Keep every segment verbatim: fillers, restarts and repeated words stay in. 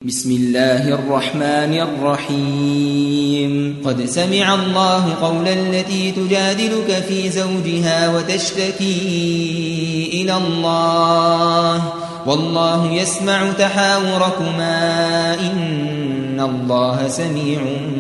بسم الله الرحمن الرحيم قد سمع الله قول التي تجادلك في زوجها وتشتكي إلى الله والله يسمع تحاوركما إن الله سميع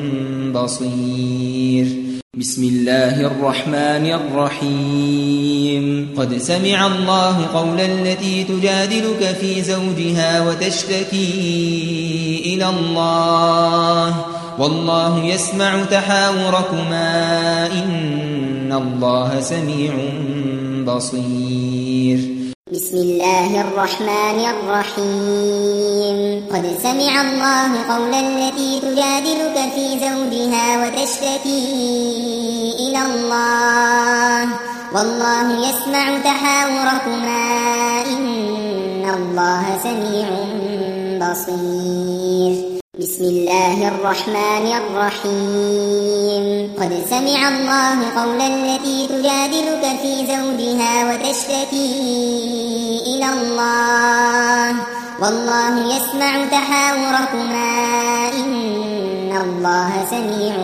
بصير بسم الله الرحمن الرحيم قد سمع الله قول التي تجادلك في زوجها وتشتكي إلى الله والله يسمع تحاوركما إن الله سميع بصير بسم الله الرحمن الرحيم قد سمع الله قول التي تجادلك في زوجها وتشتكي إلى الله والله يسمع تحاوركما إن الله سميع بصير بسم الله الرحمن الرحيم قد سمع الله قول التي تجادلك في زوجها وتشتكي إلى الله والله يسمع تحاوركما إن الله سميع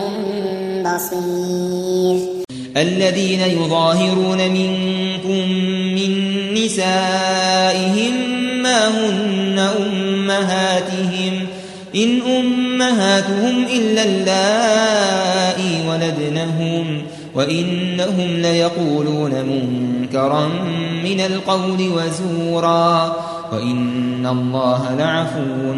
بصير الذين يظاهرون منكم من نسائهم ما هن أمهاتهم إن أمهاتهم إلا اللائي ولدنهم وإنهم ليقولون منكرا من القول وزورا وإن الله لعفو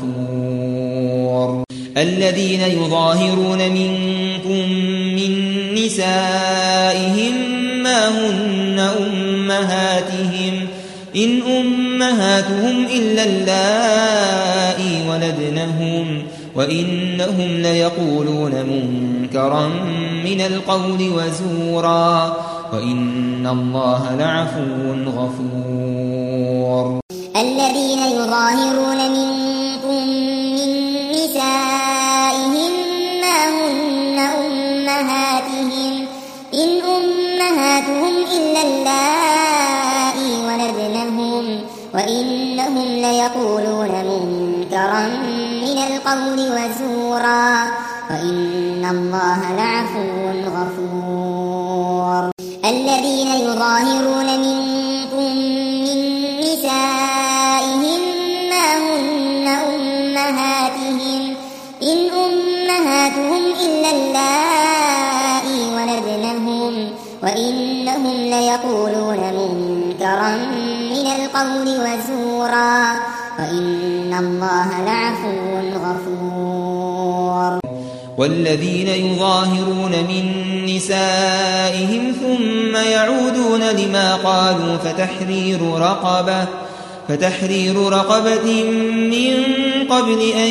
غفور الذين يظاهرون منكم من نسائهم ما هن أمهاتهم إن أمهاتهم إلا اللائي ولدنهم وإنهم ليقولون منكرا من القول وزورا وإن الله لعفو غفور الذين يظاهرون منكم من نسائهم ما هن أمهاتهم إن أمهاتهم إلا اللائي ولدنهم وإنهم ليقولون منكرا من القول وزورا وإن الله لعفو غفور الذين يظاهرون منكم من نسائهم ما هن أمهاتهم إن أمهاتهم إلا اللائي ولدنهم وإنهم ليقولون منكرا من القول وزورا وإن الله لعفو غفور والذين يظاهرون من نسائهم ثم يعودون لما قالوا فتحرير رقبة فتحرير رقبة من قبل أن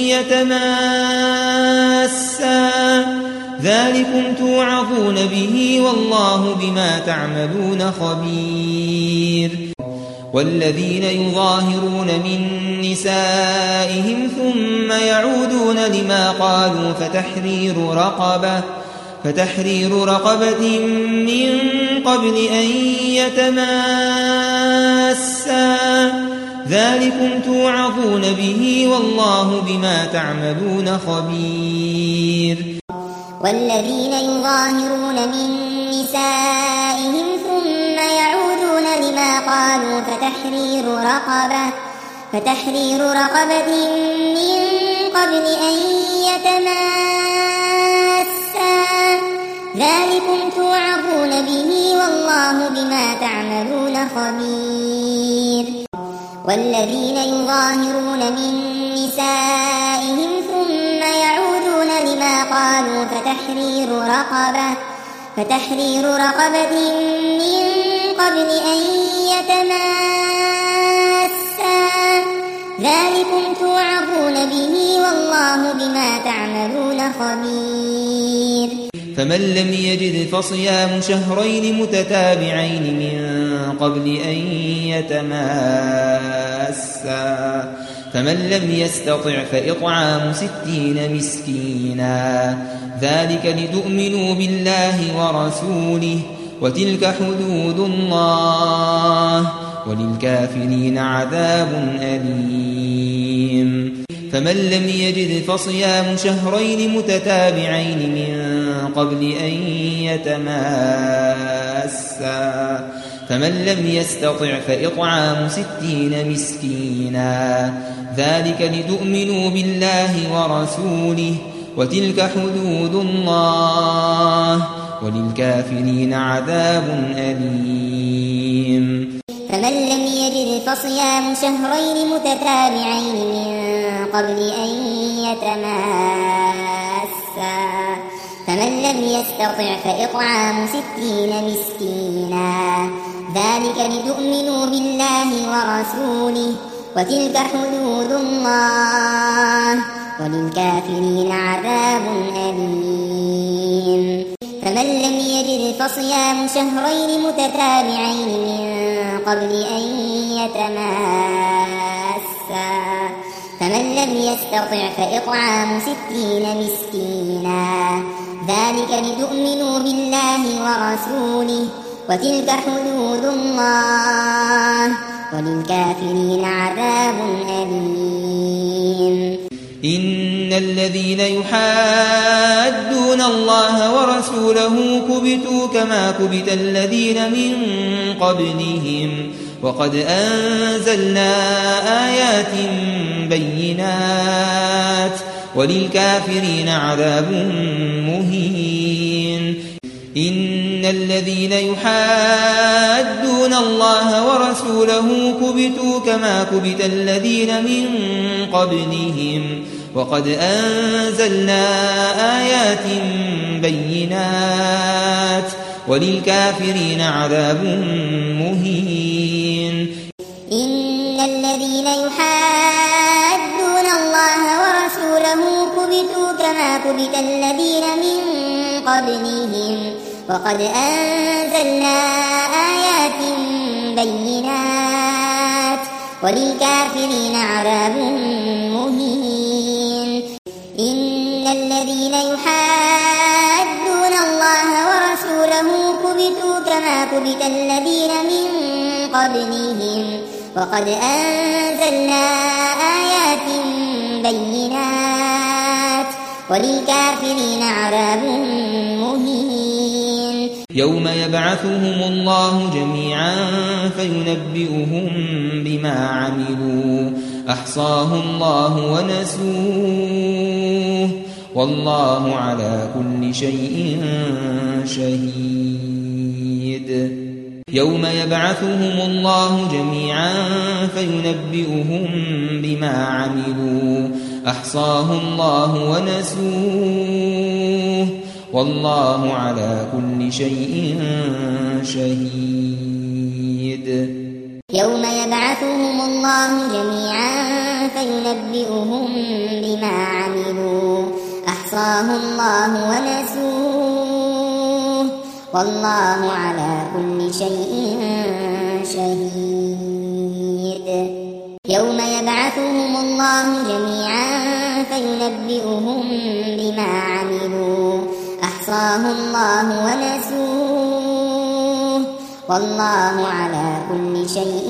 يتماسا ذلكم توعظون به والله بما تعملون خبير والذين يظاهرون من نسائهم ثم يعودون لما قالوا فتحرير رقبة فتحرير رقبة من قبل أن يتماسا ذلكم توعظون به والله بما تعملون خبير والذين يظاهرون من نسائهم ثم يعودون لما قالوا فتحرير رقبة فتحرير رقبة من قبل أن يتماسا ذلكم توعظون به والله بما تعملون خبير والذين يظاهرون من نسائهم ثم يعودون لما قالوا فتحرير رقبة فتحرير رقبة من قبل أن يتماسا ذلكم توعظون به والله بما تعملون خبير فمن لم يجد فصيام شهرين متتابعين من قبل أن يتماسا فمن لم يستطع فإطعام ستين مسكينا ذلك لتؤمنوا بالله ورسوله وتلك حدود الله وللكافرين عذاب أليم فمن لم يجد فصيام شهرين متتابعين من قبل أن يتماسا فمن لم يستطع فإطعام ستين مسكينا ذلك لتؤمنوا بالله ورسوله وتلك حدود الله وللكافرين عذاب أليم. فمن لم يجد فصيام شهرين متتابعين من قبل أن يتماسا فمن لم يستطع فإطعام ستين مسكينا ذلك لتؤمنوا بالله ورسوله وتلك حدود الله وللكافرين عذاب أليم. فمن لم يجد فصيام شهرين متتابعين من قبل أن يتماسا فمن لم يستطع فإطعام ستين مسكينا ذلك لتؤمنوا بالله ورسوله وتلك حدود الله وللكافرين عذاب أليم. إن الذين يحادون الله ورسوله كبتوا كما كبت الذين من قبلهم وقد أنزلنا آيات بينات وللكافرين عذاب مهين. إن الذين يحادون الله ورسوله كبتوا كما كبت الذين من قبلهم وقد أنزلنا آيات بينات وللكافرين عذاب مهين. إن الذين يحادون الله ورسوله كبتوا كما كبت الذين من قبلهم وقد أنزلنا آيات بينات وللكافرين عذاب مهين. إن الذين يحادون الله ورسوله كبتوا كما كبت الذين من قبلهم وقد أنزلنا آيات بينات وللكافرين عذاب مهين. يوم يبعثهم الله جميعا فينبئهم بما عملوا أحصاه الله ونسوه والله على كل شيء شهيد. يوم يبعثهم الله جميعا فينبئهم بما عملوا أحصاه الله ونسوه والله على كل شيء شهيد. يوم يبعثهم الله جميعا فينبئهم بما عملوا أحصاه الله ونسوه والله على كل شيء شهيد. يوم يبعثهم الله جميعا فينبئهم بما عملوا أحصاه الله ونسوه والله على كل شيء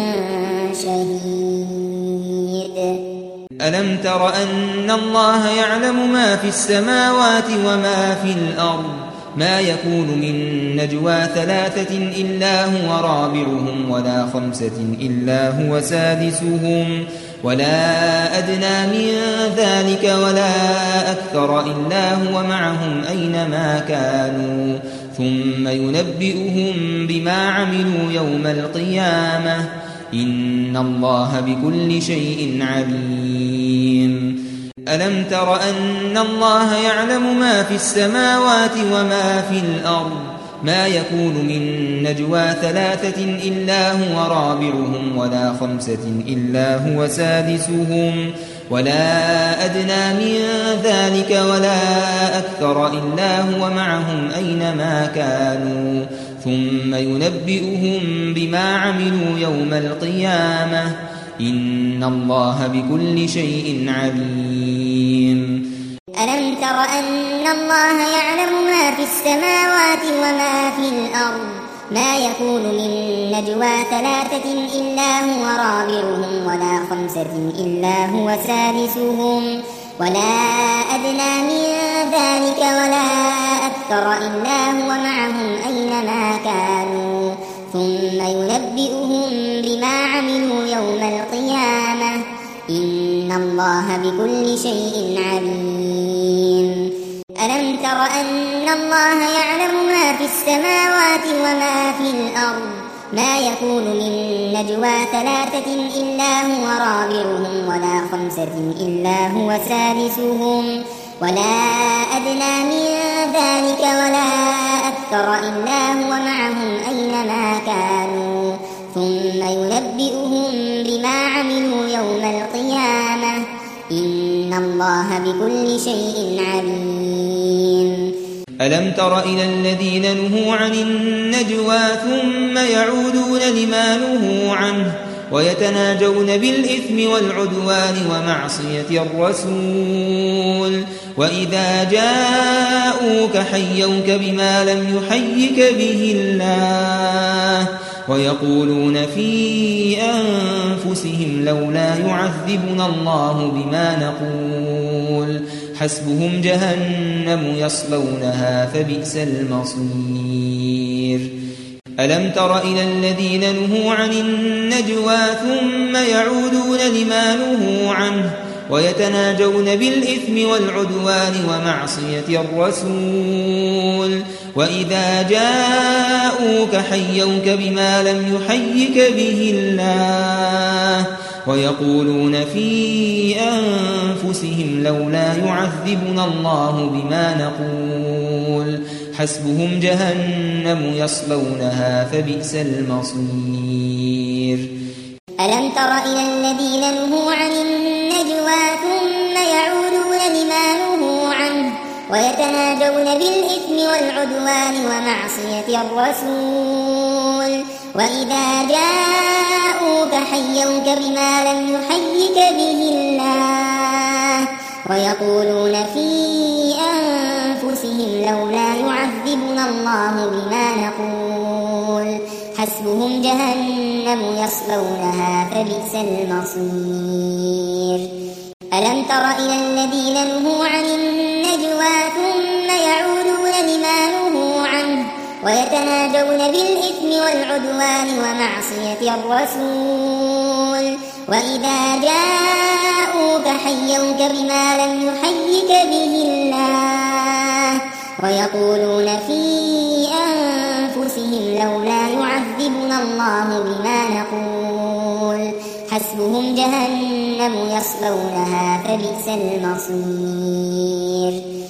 شهيد. ألم تر أن الله يعلم ما في السماوات وما في الأرض ما يكون من نجوى ثلاثة إلا هو رابعهم ولا خمسة إلا هو سادسهم ولا أدنى من ذلك ولا أكثر إلا هو معهم أينما كانوا ثم ينبئهم بما عملوا يوم القيامة إن الله بكل شيء عليم. ألم تر أن الله يعلم ما في السماوات وما في الأرض ما يكون من نجوى ثلاثة إلا هو رابعهم ولا خمسة إلا هو سادسهم ولا أدنى من ذلك ولا أكثر إلا هو معهم أينما كانوا ثم ينبئهم بما عملوا يوم القيامة إن الله بكل شيء عليم. ألم تر أن الله يعلم ما في السماوات وما في الأرض ما يكون من نجوى ثلاثة إلا هو رابعهم ولا خمسة إلا هو سادسهم ولا أدنى من ذلك ولا أكثر إلا هو معهم أينما كانوا ثم ينبئهم بما عملوا يوم القيامة إن الله بكل شيء عليم. ألم تر أن الله يعلم ما في السماوات وما في الأرض ما يكون من نجوى ثلاثة إلا هو رابعهم ولا خمسة إلا هو سادسهم ولا أدنى من ذلك ولا أكثر إلا هو معهم أينما كانوا ثم ينبئهم بما عملوا يوم القيامة إن الله بكل شيء عليم. ألم تر إلى الذين نهوا عن النجوى ثم يعودون لما نهوا عنه ويتناجون بالإثم والعدوان ومعصية الرسول وإذا جاءوك حيوك بما لم يحيك به الله ويقولون في أنفسهم لولا يعذبنا الله بما نقول حسبهم جهنم يصلونها فبئس المصير. ألم تر إلى الذين نهوا عن النجوى ثم يعودون لما نهوا عنه ويتناجون بالإثم والعدوان ومعصية الرسول وإذا جاءوك حيوك بما لم يحيك به الله ويقولون في أنفسهم لولا يعذبنا الله بما نقول حسبهم جهنم يصلونها فبئس المصير. ألم تر إلى الذين نهوا عن النجوى ثم يعودون لما نهوا عنه ويتناجون بالإثم والعدوان ومعصية الرسول وإذا جاءوك حيوك بما لم يحيك به الله ويقولون في أنفسهم لولا يعذبنا الله بما نقول حسبهم جهنم يصلونها فبئس المصير. ألم تر إلى الذين نهوا عن النجوى ثم يعودون لما نهوا عنه ويتناجون بالإثم والعدوان ومعصية الرسول وإذا جاءوك حيوك بما لم يحيك به الله ويقولون في أنفسهم لولا يعذبنا الله بما نقول حسبهم جهنم يصلونها فبئس المصير.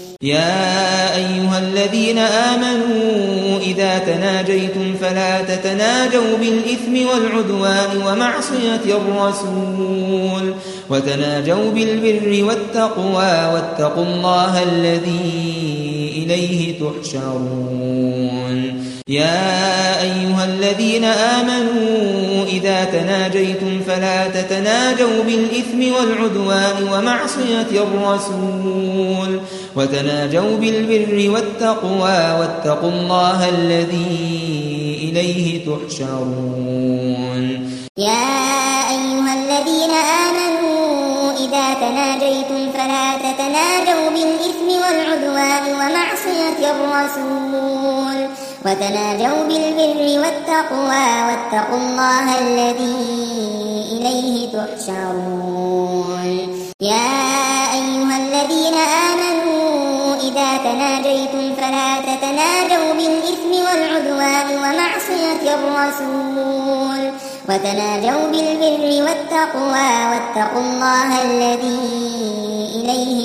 يا أيها الذين آمنوا إذا تناجيتم فلا تتناجوا بالإثم والعدوان ومعصية الرسول وتناجوا بالبر والتقوى واتقوا الله الذي إليه تحشرون. يا أيها الذين آمنوا إذا تناجيتم فلا تتناجوا بالإثم والعدوان ومعصية الرسول وتناجوا بالبر والتقوى واتقوا الله الذي إليه تحشرون. يا أيها الذين آمنوا إذا تناجيتم فلا تتناجوا بالإثم والعدوان ومعصية الرسول وتناجوا بالبر والتقوى واتقوا الله الذي إليه تحشرون. يا أيها الذين آمنوا إذا تناجيتم فلا تتناجوا بالإثم والعدوان ومعصية الرسول وتناجوا بالبر والتقوى واتقوا الله الذي إليه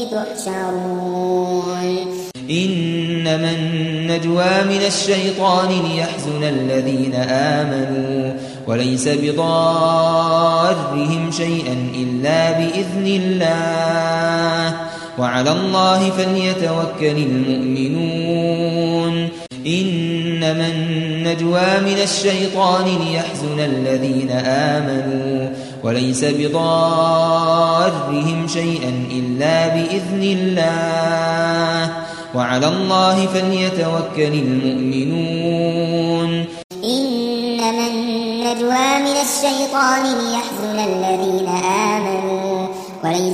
تحشرون. إنما النجوى من الشيطان ليحزن الذين آمنوا وليس بضارهم شيئا إلا بإذن الله وعلى الله فليتوكل المؤمنون. إنما النجوى من الشيطان ليحزن الذين آمنوا وليس بضارهم شيئا إلا بإذن الله وعلى الله فليتوكل المؤمنون. الشيطان ليحزن الذين آمنوا وليس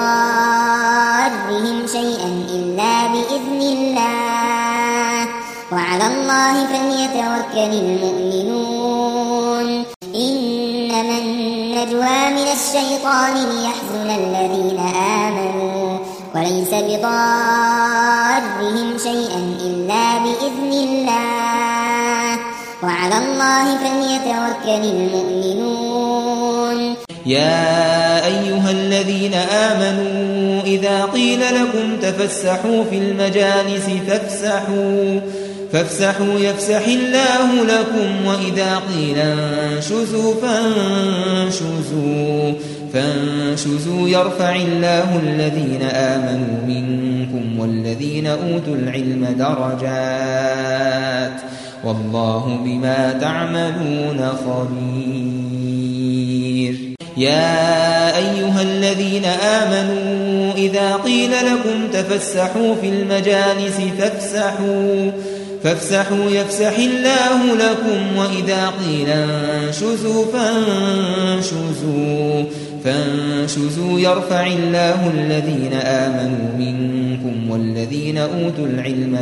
بضارهم شيئا إلا بإذن الله وعلى الله فليتوكل المؤمنون إنما النجوى من الشيطان ليحزن الذين آمنوا وليس بضارهم شيئا إلا بإذن الله وعلى الله فليتوكل المؤمنون يا أيها الذين آمنوا إذا قيل لكم تفسحوا في المجالس فافسحوا فافسحوا يفسح الله لكم وإذا قيل انشزوا فانشزوا فانشزوا يرفع الله الذين آمنوا منكم والذين أوتوا العلم درجات والله بما تعملون خبير يا أيها الذين آمنوا إذا قيل لكم تفسحوا في المجالس فافسحوا فافسحوا يفسح الله لكم وإذا قيل انشزوا فانشزوا فانشزوا يرفع الله الذين آمنوا منكم والذين أوتوا العلم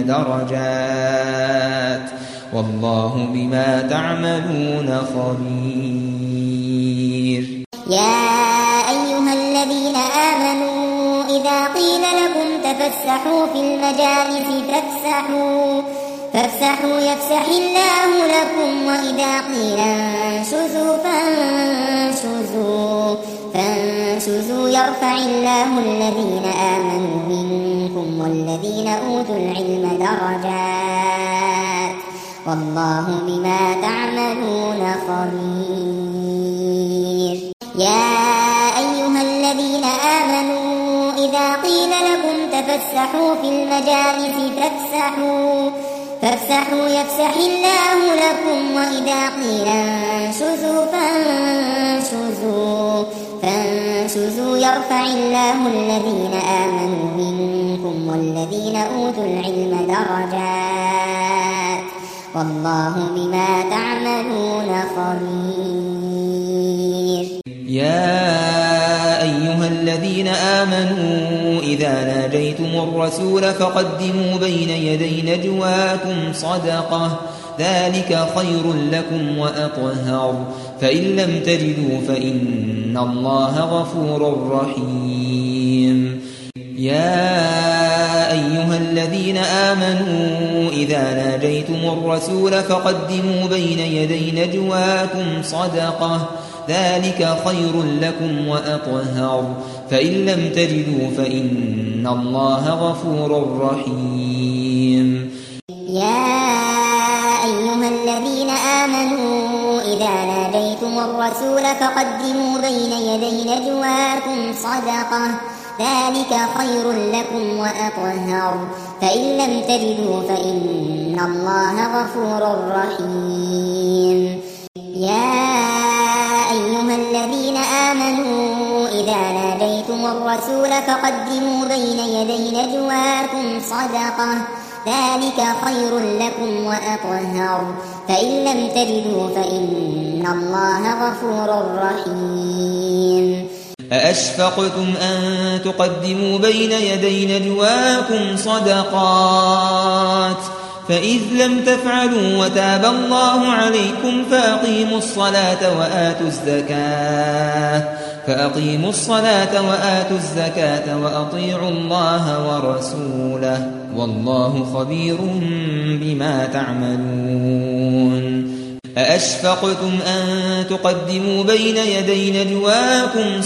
درجات والله بما تعملون خبير يا أيها الذين آمنوا إذا قيل لكم تفسحوا في المجالس فافسحوا فافسحوا يفسح الله لكم وإذا قيل انشزوا فانشزوا فانشزوا يرفع الله الذين آمنوا منكم والذين أوتوا العلم درجات والله بما تعملون خبير يا أيها الذين آمنوا إذا قيل لكم تفسحوا في المجالس فافسحوا فافسحوا يفسح الله لكم وإذا قيل انشزوا فانشزوا فانشزوا يرفع الله الذين آمنوا منكم والذين أوتوا العلم درجات والله بما تعملون خبير يا أيها الذين آمنوا إذا ناجيتم الرسول فقدموا بين يدي نجواكم صدقة ذلك خير لكم وأطهر فإن لم تجدوا فإن الله غفور رحيم يا أيها الذين آمنوا إذا ناجيتم الرسول فقدموا بين يدي نجواكم صدقة ذلك خير لكم وأطهر فإن لم تجدوا فإن الله غفور رحيم يا أيها الذين آمنوا إذا ناجيتم الرسول فقدموا بين يدي نجواكم صدقة ذلك خير لكم وأطهر فإن لم تجدوا فإن الله غفور رحيم يا أيها الذين آمنوا إذا ناجيتم الرسول فقدموا بين يدي نجواكم صدقة ذلك خير لكم وأطهر فإن لم تجدوا فإن الله غفور رحيم أأشفقتم أن تقدموا بين يدي نجواكم صدقات فإذ لم تفعلوا وتاب الله عليكم فأقيموا الصلاة وآتوا الزكاة فأقيموا الصلاة وآتوا الزكاة وأطيعوا الله ورسوله والله خبير بما تعملون أأشفقتم أن تقدموا بين يدي نجواكم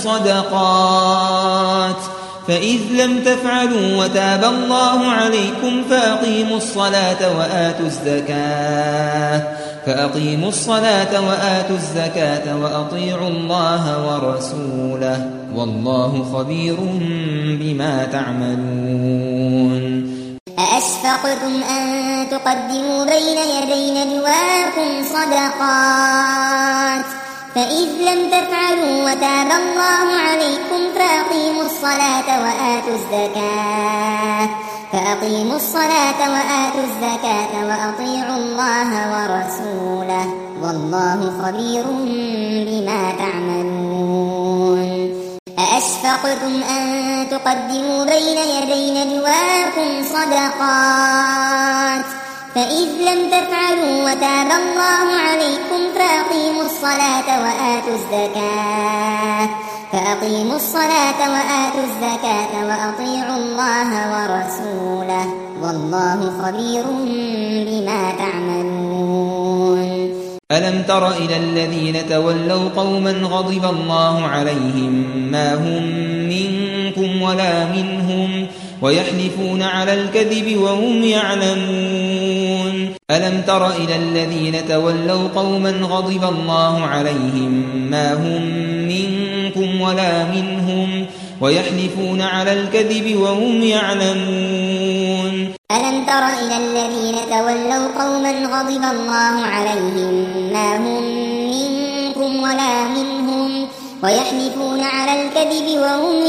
صدقات فإذ لم تفعلوا وتاب الله عليكم فأقيموا الصلاة وآتوا الزكاة فأقيموا الصلاة وآتوا الزكاة وأطيعوا الله ورسوله والله خبير بما تعملون أأشفقتم أن تقدموا بين يدي نجواكم صدقات فإذ لم تفعلوا وتاب الله عليكم فأقيموا الصلاة وآتوا الزكاة فأقيموا الصلاة وآتوا الزكاة وأطيعوا الله ورسوله والله خبير بما تعملون أأشفقتم أن تقدموا بين يدي نجواكم صدقات فإذ لم تفعلوا وتاب الله عليكم فأقيموا الصلاة وآتوا الزكاة فأقيموا الصلاة وآتوا الزكاة وأطيعوا الله ورسوله والله خبير بما تعملون ألم تر إلى الذين تولوا قوما غضب الله عليهم ما هم منكم ولا منهم ويحلفون على الكذب وهم يعلمون ألم تر إلى الذين تولوا قوما غضب الله عليهم ما هم منكم ولا منهم ويحلفون على الكذب وهم يعلمون ألم تر إلى الذين تولوا قوما غضب الله عليهم ما هم منكم ولا منهم ويحلفون على الكذب وهم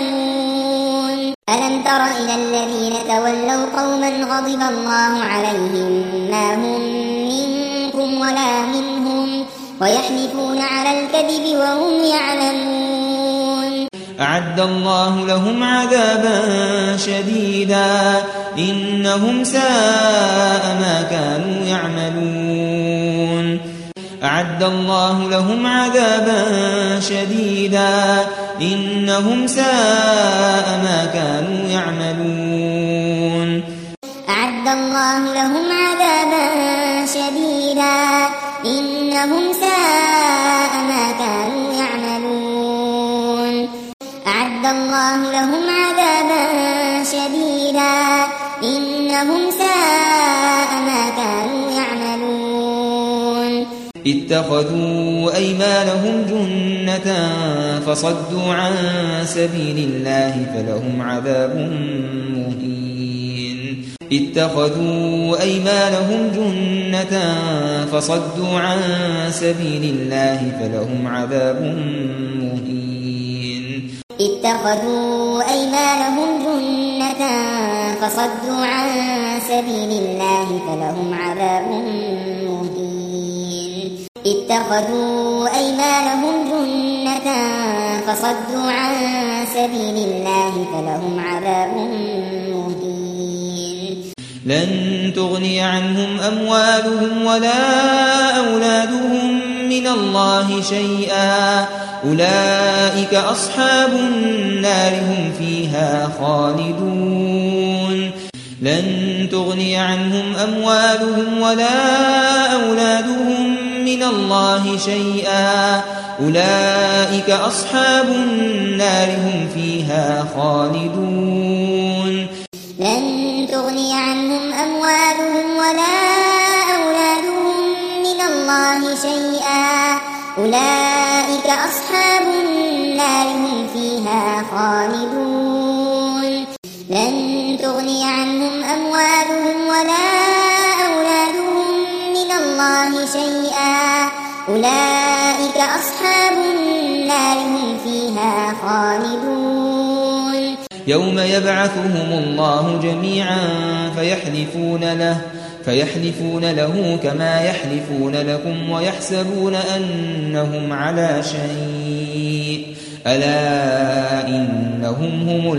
يعلمون ألم تر إلى الذين تولوا قوما غضب الله عليهم ما هم منكم ولا منهم ويحلفون على الكذب وهم يعلمون أعد الله لهم عذابا شديدا إنهم ساء ما كانوا يعملون أعد الله لهم عذابا شديدا إنهم ساء ما كانوا يعملون أعد الله لهم عذابا شديدا إنهم ساء ما كانوا يعملون أعد الله لهم عذابا شديدا إنهم ساء ما كانوا يعملون اتخذوا أيمانهم جنة فصدوا عن سبيل الله فلهم عذاب مهين اتخذوا أيمانهم جنة فصدوا عن سبيل الله فلهم عذاب مهين اتخذوا أيمانهم جنة فصدوا عن سبيل الله فلهم عذاب مهين اتخذوا أيمانهم جنة فصدوا عن سبيل الله فلهم عذاب مهين لن تغني عنهم أموالهم ولا أولادهم من الله شيئا أولئك أصحاب النار هم فيها خالدون لن تغني عنهم أموالهم ولا أولادهم من الله شيئا أولئك أصحاب النار هم فيها خالدون لن تغني عنهم أموالهم ولا أولادهم من الله شيئا أولئك أصحاب النار هم فيها خالدون لن تغني عنهم أموالهم ولا أولادهم من الله شيئا أولئك أصحاب النار هم فيها خالدون يوم يبعثهم الله جميعا فيحلفون له فيحلفون له كما يحلفون لكم ويحسبون أنهم على شيء ألا إنهم هم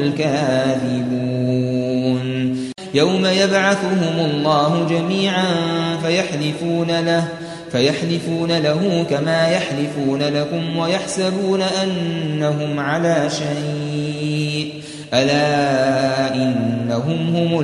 الكاذبون يوم يبعثهم الله جميعا فيحلفون له فيحلفون له كما يحلفون لكم ويحسبون أنهم على شيء ألا إنهم هم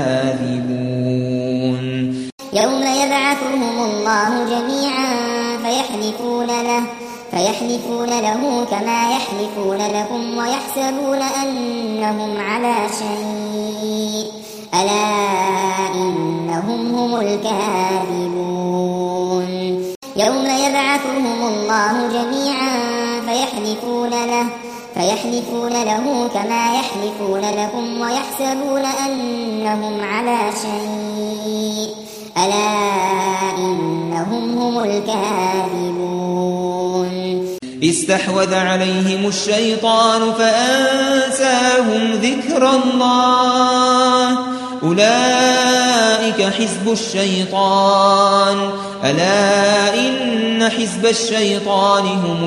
الكاذبون يوم يبعثهم الله جميعا فيحلفون له فيحلفون له كما يحلفون لكم ويحسبون أنهم على شيء ألا إنهم هم الكاذبون يوم يبعثهم الله جميعا فيحلفون له فيحلفون له كما يحلفون لكم ويحسبون أنهم على شيء ألا إنهم هم الكاذبون استحوذ عليهم الشيطان فأنساهم ذكر الله أولئك حزب الشيطان ألا إن حزب الشيطان هم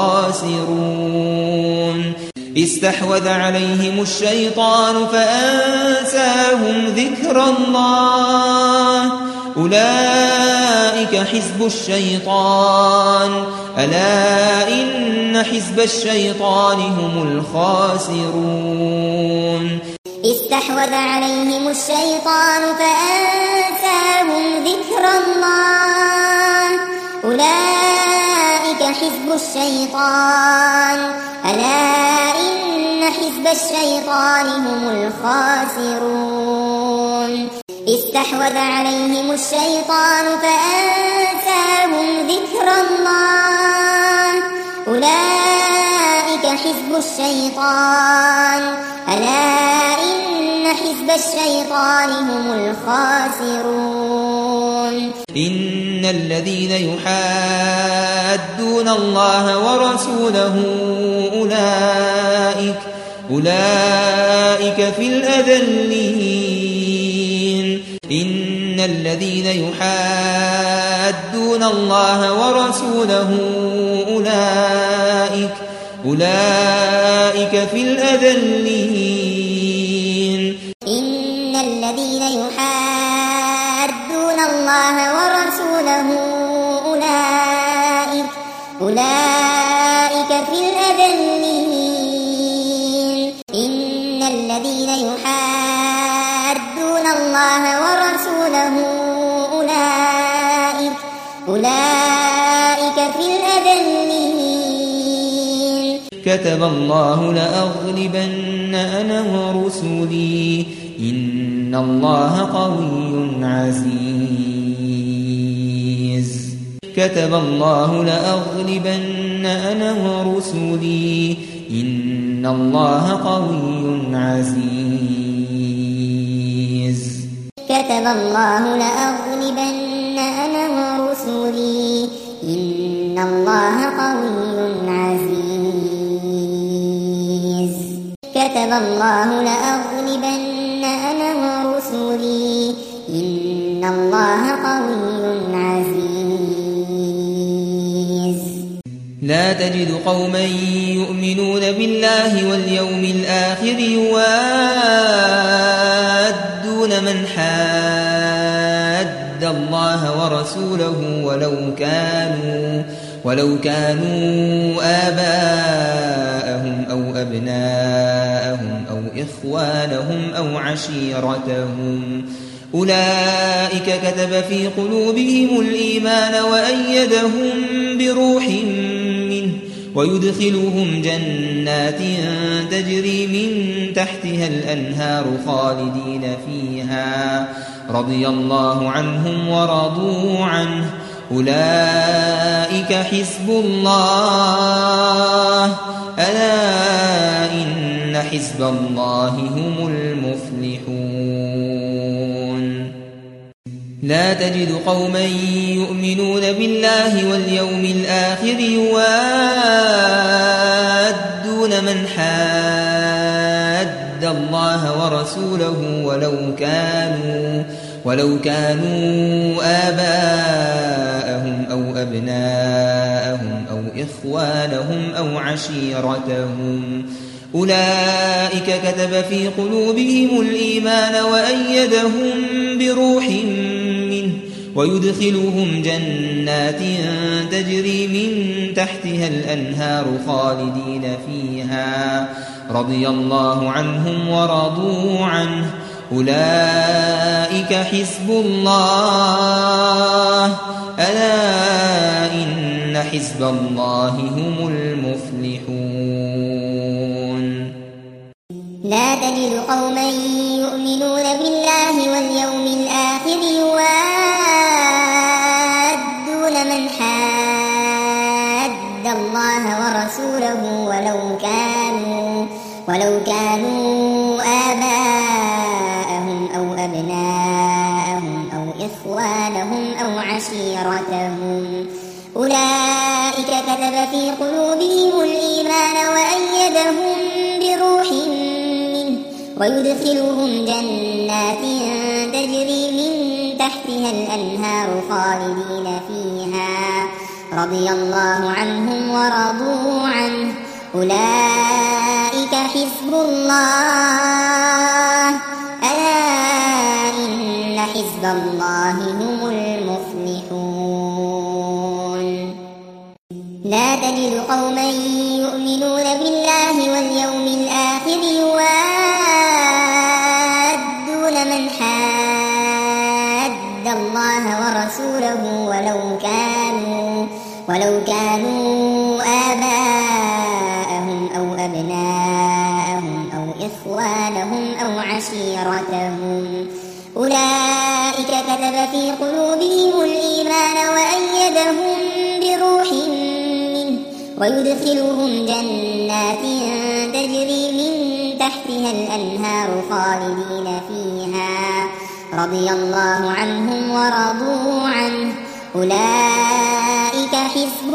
الخاسرون استحوذ عليهم الشيطان فأنساهم ذكر الله أولئك حزب الشيطان ألا إن حزب الشيطان هم الخاسرون استحوذ عليهم الشيطان فأنساهم ذكر الله أولئك حزب الشيطان ألا إن حزب الشيطان هم الخاسرون استحوذ عليهم الشيطان فأنساهم ذكر الله أولئك حزب الشيطان ألا إن حزب الشيطان هم الخاسرون إن الذين يحادون الله ورسوله أولئك أولئك في الأذلين إن الذين يحادون الله ورسوله أولئك أولئك في الأذلين إن الذين يحادون الله ورسوله أولئك أولئك في الأذلين إن الذين يحادون الله ورسوله أولئك أولئك في الأذلين كتب الله لأغلبن أنا ورسلي إن الله قوي عزيز كتب الله لأغلبن أنا ورسلي إن الله قوي عزيز كتب الله لأغلبن أنا ورسلي إن الله قوي عزيز كتب الله لأغلبن أنا ورسلي إن الله قوي عزيز لا تجد قوما يؤمنون بالله واليوم الآخر يوادون من حاد الله ورسوله ولو كانوا ولو كانوا آباءهم أو أبناءهم أو إخوانهم أو عشيرتهم أولئك كتب في قلوبهم الإيمان وأيدهم بروح منه ويدخلهم جنات تجري من تحتها الأنهار خالدين فيها رضي الله عنهم ورضوا عنه أولئك حزب الله ألا إن حزب الله هم المفلحون لا تجد قوما يؤمنون بالله واليوم الآخر يوادون من حاد الله ورسوله ولو كانوا ولو كانوا آباءهم أو أبناءهم أو إخوانهم أو عشيرتهم أولئك كتب في قلوبهم الإيمان وأيدهم بروح منه ويدخلهم جنات تجري من تحتها الأنهار خالدين فيها رضي الله عنهم ورضوا عنه أولئك حزب الله ألا إن حزب الله هم المفلحون لا تجد قوما يؤمنون بالله واليوم الآخر يوادون من حاد الله ورسوله ولو كانوا ولو كانوا آباءهم أو أبناءهم أو إخوانهم أو عشيرتهم أولئك كتب في قلوبهم الإيمان وأيدهم بروح منه ويدخلهم جنات تجري من تحتها الأنهار خالدين فيها رضي الله عنهم ورضوا عنه أولئك حزب الله ألا إن حزب الله هم المفلحون لا تجد قوما يؤمنون بالله واليوم الآخر يوادون من حاد الله ورسوله ولو كانوا ولو كانوا آباءهم أو أبناءهم أو إخوانهم أو عشيرتهم أولئك كتب في قلوبهم الإيمان وأيدهم بروح منه ويدخلهم جنات تجري من تحتها الأنهار خالدين فيها رضي الله عنهم ورضوا عنه أولئك حزب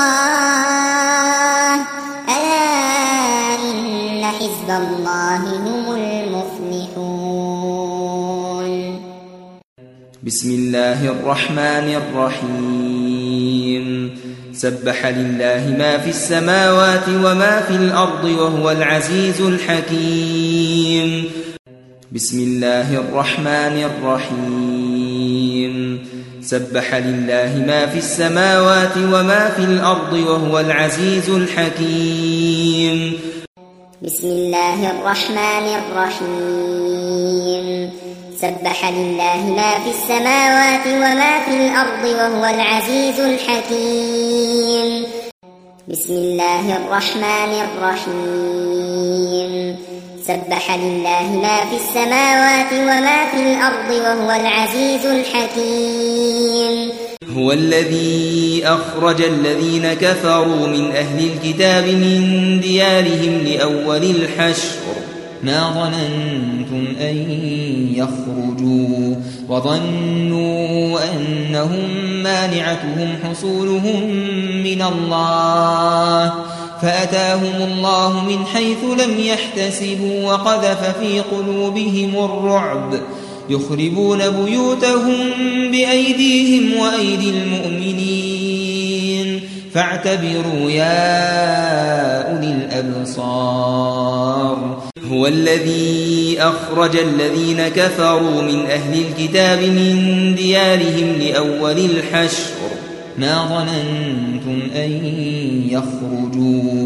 الله ألا إن حزب الله هم المفلحون بسم الله الرحمن الرحيم سبح لله ما في السماوات وما في الأرض وهو العزيز الحكيم بسم الله الرحمن الرحيم سبح لله ما في السماوات وما في الأرض وهو العزيز الحكيم بسم الله الرحمن الرحيم سبح لله ما في السماوات وما في الأرض وهو العزيز الحكيم بسم الله الرحمن الرحيم سبح لله ما في السماوات وما في الأرض وهو العزيز الحكيم هو الذي أخرج الذين كفروا من أهل الكتاب من ديارهم لأول الحشر ما ظننتم أن يخرجوا وظنوا أنهم مانعتهم حصولهم من الله فأتاهم الله من حيث لم يحتسبوا وقذف في قلوبهم الرعب يخربون بيوتهم بأيديهم وأيدي المؤمنين فاعتبروا يا أولي الأبصار هو الذي أخرج الذين كفروا من أهل الكتاب من ديارهم لأول الحشر ما ظننتم أن يخرجوا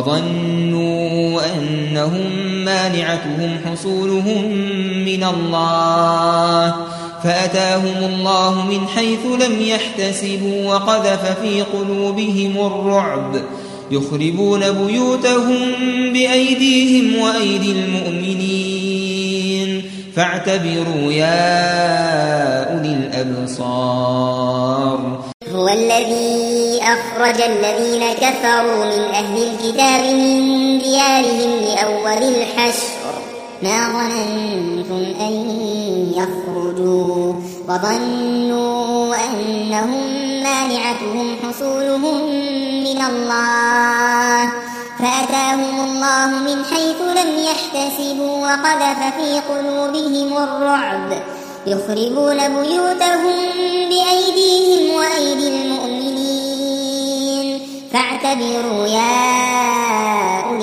وظنوا أنهم مانعتهم حصولهم من الله فأتاهم الله من حيث لم يحتسبوا وقذف في قلوبهم الرعب يخربون بيوتهم بأيديهم وأيدي المؤمنين فاعتبروا يا أولي الأبصار هو الذي أخرج الذين كفروا من أهل الكتاب من ديارهم لأول الحشر ما ظننتم أن يخرجوا وظنوا أنهم مانعتهم حصولهم من الله فأتاهم الله من حيث لم يحتسبوا وقذف في قلوبهم الرعب يخربون بيوتهم بأيديهم وأيدي المؤمنين فاعتبروا يا أولي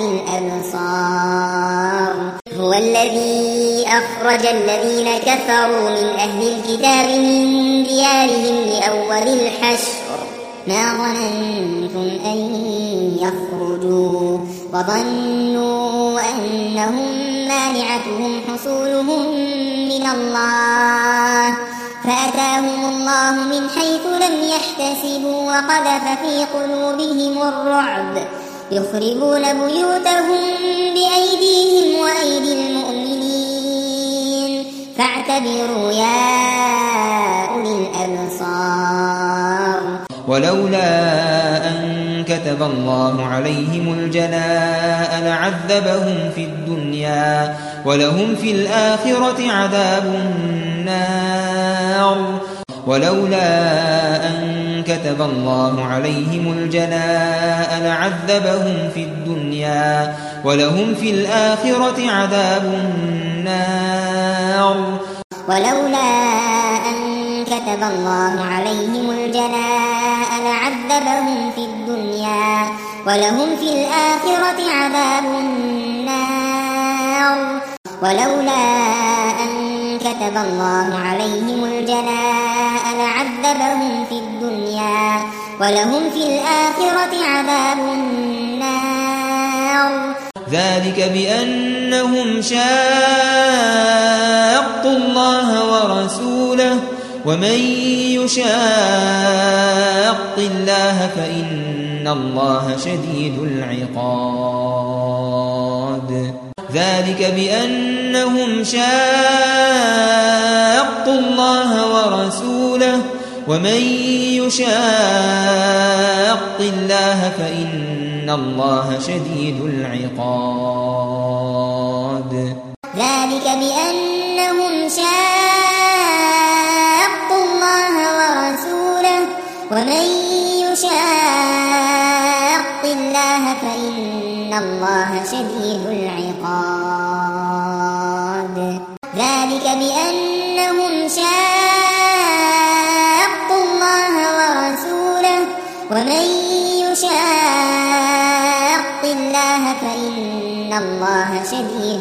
الأبصار هو الذي أخرج الذين كفروا من أهل الكتاب من ديارهم لأول الحشر ما ظننتم أن يخرجوا وظنوا أنهم مانعتهم حصولهم من الله فأتاهم الله من حيث لم يحتسبوا وقذف في قلوبهم الرعب يخربون بيوتهم بأيديهم وأيدي المؤمنين فاعتبروا يا أولي الأبصار ولولا أن كتب الله عليهم الجلاء لعذبهم في الدنيا ولهم في الآخرة عذاب النار ولولا أن كتب الله عليهم الجلاء لعذبهم في الدنيا ولهم في الآخرة عذاب النار ولولا أن كتب الله عليهم الجلاء لعذبهم في الدنيا ولهم في الآخرة عذاب النار ولولا أن كتب الله عليهم الجلاء لعذبهم في الدنيا ولهم في الآخرة عذاب النار ذلك بأنهم شاقوا الله ورسوله ومن يشاق الله فإن الله شديد العقاب ذلك بأنهم شاقوا الله ورسوله ومن يشاق الله فإن الله شديد العقاب ذلك بأنهم شاقوا الله ورسوله ومن يشاق الله فإن الله شديد العقاب ذلك بأنهم شاقوا الله ورسوله ومن يشاق الله فإن الله شديد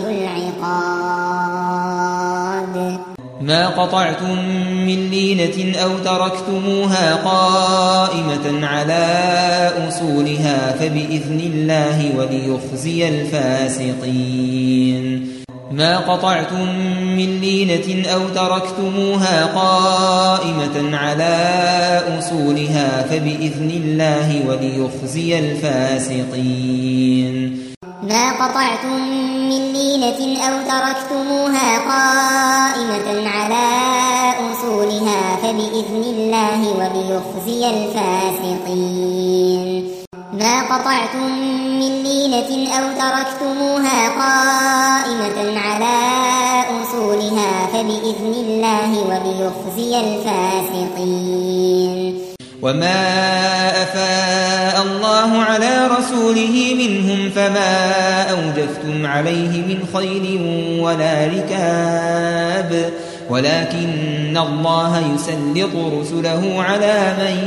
العقاب ما قطعتم من لينة أو تركتموها قائمة على أصولها فبإذن الله وليخزي الفاسقين ما قطعتم من لينة أو تركتموها قائمة على أصولها فبإذن الله وليخزي الفاسقين ما قطعتم من لينة أو تركتموها قائمة على أصولها فبإذن الله وليخزي الفاسقين ما قطعتم من لينة أو تركتموها قائمة على أصولها فبإذن الله وليخزي الفاسقين وما أفاء الله على رسوله منهم فما أوجفتم عليه من خيل ولا ركاب ولكن الله يسلط رسله على من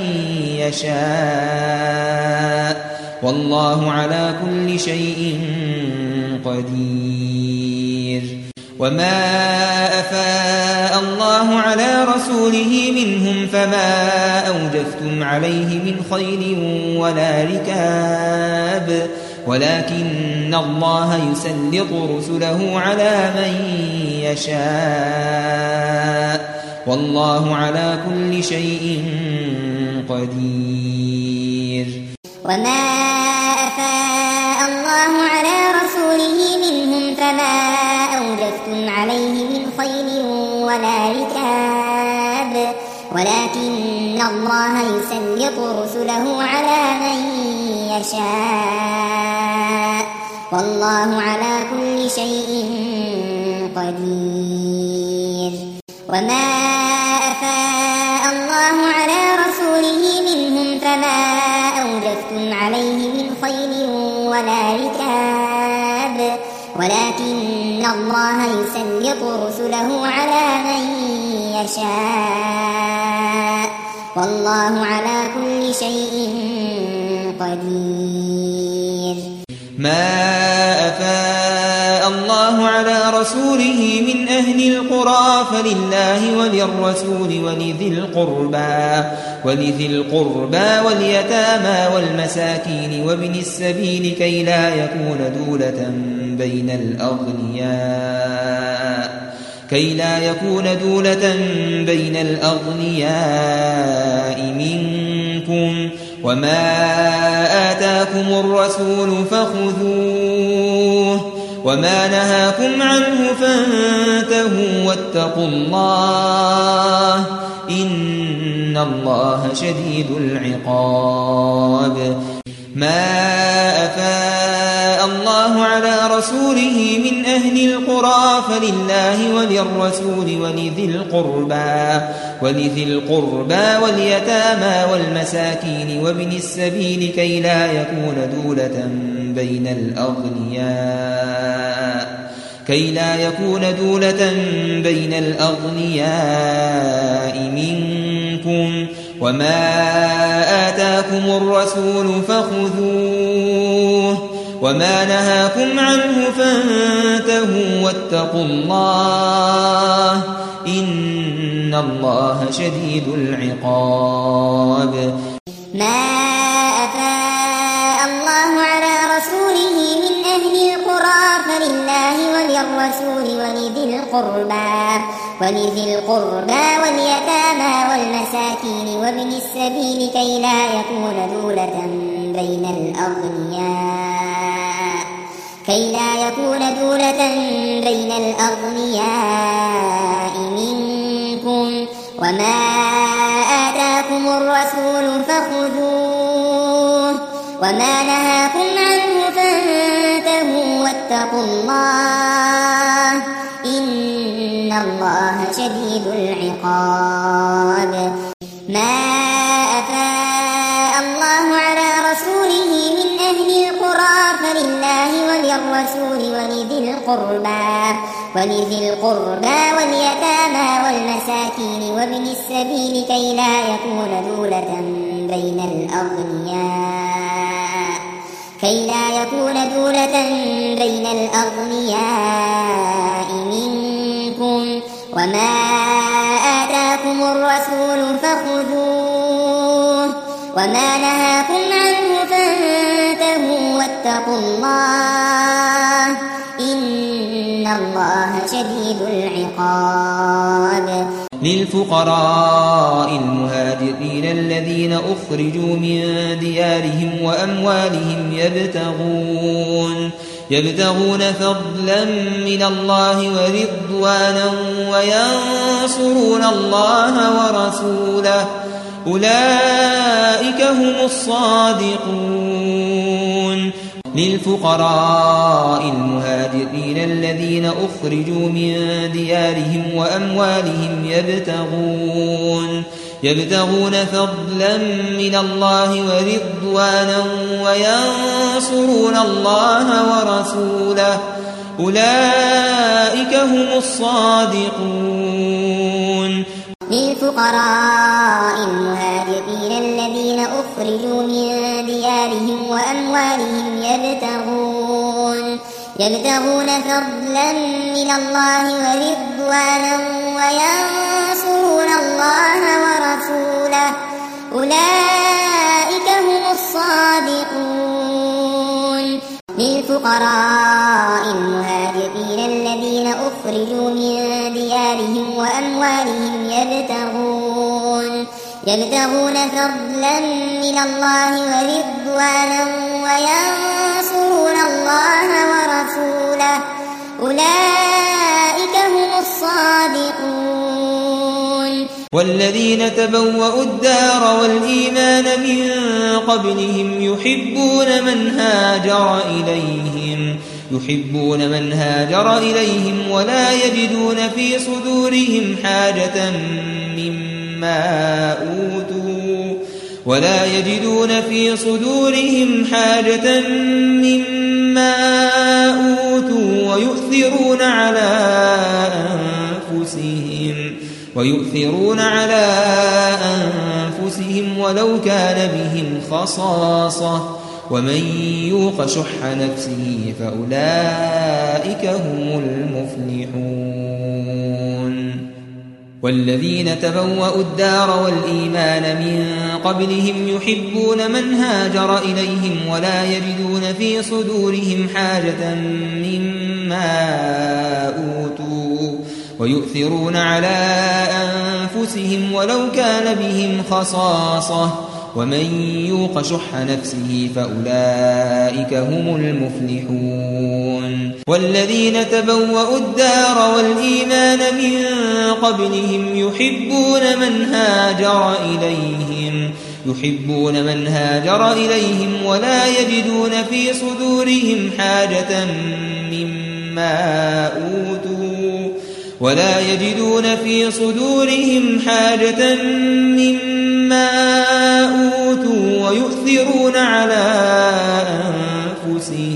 يشاء والله على كل شيء قدير وما أفاء الله على رسوله منهم فما أوجفتم عليه من خيل ولا ركاب ولكن الله يسلط رسله على من يشاء والله على كل شيء قدير وما أفاء الله على رسوله منهم فما أوجفتم عليه من خيل ولا ركاب ولكن الله يسلط رسله على من يشاء والله على كل شيء قدير وما أفاء الله على رسوله منهم فما أوجفتم عليه من خيل ولا ركاب ولكن الله يسلط رسله على من يشاء والله على كل شيء قدير ما أفاء الله على رسوله من أهل القرى فلله وللرسول ولذي القربى ولذي القربى واليتامى والمساكين وابن السبيل كي لا يكون دولة بين الأغنياء كي لا يكون دولة بين الأغنياء منكم وما آتاكم الرسول فخذوه وما نهاكم عنه فانتهوا واتقوا الله إن الله شديد العقاب ما أفاء الله على رسوله من أهل القرى فلله وللرسول ولذي القربى ولذي القربى واليتامى والمساكين وابن السبيل كي لا يكون دولة بين الأغنياء كي لا يكون دولة بين الأغنياء منكم وما آتاكم الرسول فخذوه وما نهاكم عنه فانتهوا واتقوا الله إن الله شديد العقاب. ما أفاء الله على رسوله من أهل القرى فلله وللرسول ولذي القربى ولذي القربى واليتامى والمساكين وابن السبيل كي لا يكون دولة بين الأغنياء كي لا يكون دولة بين الأغنياء منكم وما آتاكم الرسول فخذوه وما نهاكم عنه فانتهوا واتقوا الله إن الله شديد العقاب. ما أفاء الله على رسوله من أهل القرى فلله وللرسول ولذي القربى ولذي القربى واليتامى والمساكين وابن السبيل كي لا يكون دولة بين الأغنياء كي لا يكون دولة بين الأغنياء منكم وما آتاكم الرسول فخذوه وما نهاكم عنه فانتهوا واتقوا الله إن الله شديد العقاب. للفقراء المهاجرين الذين أخرجوا من ديارهم وأموالهم يبتغون يبتغون فضلا من الله ورضوانا وينصرون الله ورسوله أولئك هم الصادقون. للفقراء المهاجرين الذين أخرجوا من ديارهم وأموالهم يبتغون يبتغون فضلا من الله ورضوانا وينصرون الله ورسوله أولئك هم الصادقون. للفقراء المهاجرين الذين أخرجوا من ديارهم وأموالهم يبتغون يبتغون فضلا من الله ورضوانا وينصرون الله ورسوله أولئك هم الصادقون. للفقراء المهاجرين الذين أخرجوا من ديارهم وأموالهم يبتغون يبتغون فضلا من الله ورضوانا وينصرون الله ورسوله أولئك هم الصادقون. والذين تبوأوا الدار والإيمان من قبلهم يحبون من هاجر إليهم يحبون من هاجر إليهم ولا يجدون في صدورهم حاجة مما أوتوا ولا يجدون في صدورهم حاجة مما أوتوا ويؤثرون على أنفسهم ويؤثرون على أنفسهم ولو كان بهم خصاصة ومن يوق شح نفسه فأولئك هم المفلحون. والذين تبوأوا الدار والإيمان من قبلهم يحبون من هاجر إليهم ولا يجدون في صدورهم حاجة مما أوتوا ويؤثرون على أنفسهم ولو كان بهم خصاصة ومن يوق شح نفسه فأولئك هم المفلحون. والذين تبوأوا الدار والإيمان من قبلهم يحبون من هاجر إليهم يحبون من هاجر إليهم ولا يجدون في صدورهم حاجة مما أوتوا ولا يجدون في صدورهم حاجة مما أوتوا ويؤثرون على أنفسهم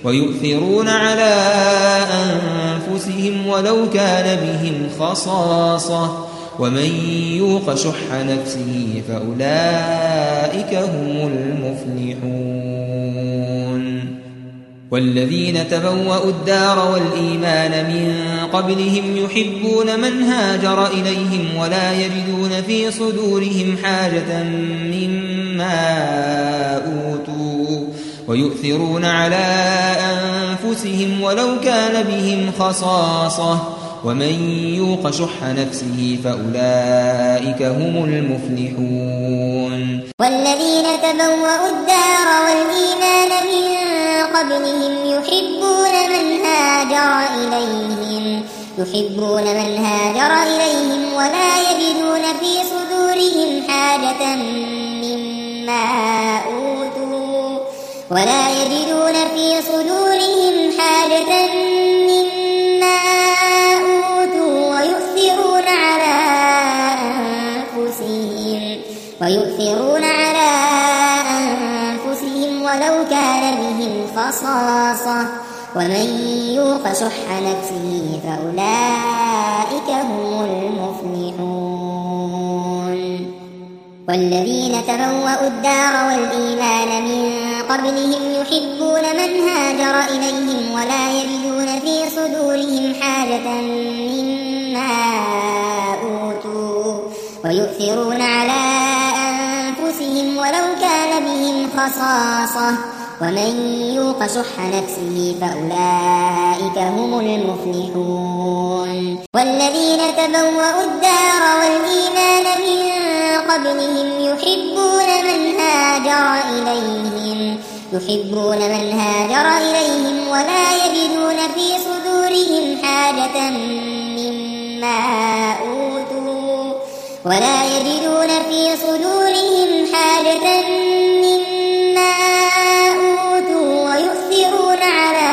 ويؤثرون على أنفسهم ولو كان بهم خصاصة ومن يوق شح نفسه فأولئك هم المفلحون والذين تبوأوا الدار والإيمان من قبلهم يحبون من هاجر إليهم ولا يجدون في صدورهم حاجة مما أوتوا ويؤثرون على أنفسهم ولو كان بهم خصاصة ومن يوق شح نفسه فأولئك هم المفلحون والذين تبوأوا الدار والإيمان من قبلهم يحبون من هاجر إليهم يحبون من هاجر إليهم ولا يجدون في صدورهم حاجة مما أوتوا ولا يجدون في صدورهم حاجة مما أوتوا ويؤثرون على أنفسهم ويؤثرون على أنفسهم ولو كان بهم خصاصة ومن يوق شح نفسه فأولئك هم المفلحون والذين تبوأوا الدار والإيمان من قبلهم يحبون من هاجر إليهم ولا يجدون في صدورهم حاجة مما أوتوا ويؤثرون على أنفسهم ولو كان بهم خصاصة ومن يوق شح نفسه فأولئك هم المفلحون والذين تبوأوا الدار والإيمان من قبلهم يحبون من هاجر إليهم يحبون من هاجر إليهم ولا يجدون في صدورهم حاجة مما أوتوا ولا يجدون في صدورهم حاجة مما أوتوا ويؤثرون على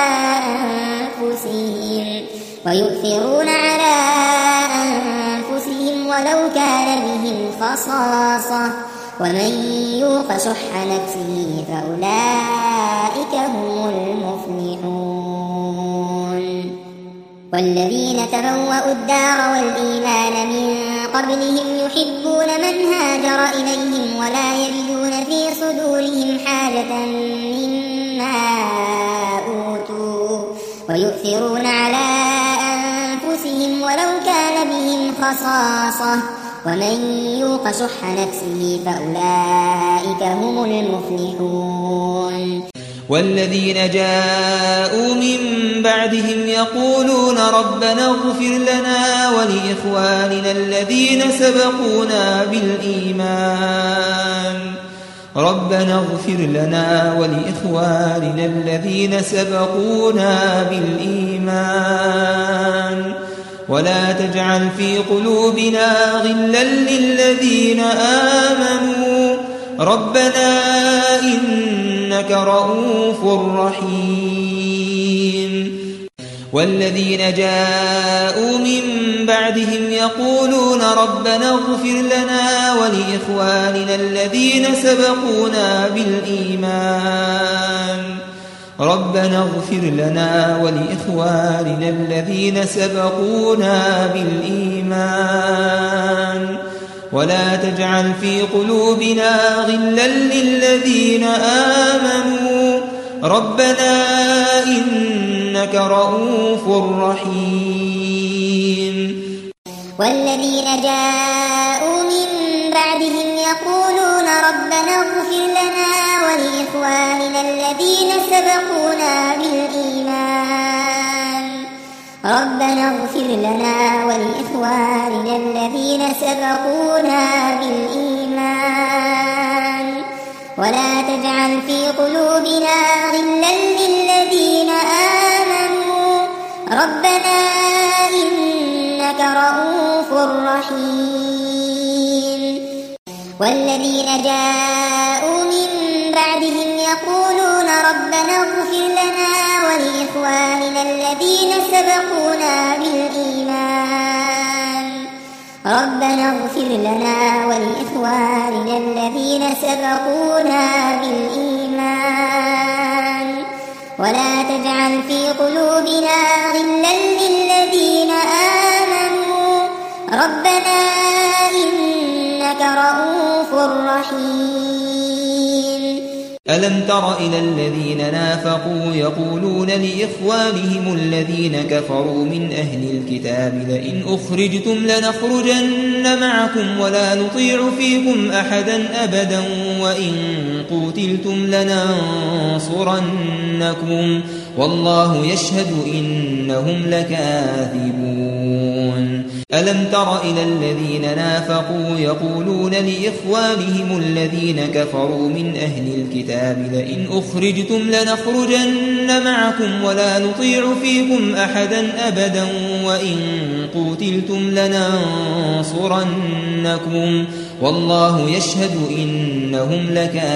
أنفسهم ويؤثرون على أنفسهم ولو كان بهم خصاصة ومن يوق شح نفسه فأولئك هم المفلحون والذين تبوأوا الدار والإيمان من قبلهم يحبون من هاجر إليهم ولا يجدون في صدورهم حاجة مما أوتوا ويؤثرون على أنفسهم ولو كان بهم خصاصة ومن يوق شح نفسه فأولئك هم المفلحون والذين جاءوا من بعدهم يقولون ربنا اغفر لنا ولإخواننا الذين سبقونا بالإيمان ربنا اغفر لنا ولإخواننا الذين سبقونا بالإيمان ولا تجعل في قلوبنا غلا للذين آمنوا ربنا إنك رؤوف رحيم والذين جاءوا من بعدهم يقولون ربنا اغفر لنا ولإخواننا الذين سبقونا بالإيمان ربنا اغفر لنا ولإخواننا الذين سبقونا بالإيمان ولا تجعل في قلوبنا غلا للذين آمنوا ربنا إنك رؤوف رحيم والذين جاءوا من بعدهم يقولون ربنا اغفر لنا ولإخواننا الذين سبقونا بالإيمان ربنا اغفر لنا ولإخواننا الذين سبقونا بالإيمان ولا تجعل في قلوبنا غلا للذين آمنوا ربنا إنك رؤوف رحيم والذين جاءوا من بعدهم يقولون ربنا اغفر لنا ولإخواننا الذين سبقونا بالإيمان ربنا اغفر لنا ولإخواننا الذين سبقونا بالإيمان ولا تجعل في قلوبنا غلا للذين آمنوا ربنا إنك رؤوف رحيم. ألم تر إلى الذين نافقوا يقولون لإخوانهم الذين كفروا من أهل الكتاب لئن أخرجتم لنخرجن معكم ولا نطيع فيكم أحدا أبدا وإن قتلتم لننصرنكم والله يشهد إنهم لكاذبون. ألم تر إلى الذين نافقوا يقولون لإخوانهم الذين كفروا من أهل الكتاب لئن أخرجتم لنخرجن معكم ولا نطيع فيكم أحدا أبدا وإن قتلتم لننصرنكم والله يشهد إنهم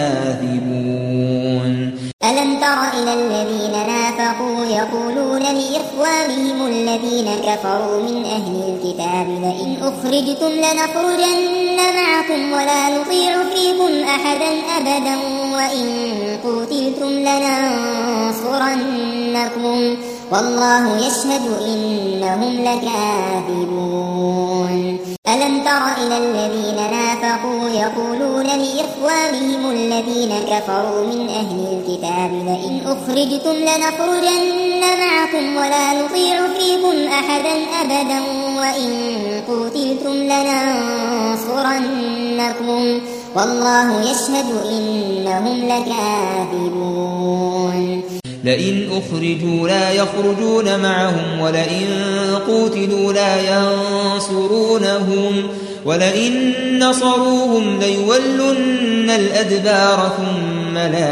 لكاذبون. ألم تر إلى الذين نافقوا يقولون لإخوانهم الذين كفروا من أهل الكتاب لئن أخرجتم لنخرجن معكم ولا نطيع فيكم أحدا أبدا وإن قتلتم لننصرنكم والله يشهد إنهم لكاذبون. ألم تر إلى الذين نافقوا يقولون لإخوانهم الذين كفروا من أهل الكتاب لئن أخرجتم لنخرجن معكم ولا نطيع فيكم أحدا أبدا وإن قتلتم لننصرنكم والله يشهد إنهم لكاذبون. لئن أخرجوا لا يخرجون معهم ولئن قتلوا لا ينصرونهم ولئن نصروهم ليولن الأدبار ثم لا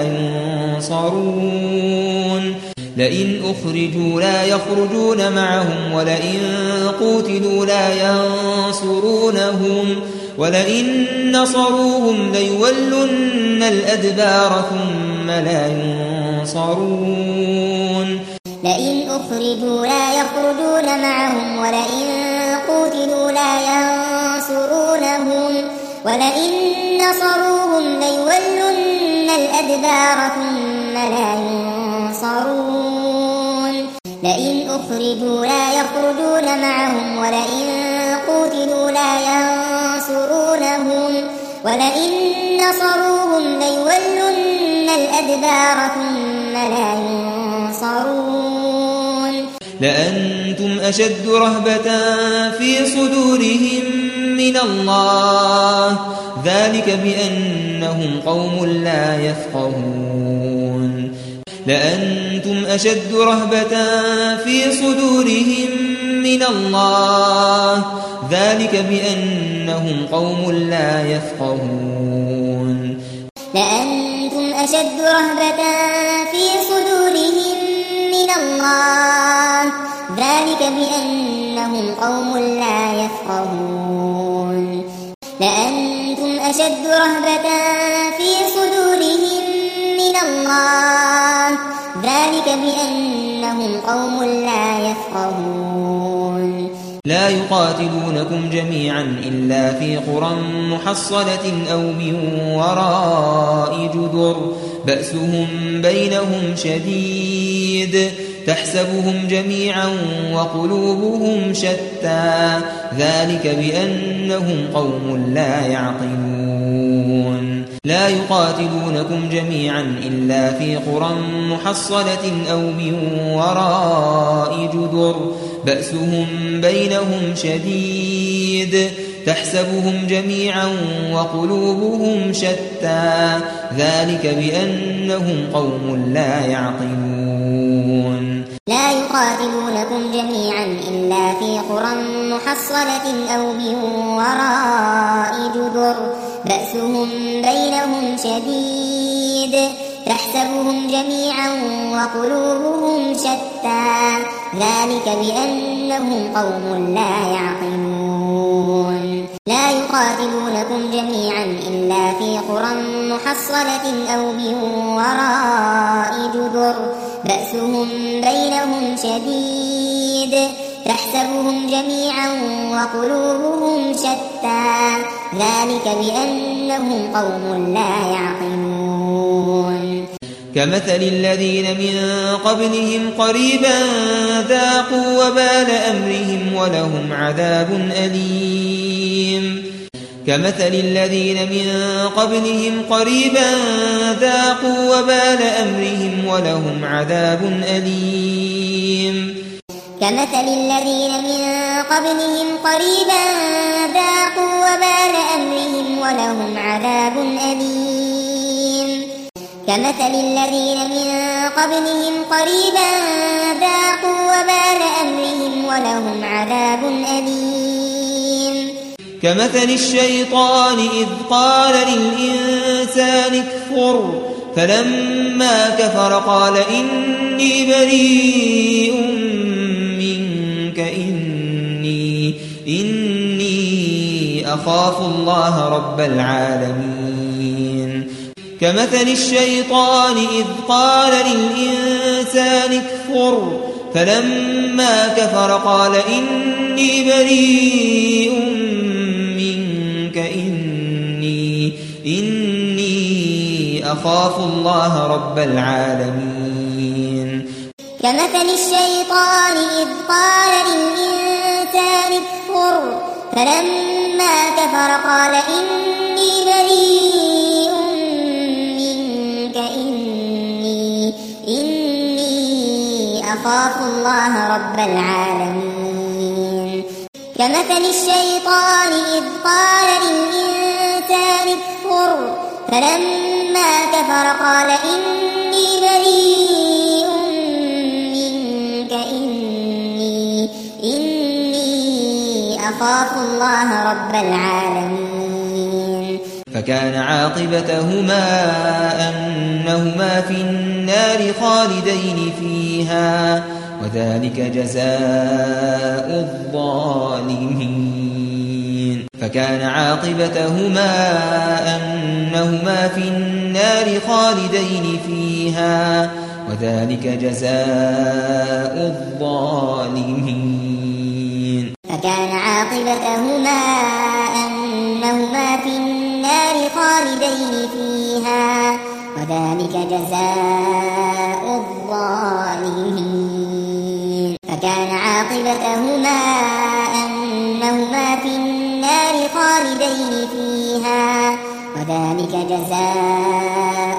ينصرون. لئن أخرجوا لا يخرجون معهم ولئن قتلوا لا ينصرونهم ولئن نصروهم ليولن الأدبار ثم لا ينصرون. لئن أخرجوا لا يخرجون معهم ولئن قتلوا لا ينصرونهم ولئن نصروهم ليولن الأدبار ثم لا ينصرون. لئن أخرجوا لا يخرجون معهم ولئن قتلوا لا ينصرونهم ولئن نصروهم ليولن الأدبار ثم لا ينصرون. لأنتم أشد رهبة في صدورهم من الله ذلك بأنهم قوم لا يفقهون. لأنتم أشد رهبة في صدورهم من الله ذلك بأنهم قوم لا يفقهون. لأنتم أشد رهبة في صدورهم من الله ذلك بأنهم قوم لا يفقهون. لأنتم أشد رهبة في صدورهم من الله ذلك بأنهم قوم لا يفقهون. لا يقاتلونكم جميعا إلا في قرى محصنة أو من وراء جدر بأسهم بينهم شديد تحسبهم جميعا وقلوبهم شتى ذلك بأنهم قوم لا يعقلون. لا يقاتلونكم جميعا إلا في قرى محصنة أو من وراء جدر بأسهم بينهم شديد تحسبهم جميعا وقلوبهم شتى ذلك بأنهم قوم لا يعقلون. لا يقاتلونكم جميعا إلا في قرى محصنة أو من وراء جدر بأسهم بينهم شديد تحسبهم جميعا وقلوبهم شتى ذلك بأنهم قوم لا يعقلون. لا يقاتلونكم جميعا إلا في قرى محصنة أو من وراء جدر بأسهم بينهم شديد تحسبهم جميعا وقلوبهم شتى ذلك بأنهم قوم لا يعقلون. كمثل الذين من قبلهم قريبا ذاقوا وبال أمرهم ولهم عذاب أليم كمثل الذين من قبلهم قريبا ذاقوا وبال أمرهم ولهم عذاب أليم كمثل الذين من قبلهم قريبا ذاقوا وبال أمرهم ولهم عذاب أليم كمثل الذين من قبلهم قريبا ذاقوا وبال أمرهم ولهم عذاب أليم كمثل الشيطان إذ قال للإنسان اكفر فلما كفر قال إني بريء منك إني, إني أخاف الله رب العالمين كمثل الشيطان إذ قال للإنسان اكفر فلما كفر قال إني بريء منك إني, إني أخاف الله رب العالمين كمثل الشيطان إذ قال للإنسان اكفر فلما كفر قال إني بريء منك إني, إني أخاف الله رب العالمين كمثل الشيطان إذ قال للإنسان اكفر فلما كفر قال إني بريء منك إني, إني أخاف الله رب العالمين فكان عاقبتهما أنهما في النار خالدين فيها وذلك جزاء الظالمين فكان عاقبتهما أنهما في النار خالدين فيها وذلك جزاء الظالمين فكان عاقبتهما أنهما في النار خالدين فيها وذلك جزاء الظالمين فكان عاقبتهما أنهما في النار خالدين فيها وذلك جزاء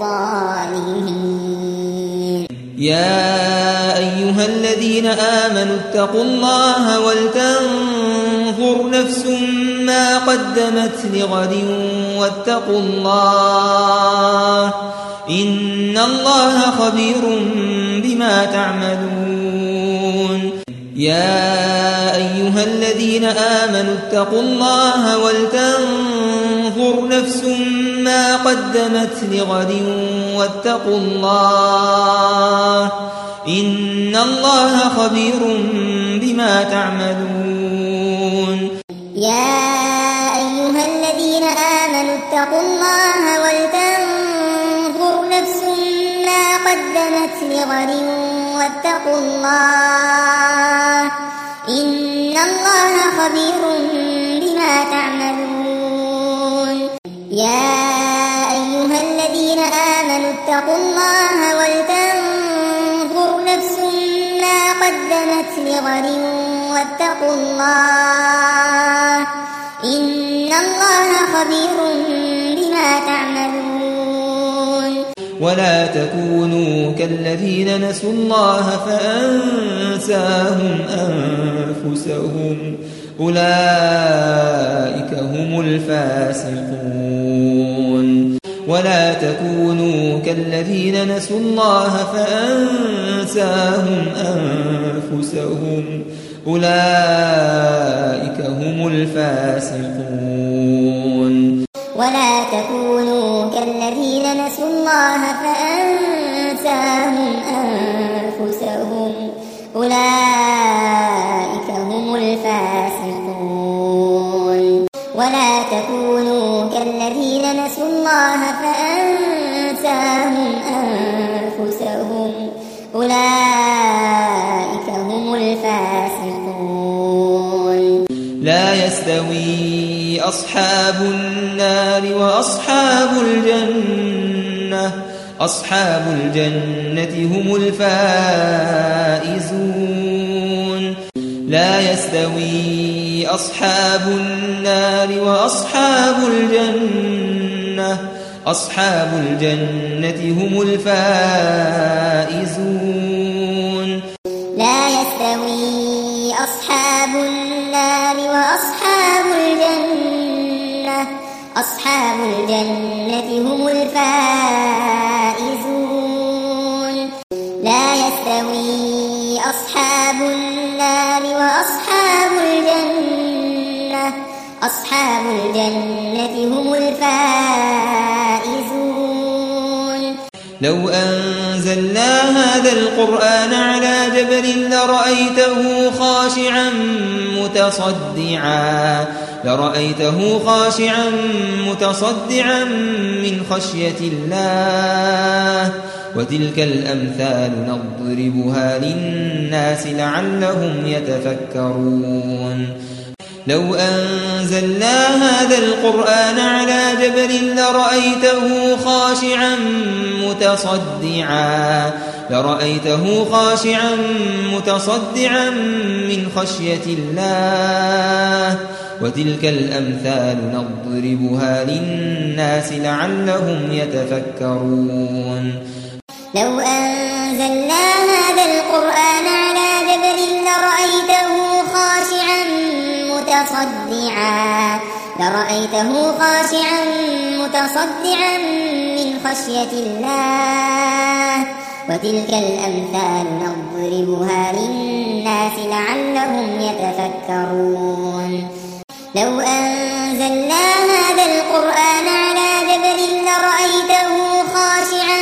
الظالمين يا أيها الذين آمنوا اتقوا الله ولتنظر نفس ما قدمت لغد واتقوا الله إن الله خبير بما تعملون يا أيها الذين آمنوا اتقوا الله ولتنظر نفس ما قدمت لغد واتقوا الله إن الله خبير بما تعملون يا أيها الذين آمنوا اتقوا الله ولتنظر نفس ما قدمت لغد واتقوا الله إن الله خبير بما تعملون يا أيها الذين آمنوا اتقوا الله ولتنظر نفس ما قدمت لغد واتقوا الله إن الله خبير بما تعملون ولا تكونوا كالذين نسوا الله فأنساهم أنفسهم أولئك هم الفاسقون ولا تكونوا كالذين نسوا الله فأنساهم أنفسهم أولئك هم الفاسقون ولا تكونوا كالذين نسوا الله فأنساهم أنفسهم أولئك هم الفاسقون ولا تكونوا كالذين نسوا الله فأنساهم أنفسهم أولئك هم الفاسقون لا يستوي أصحاب النار وأصحاب الجنة أصحاب الجنة هم الفائزون لا يستوي أصحاب النار وأصحاب الجنة أصحاب الجنة هم الفائزون لا يستوي أصحاب النار وأصحاب الجنة أصحاب الجنة هم الفائزون لا يستوي أصحاب النار وأصحاب الجنة أصحاب الجنة هم الفائزون لو أنزلنا هذا القرآن على جبل لرأيته خاشعا متصدعا لرأيته خاشعا متصدعا من خشية الله وتلك الأمثال نضربها للناس لعلهم يتفكرون لو أنزلنا هذا القرآن على جبل لرأيته خاشعا متصدعا لرأيته خاشعا متصدعا من خشية الله وتلك الأمثال نضربها للناس لعلهم يتفكرون لو أنزلنا هذا القرآن على جبل لرأيته خاشعا متصدعا لرأيته خاشعا متصدعا من خشية الله وتلك الأمثال نضربها للناس لعلهم يتفكرون لو أنزلنا هذا القرآن على جبل لرأيته خاشعا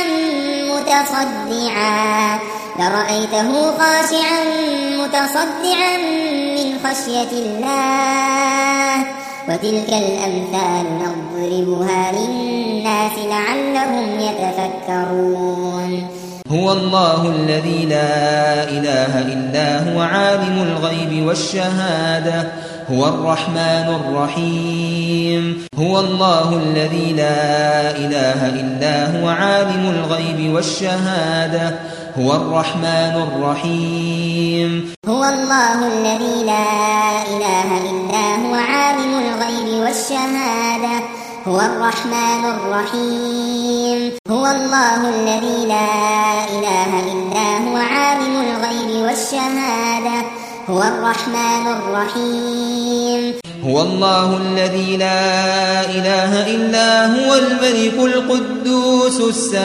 متصدعا لرأيته خاشعا متصدعا من خشية الله وتلك الأمثال نضربها للناس لعلهم يتفكرون هو الله الذي لا إله إلا هو عالم الغيب والشهادة هو الرحمن الرحيم هو الله الذي لا إله إلا هو عالم الغيب والشهادة هو الرحمن الرحيم هو الله الذي لا إله إلا هو عالم الغيب والشهادة هو الرحمن الرحيم هو الله الذي لا إله إلا هو عالم الغيب والشهادة هو الرحمن الرحيم هو الله الذي لا إله إلا هو الملك القدوس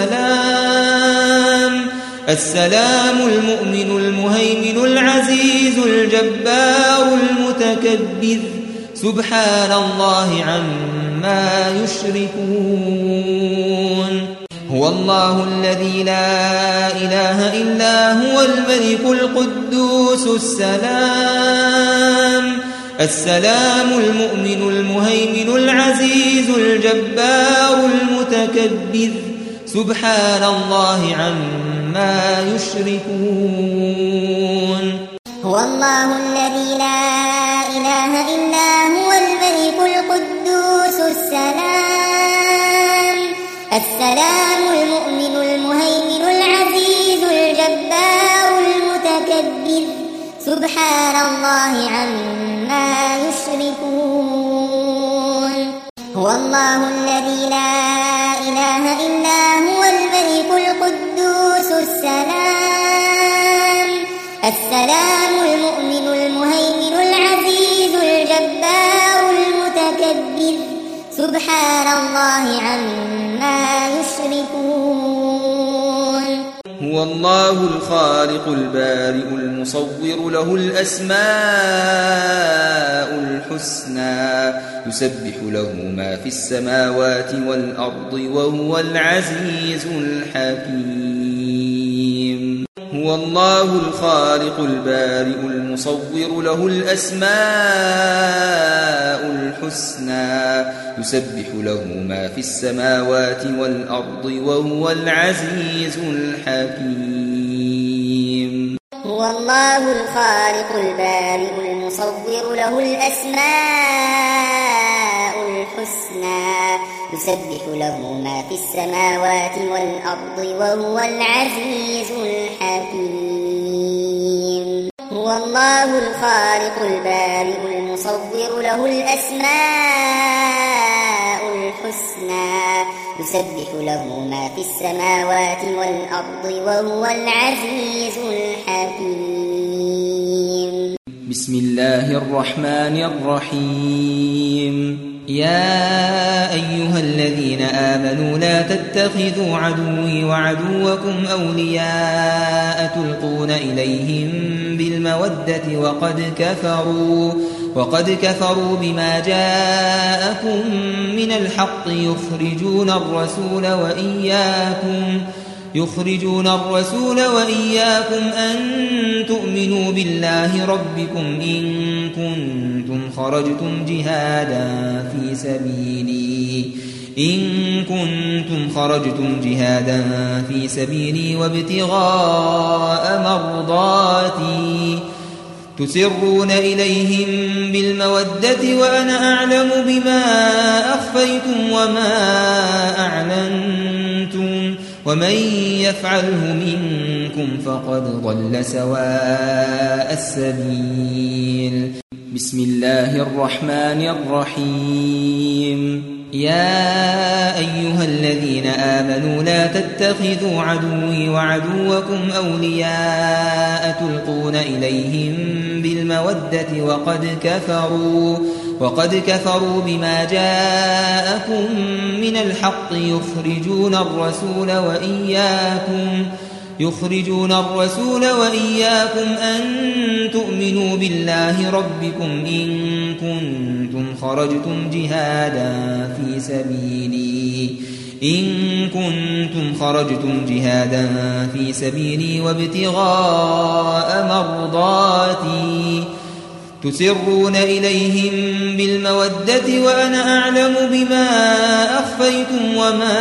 السلام السلام المؤمن المهيمن العزيز الجبار المتكبر سبحان الله عما يشركون هو الله الذي لا إله إلا هو الملك القدوس السلام السلام المؤمن المهيمن العزيز الجبار المتكبر سبحان الله عما يشركون هو الله الذي لا إله إلا هو الملك القدوس السلام السلام المؤمن المهيمن العزيز الجبار المتكبر سبحان الله عما يشركون هو الله الذي لا إله إلا هو الملك القدوس السلام السلام المؤمن المهيمن العزيز الجبار المتكبر سبحان الله عما يشركون هو الله الخالق البارئ المصور له الأسماء الحسنى يسبح له ما في السماوات والأرض وهو العزيز الحكيم هو الله الخالق البارئ المصور له الأسماء الحسنى يسبح له ما في السماوات والأرض وهو العزيز الحكيم هو الله الخالق البارئ المصور له الأسماء الحسنى يسبح له ما في السماوات والأرض وهو العزيز الحكيم هو الله الخالق البارئ المصور له الأسماء الحسنى يسبح له ما في السماوات والأرض وهو العزيز الحكيم بسم الله الرحمن الرحيم يا أيها الذين آمنوا لا تتخذوا عدوي وعدوكم أولياء تلقون إليهم بالمودة وقد كفروا وقد كفروا بما جاءكم من الحق يخرجون الرسول وإياكم يخرجون الرسول وإياكم أن تؤمنوا بالله ربكم إن كنتم خرجتم جهادا في سبيلي إن كنتم خرجتم جهادا في سبيلي وابتغاء مرضاتي تسرون إليهم بالمودة وأنا أعلم بما أخفيتم وما أعلنتم ومن يفعله منكم فقد ضل سواء السبيل بسم الله الرحمن الرحيم يا أيها الذين آمنوا لا تتخذوا عدوي وعدوكم أولياء تلقون إليهم بالمودة وقد كفروا وقد كفروا بما جاءكم من الحق يخرجون الرسول وإياكم يخرجون الرسول وإياكم أن تؤمنوا بالله ربكم إن كنتم خرجتم جهادا في سبيلي إن كنتم خرجتم جهادا في سبيلي وابتغاء مرضاتي تسرون إليهم بالمودة وأنا أعلم بما أخفيتم وما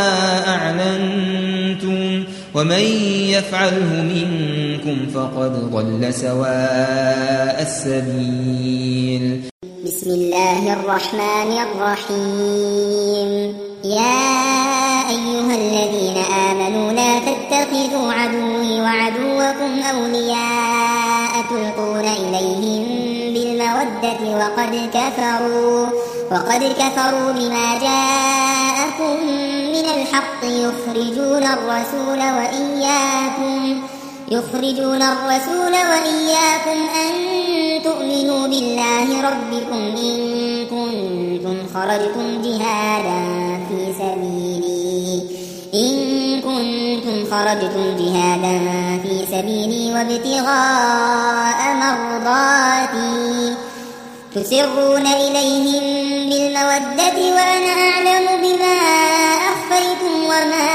أعلنتم ومن يفعله منكم فقد ضل سواء السبيل بسم الله الرحمن الرحيم يا أيها الذين آمنوا لا تتخذوا عدوي وعدوكم أولياء تلقون إليهم بالمودة وقد كفروا وقد كفروا بما جاءكم من الحق يخرجون الرسول وإياكم يخرجون الرسول وإياكم أن تؤمنوا بالله ربكم إن كنتم خرجتم جهادا في سبيلي إن كنتم خرجتم جهادا في سبيلي وابتغاء مرضاتي تسرون إليهم بالمودة وأنا أعلم بما أخفيتم وما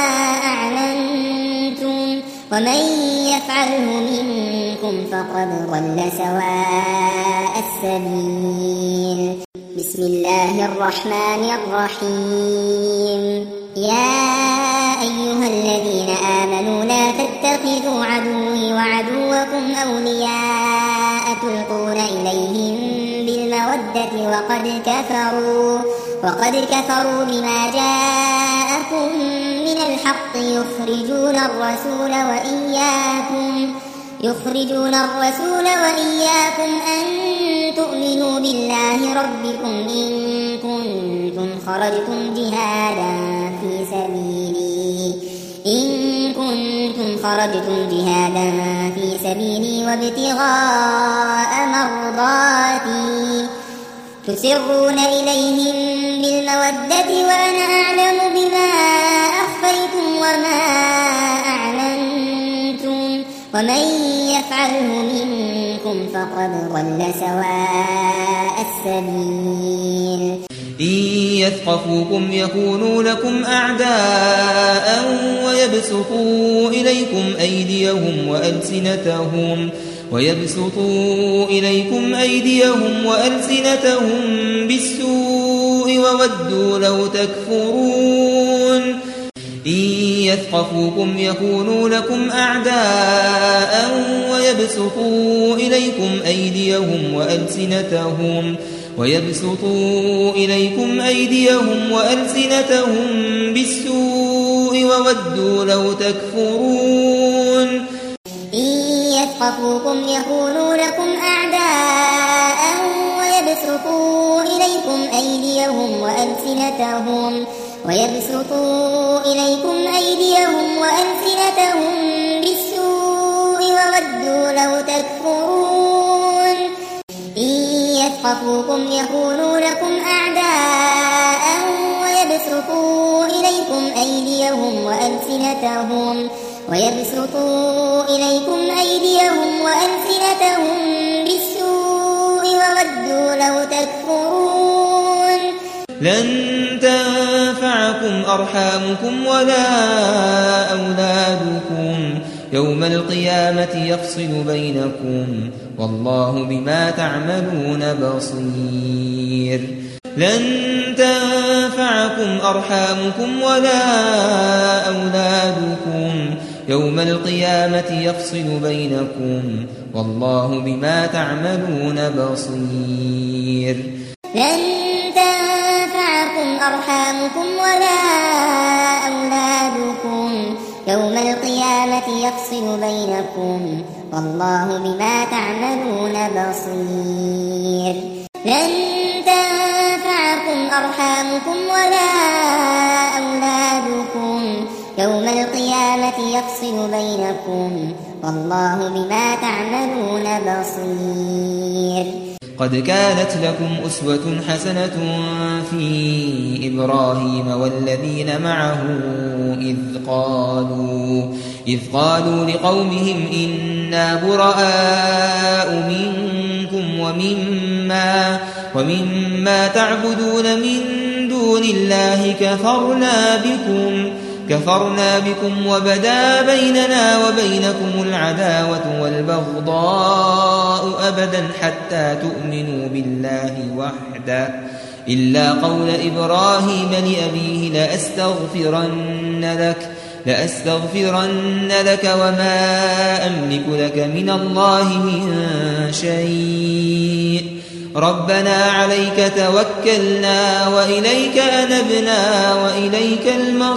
أعلنتم ومن يفعله منكم فقد ضل سواء السبيل بسم الله الرحمن الرحيم يا أيها الذين آمنوا لا تتخذوا عدوي وعدوكم أولياء تلقون إليهم بالمودة وقد كفروا وقد كفروا بما جاءكم من الحق يخرجون الرسول وإياكم يخرجون الرسول وإياكم أن تؤمنوا بالله ربكم إن كنتم خرجتم جهادا في سبيلي إن كنتم خرجتم جهادا في سبيلي وابتغاء مرضاتي تسرون إليهم بالمودة وأنا أعلم بما أخفيتم وما أعلنتم ومن يفعله منكم فقد ضل سواء السبيل إن يثقفوكم يكونوا لكم أعداء ويبسطوا إليكم أيديهم وألسنتهم ويبسطوا إليكم أيديهم وألسنتهم بالسوء وودوا لو تكفرون إن يثقفوكم يكونوا لكم أعداء ويبسطوا إليكم أيديهم وألسنتهم ويبسطوا إليكم أيديهم وألسنتهم بالسوء وودوا لو تكفرون إن يثقفوكم يكونوا لكم أعداء ويبسطوا إليكم أيديهم وألسنتهم ويبسطوا إليكم أيديهم وألسنتهم بالسوء وودوا لو تكفرون إن يثقفوكم يكونوا لكم أعداء ويبسطوا إليكم أيديهم وألسنتهم ويبسطوا إليكم أيديهم وألسنتهم بالسوء وودوا لو تكفرون لن تنفعكم أرحامكم ولا أولادكم يوم القيامة يفصل بينكم والله بما تعملون بصير لن تنفعكم أرحامكم ولا أولادكم يوم القيامة يفصل بينكم والله بما تعملون بصير لن تنفعكم أرحامكم ولا أولادكم يوم القيامة يفصل بينكم والله بما تعملون بصير لن تنفعكم أرحامكم ولا أولادكم يوم القيامة يفصل بينكم والله بما تعملون بصير قد كانت لكم أسوة حسنة في إبراهيم والذين معه إذ قالوا إذ قالوا لقومهم إنا براء منكم ومما ومما تعبدون من دون الله كفرنا بكم كفرنا بكم وبدا بيننا وبينكم العداوة والبغضاء أبدا حتى تؤمنوا بالله وحده إلا قول إبراهيم لأبيه لأستغفرن لك لأستغفرن لك وما أملك لك من الله من شيء ربنا عليك توكلنا وإليك أنبنا وإليك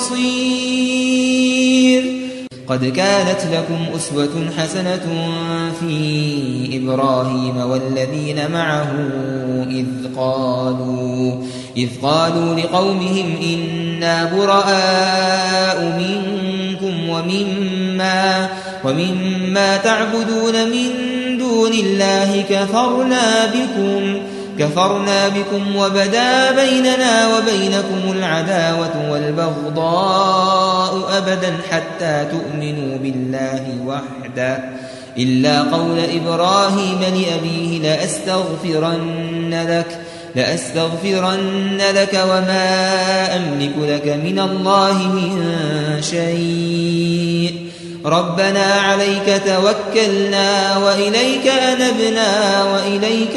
المصير قد كانت لكم أسوة حسنة في إبراهيم والذين معه إذ قالوا إذ قالوا لقومهم إنا براء منكم ومما ومما تعبدون من دون الله كفرنا بكم كفرنا بكم وبدا بيننا وبينكم العداوة والبغضاء أبدا حتى تؤمنوا بالله وحده إلا قول إبراهيم لأبيه لأستغفرن لك لأستغفرن لك وما أملك لك من الله من شيء ربنا عليك توكلنا وإليك أنبنا وإليك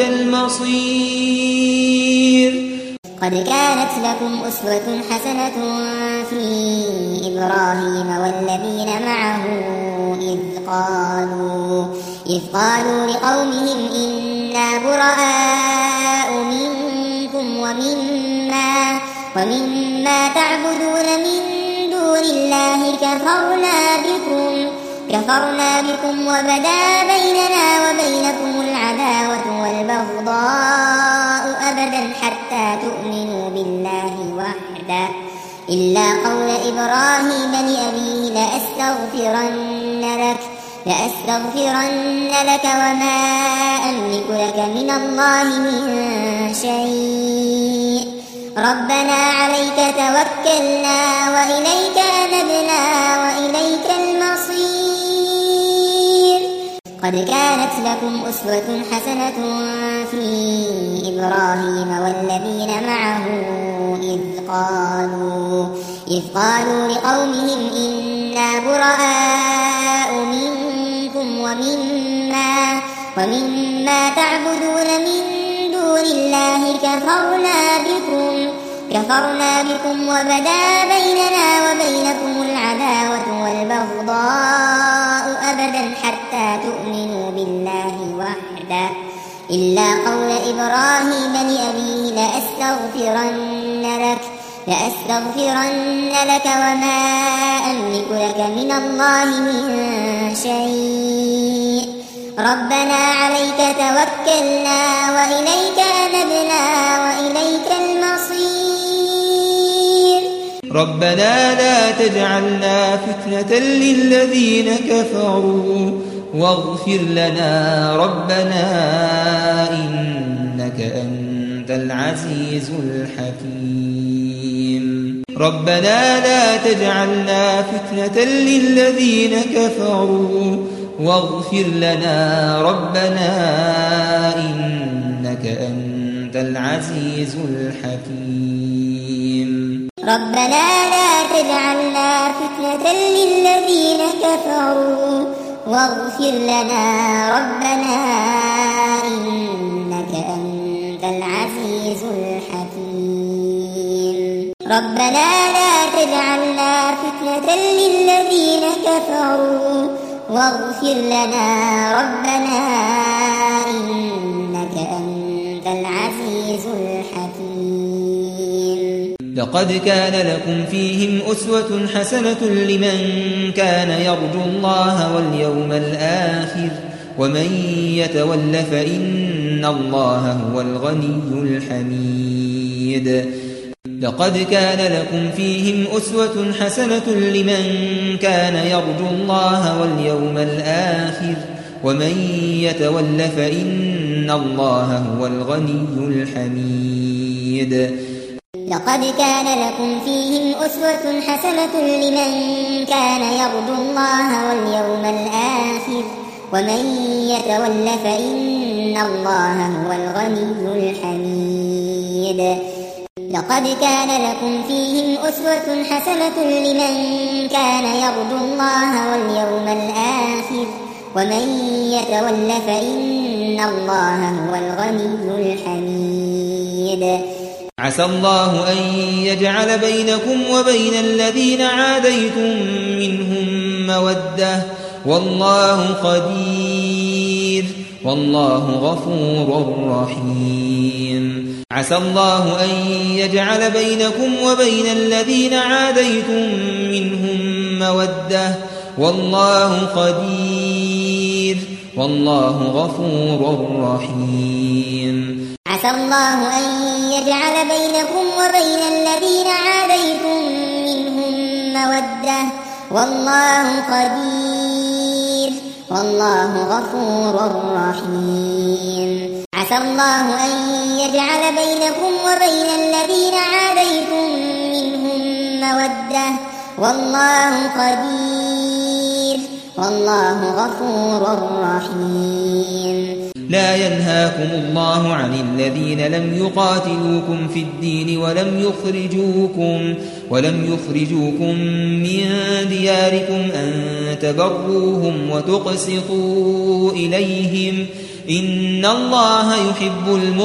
المصير قد كانت لكم أسوة حسنة في إبراهيم والذين معه إذ قالوا إذ قالوا لقومهم إنا براء منكم ومما ومما تعبدون من دون الله كفرنا بكم كفرنا بكم وبدا بيننا وبينكم العداوة والبغضاء أبدا حتى تؤمنوا بالله وحده إلا قول إبراهيم لأبيه لأستغفرن لك لأستغفرن لك وما أملك لك من الله من شيء ربنا عليك توكلنا وإليك أنبنا وإليك المصير قد كانت لكم أسوة حسنة في إبراهيم والذين معه إذ قالوا إذ قالوا لقومهم إنا براء منكم ومما ومما تعبدون من دون الله كفرنا بكم كفرنا بكم وبدا بيننا وبينكم العداوة والبغضاء أبدا حتى تؤمنوا بالله وحده إلا قول إبراهيم لأبيه لأستغفرن لك لأستغفرن لك وما أملك لك من الله من شيء ربنا عليك توكلنا وإليك أنبنا وإليك المصير ربنا لا تجعلنا فتنة للذين كفروا واغفر لنا ربنا إنك أنت العزيز الحكيم ربنا لا تجعلنا فتنة للذين كفروا واغفر لنا ربنا إنك أنت العزيز الحكيم ربنا لا تجعلنا فتنة للذين كفروا واغفر لنا ربنا إنك أنت العزيز الحكيم ربنا لا تجعلنا فتنة للذين كفروا واغفر لنا ربنا إنك أنت العزيز الحكيم لقد كان لكم فيهم أسوة حسنة لمن كان يرجو الله واليوم الآخر ومن يتول فإن الله هو الغني الحميد لقد كان لكم فيهم أسوة حسنة لمن كان يرجو الله واليوم الآخر ومن يتول فإن الله هو الغني الحميد لقد كان لكم فيهم أسوة حسنة لمن كان يرجو الله واليوم الآخر ومن يتول فإن الله هو الغني الحميد لقد كان لكم فيهم أسوة حسنة لمن كان يرجو الله واليوم الآخر ومن يتول فإن الله هو الغني الحميد عسى الله أن يجعل بينكم وبين الذين عاديتم منهم مودة والله قدير والله غفور رحيم عسى الله أن يجعل بينكم وبين الذين عاديتم منهم مودة والله قدير والله غفور رحيم عسى الله أن يجعل بينكم وبين الذين عاديتم منهم مودة والله قدير والله غفور رحيم عسى الله أن يجعل بينكم وبين الذين عاديتم منهم مودة والله قدير والله غفور رحيم لا ينهاكم الله عن الذين لم يقاتلوكم في الدين ولم يخرجوكم ولم يخرجوكم من دياركم أن تبروهم وتقسطوا إليهم إن الله يحب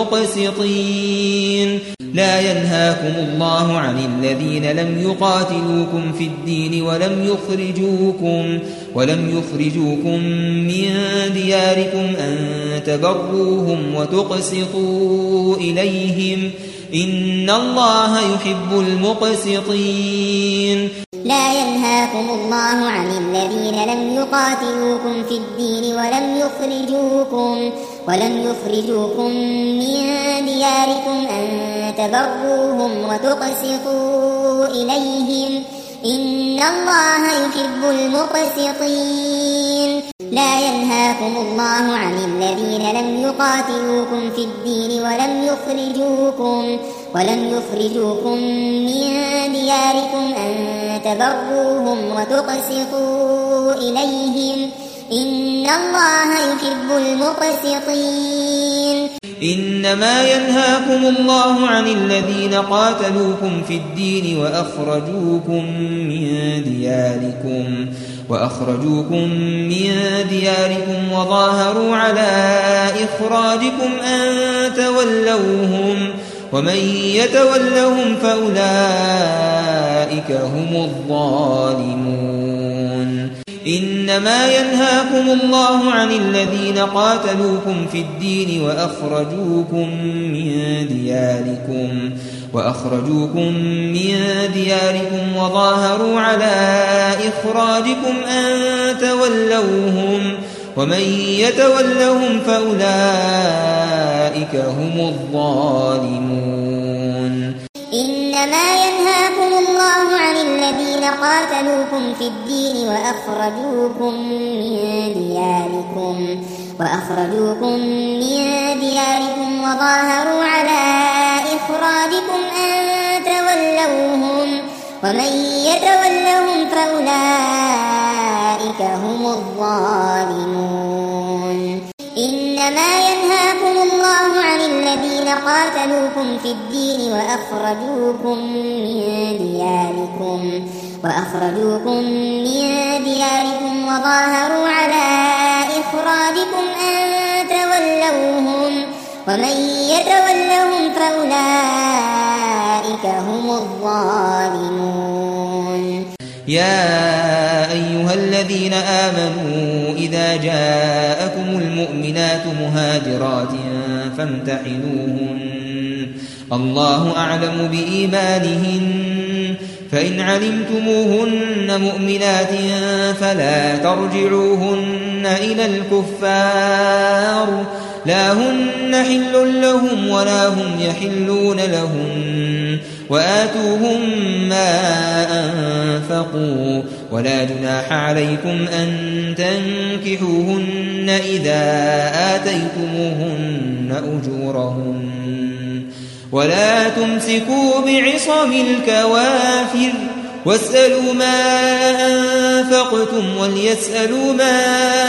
المقسطين لا ينهاكم الله عن الذين لم يقاتلوكم في الدين ولم يخرجوكم ولم يخرجوكم من دياركم أن تبروهم وتقسطوا إليهم إن الله يحب المقسطين لا ينهاكم الله عن الذين لم يقاتلوكم في الدين ولم يخرجوكم ولم يخرجوكم من دياركم أن تبروهم وتقسطوا إليهم إن الله يحب المقسطين لا ينهاكم الله عن الذين لم يقاتلوكم في الدين ولم يخرجوكم ولم يخرجوكم من دياركم أن تبروهم وتقسطوا إليهم إن الله يحب المقسطين إنما ينهاكم الله عن الذين قاتلوكم في الدين وأخرجوكم من دياركم وأخرجوكم من دياركم وظاهروا على إخراجكم أن تولوهم ومن يتولهم فأولئك هم الظالمون إنما ينهاكم الله عن الذين قاتلوكم في الدين وأخرجوكم من دياركم وأخرجوكم من دياركم وظاهروا على إخراجكم أن تولوهم ومن يتولهم فأولئك هم الظالمون إنما ينهاكم الله عن الذين قاتلوكم في الدين وأخرجوكم من دياركم وأخرجوكم من دياركم وظاهروا على إخراجكم أن تولوهم ومن يتولهم فأولئك هم الظالمون إنما ينهاكم الله عن الذين قاتلوكم في الدين وأخرجوكم من دياركم وأخرجوكم من دياركم وظاهروا على إخراجكم أن تولوهم ومن يتولهم فأولئك هم الظالمون يا أيها الذين آمنوا إذا جاءكم المؤمنات مهاجرات فامتحنوهن الله أعلم بإيمانهن فإن علمتموهن مؤمنات فلا ترجعوهن إلى الكفار لا هن حل لهم ولا هم يحلون لهم وآتوهم ما أنفقوا ولا جناح عليكم أن تنكحوهن إذا آتيتموهن أجورهن ولا تمسكوا بعصم الكوافر واسألوا ما أنفقتم وليسألوا ما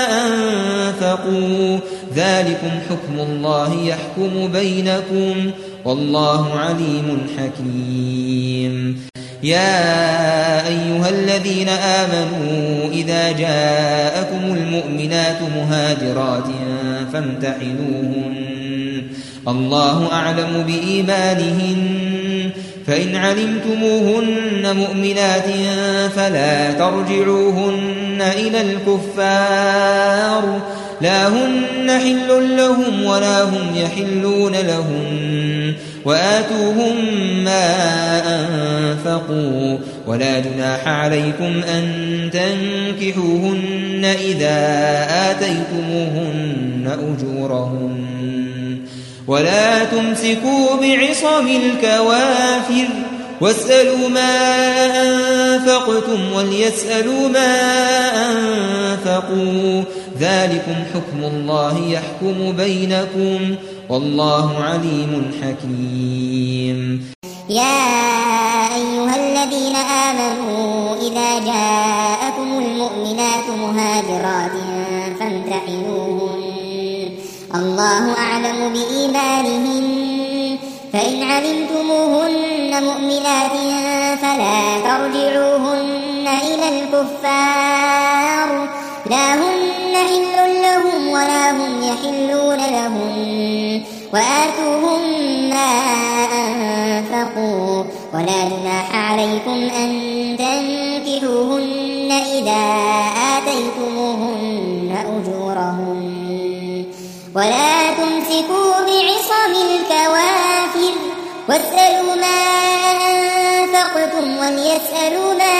أنفقوا ذلكم حكم الله يحكم بينكم والله عليم حكيم يا أيها الذين آمنوا إذا جاءكم المؤمنات مهاجرات فامتحنوهن الله أعلم بإيمانهن فإن علمتموهن مؤمنات فلا ترجعوهن إلى الكفار لا هن حل لهم ولا هم يحلون لهم وآتوهم ما أنفقوا ولا جناح عليكم أن تنكحوهن إذا آتيتموهن أجورهن ولا تمسكوا بعصم الكوافر واسألوا ما أنفقتم وليسألوا ما أنفقوا ذلكم حكم الله يحكم بينكم والله عليم حكيم يا أيها الذين آمنوا إذا جاءكم المؤمنات مهاجرات فامتحنوهن الله أعلم بإيمانهن فإن علمتموهن مؤمنات فلا ترجعوهن إلى الكفار لا هن حل لهم ولا هم يحلون لهم وآتوهم ما أنفقوا ولا جناح عليكم أن تنكحوهن إذا آتيتموهن أجورهن ولا تمسكوا بعصم الكوافر واسألوا ما أنفقتم وليسألوا ما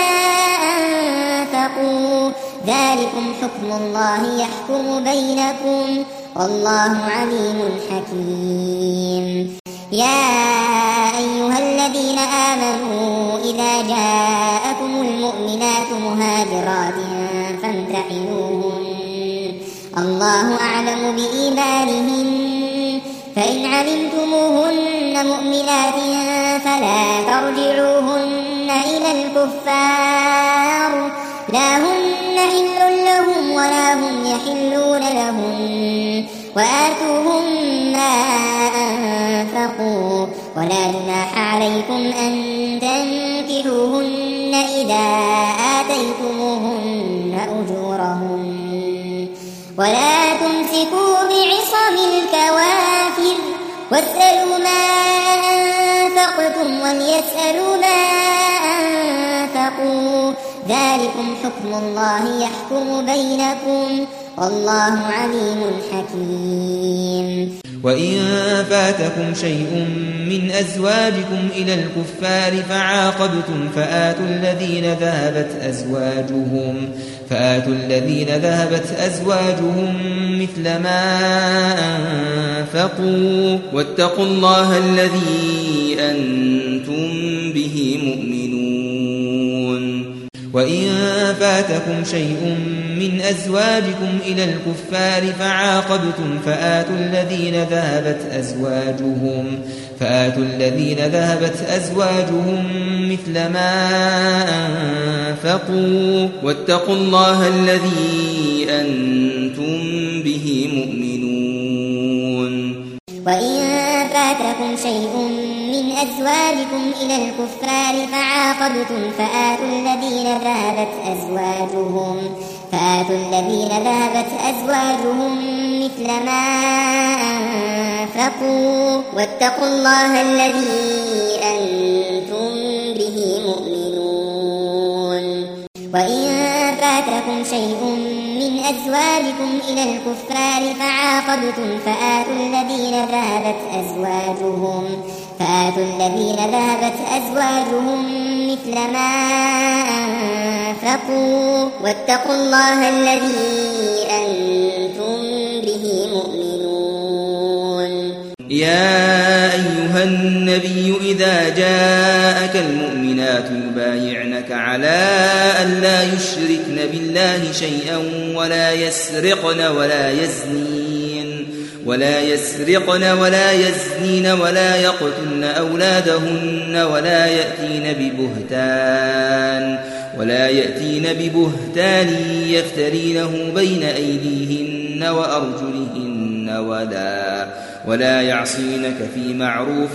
أنفقوا ذلكم حكم الله يحكم بينكم والله عليم حكيم يا أيها الذين آمنوا إذا جاءكم المؤمنات مهاجرات فامتحنوهن الله أعلم بإيمانهن فإن علمتموهن مؤمنات فلا ترجعوهن إلى الكفار لا هن حل لهم ولا هم يحلون لهم وآتوهم ما أنفقوا ولا جناح عليكم أن تنكحوهن إذا آتيتموهن أجورهن ولا تمسكوا بعصم الكوافر واسألوا ما أنفقتم وليسألوا ما أنفقوا ذلكم حكم الله يحكم بينكم والله عليم حكيم. وإن فاتكم شيء من أزواجكم إلى الكفار فعاقبتم فآتوا الذين ذهبت أزواجهم فآتوا الذين ذهبت أزواجهم مثل ما أنفقوا واتقوا الله الذي أنتم به مؤمنون. وإن فاتكم شيء من أزواجكم إلى الكفار فعاقبتم فآتوا الذين ذهبت أزواجهم فآتوا الذين ذهبت أزواجهم مثل ما أنفقوا واتقوا الله الذي أنتم به مؤمنون. وإن فاتكم شيء من أزواجكم إلى الكفار فعاقبتم فآتوا الذين ذهبت أزواجهم فآتوا الذين ذهبت أزواجهم مثل ما أنفقوا واتقوا الله الذي أنتم به مؤمنون. وإن فاتكم شيء من أزواجكم إلى الكفار فعاقبتم فآتوا الذين ذهبت أزواجهم فآتوا الذين ذهبت أزواجهم مثل ما أنفقوا واتقوا الله الذي أنتم به مؤمنون. يا أيها النبي إذا جاءك المؤمنات يبايعنك على أن لا يشركن بالله شيئا ولا يسرقن ولا يزنين ولا يسرقن ولا يزنين ولا يقتلن أولادهن ولا يأتين ببهتان ولا يأتين ببهتان يفترينه بين أيديهن وأرجلهن ولا ولا يعصينك في معروف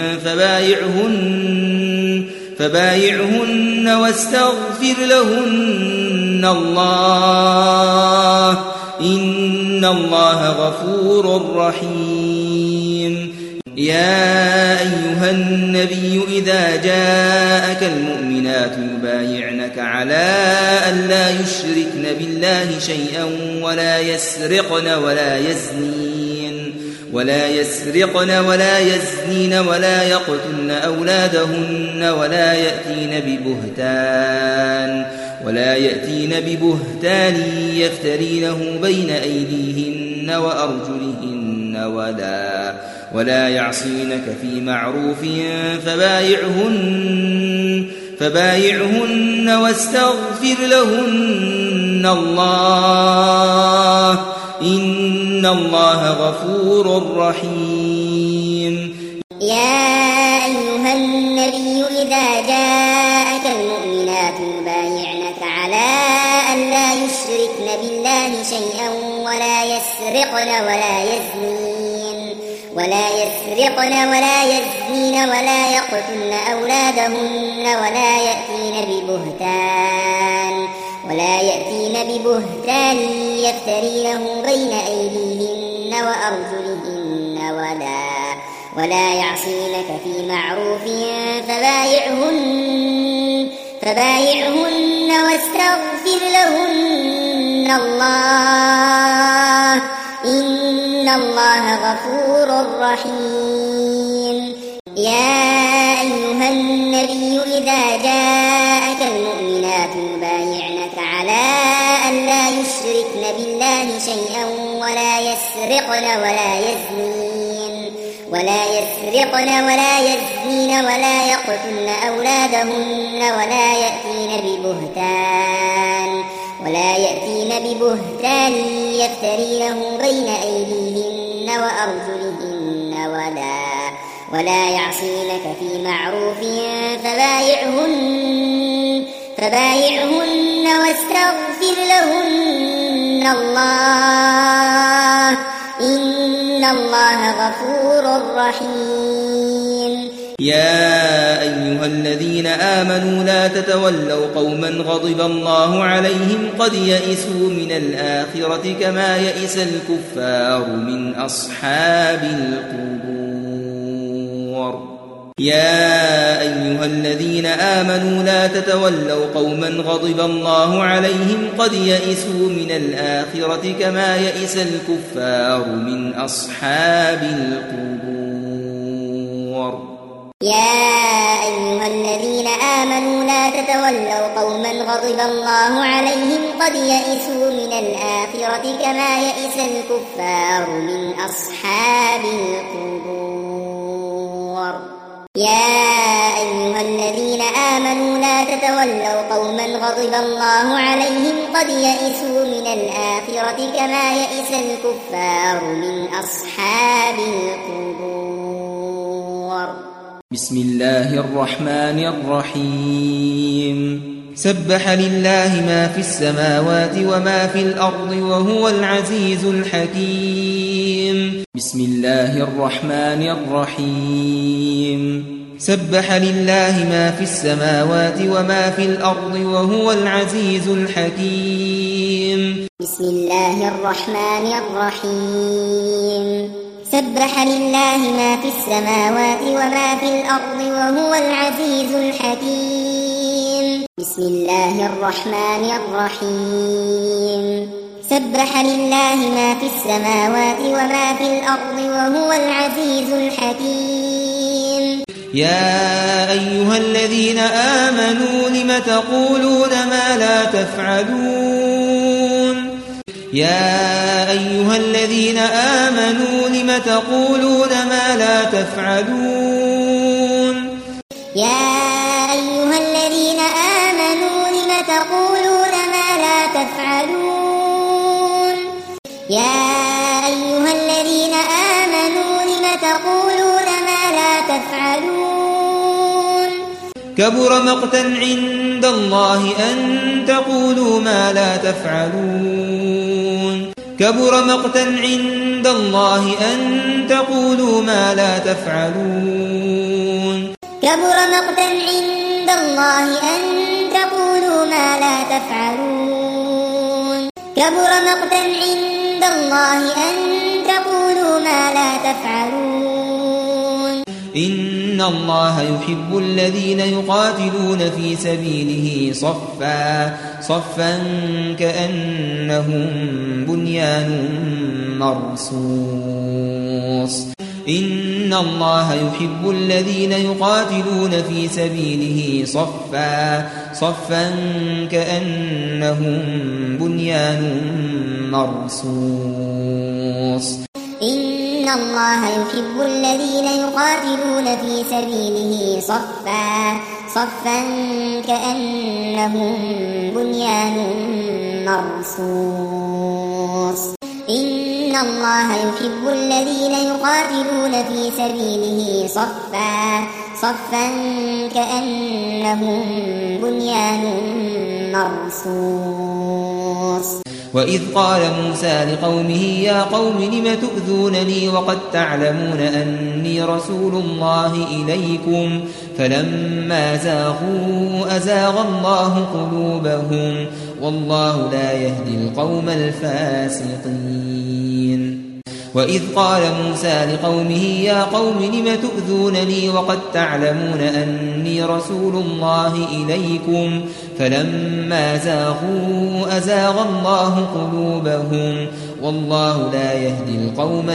فبايعهن فبايعهن واستغفر لهن الله إن الله غفور رحيم. يا أيها النبي إذا جاءك المؤمنات يبايعنك على أن لا يشركن بالله شيئا ولا يسرقن ولا يزنين ولا يسرقن ولا يزنين ولا يقتلن أولادهن ولا يأتين ببهتان ولا يأتين ببهتان يفترينه بين أيديهن وأرجلهن ولا ولا يعصينك في معروف فبايعهن فبايعهن واستغفر لهن الله إن الله غفور رحيم. يا أيها النبي إذا جاءك المؤمنات يبايعنك على أن لا يشركن بالله شيئا ولا يسرقن ولا يزنين ولا يسرقن ولا يزنين ولا يقتلن أولادهن ولا يأتين ببهتان ولا يأتين ببهتان يفترينه بين أيديهن وأرجلهن ولا ولا يعصينك في معروف فبايعهن فبايعهن واستغفر لهن الله إن الله غفور رحيم. يا أيها النبي إذا جاءك المؤمنات يبايعنك على أن لا يشركن بالله شيئا ولا يسرقن ولا يزنين ولا يسرقن ولا يزنين ولا يقتلن أولادهن ولا يأتين ببهتان ولا يأتين ببهتان يفترينه بين أيديهن وأرجلهن ولا ولا يعصينك في معروف فبايعهن فبايعهن واستغفر لهن الله إن الله غفور رحيم. يا أيها الذين آمنوا لا تتولوا قوما غضب الله عليهم قد يئسوا من الآخرة كما يئس الكفار من أصحاب القبور. يا أيها الذين آمنوا لا تتولوا قوما غضب الله عليهم قد يئسوا من الآخرة كما يئس الكفار من أصحاب القبور. يا أيها الذين آمنوا لا تتولوا قوما غضب الله عليهم قد يئسوا من الآخرة كما يئس الكفار من أصحاب القبور. يا أيها الذين آمنوا لا تتولوا قوما غضب الله عليهم قد يئسوا من الآخرة كما يئس الكفار من أصحاب القبور. بسم الله الرحمن الرحيم. سبح لله ما في السماوات وما في الأرض وهو العزيز الحكيم. بسم الله الرحمن الرحيم. سبح لله ما في السماوات وما في الأرض وهو العزيز الحكيم. بسم الله الرحمن الرحيم. سبح لله ما في السماوات وما في الأرض وهو العزيز الحكيم. بسم الله الرحمن الرحيم. سبح لله ما في السماوات وما في الأرض وهو العزيز الحكيم. يا أيها الذين آمنوا لم تقولون ما لا تفعلون. يا أيها الذين آمنوا لم تقولون ما لا تفعلون. يا أيها الذين آمنوا لم تقولون ما لا تفعلون. يا أيها الذين آمنوا لم تقولون ما لا تفعلون. كبر مقتا عند الله أن تقولوا ما لا تفعلون. كبر مقتا عند الله أن تقولوا ما لا تفعلون. كبر مقتا عند الله أن تقولوا ما لا تفعلون. كبر مقتا عند الله أن تقولوا ما لا تفعلون. إن الله يحب الذين يقاتلون في سبيله صفا صفا كأنهم بنيان مرصوص. إن الله يحب الذين يقاتلون في سبيله صفا صفا كأنهم بنيان مرصوص. إن الله يحب الذين يقاتلون في سبيله صفا صفا كأنهم بنيان مرصوص. إن الله يحب الذين يقاتلون في سبيله صفا صفا كأنهم بنيان مرصوص. وإذ قال موسى لقومه يا قوم لم تؤذونني وقد تعلمون أني رسول الله إليكم فلما زاغوا أزاغ الله قلوبهم والله لا يهدي القوم الفاسقين. وإذ قال موسى لقومه يا قوم لم تؤذونني وقد تعلمون أني رسول الله إليكم فلما زاغوا أزاغ الله قلوبهم والله لا يهدي القوم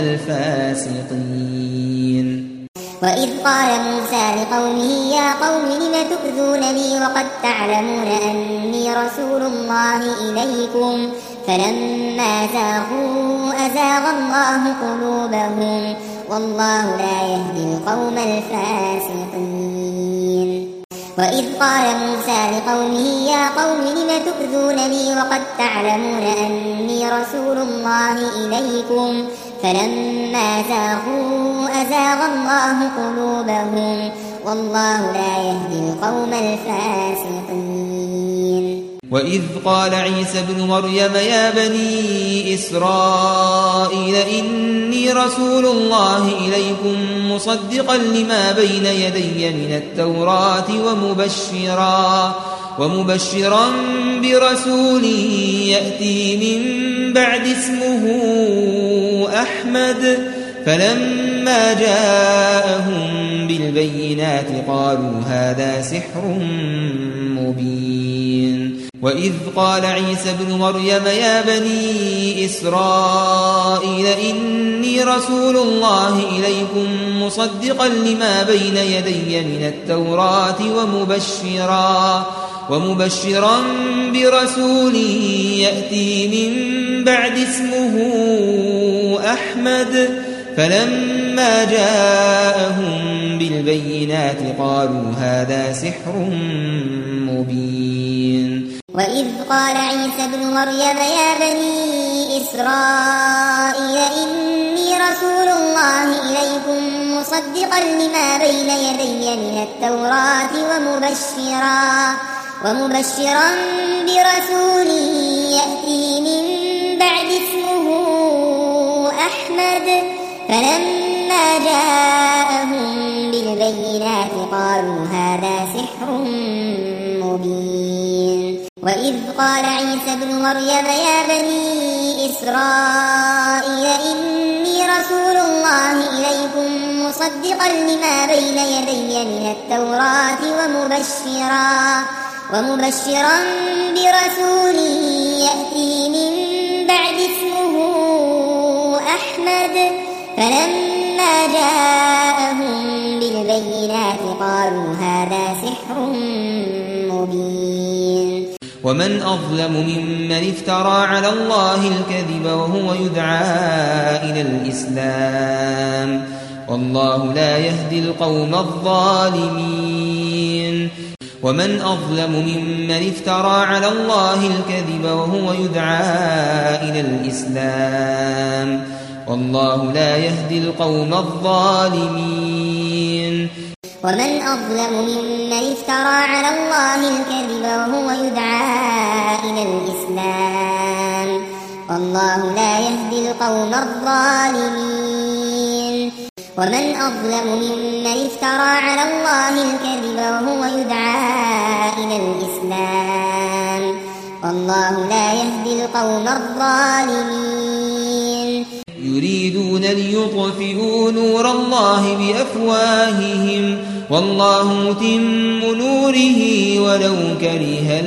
الفاسقين. وإذ قال موسى لقومه يا قوم لم تؤذونني وقد تعلمون أني رسول الله إليكم فلما زاغوا أزاغ الله قلوبهم والله لا يهدي القوم الفاسقين. وإذ قال موسى لقومه يا قوم لم تؤذونني وقد تعلمون أني رسول الله إليكم فلما زاغوا أزاغ الله قلوبهم والله لا يهدي القوم الفاسقين. وإذ قال عيسى ابن مريم يا بني إسرائيل إني رسول الله إليكم مصدقا لما بين يدي من التوراة ومبشرا ومبشرا برسول يأتي من بعد اسمه أحمد فلما جاءهم بالبينات بالبينات قالوا هذا سحر مبين. وإذ قال عيسى ابن مريم يا بني إسرائيل إني رسول الله إليكم مصدقا لما بين يدي من التوراة ومبشرا ومبشرا برسول يأتي من بعد اسمه أحمد فلما جاءهم بالبينات قالوا هذا سحر مبين. وإذ قال عيسى ابن مريم يا بني إسرائيل إني رسول الله إليكم مصدقا لما بين يدي من التوراة ومبشرا ومبشرا برسول يأتي من بعد اسمه أحمد فلما جاءهم بالبينات قالوا هذا سحر مبين. وإذ قال عيسى ابن مريم يا بني إسرائيل إني رسول الله إليكم مصدقا لما بين يدي من التوراة ومبشرا ومبشرا برسول يأتي من بعد اسمه أحمد فلما جاءهم بالبينات قالوا هذا سحر مبين. ومن أظلم ممن افترى على الله الكذب وهو يدعى إلى الإسلام والله لا يهدي القوم الظالمين. ومن أظلم ممن افترى على الله الكذب وهو يدعى إلى الإسلام والله لا يهدي القوم الظالمين. ومن أظلم ممن افترى على الله الكذب وهو يدعى إلى الإسلام والله لا يهدي القوم الظالمين. ومن أظلم ممن افترى على الله الكذب وهو يدعى إلى الإسلام والله لا يهدي القوم الظالمين. يريدون ليطفئوا نور الله بأفواههم والله متم نوره ولو كره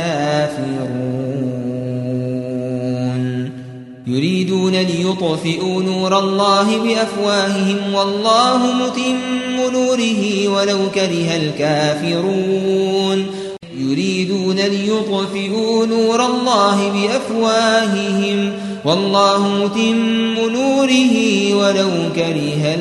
الكافرون. يريدون ليطفئوا نور الله بأفواههم والله متم نوره ولو كره الكافرون. يريدون ليطفئوا نور الله بأفواههم والله متم نوره ولو كره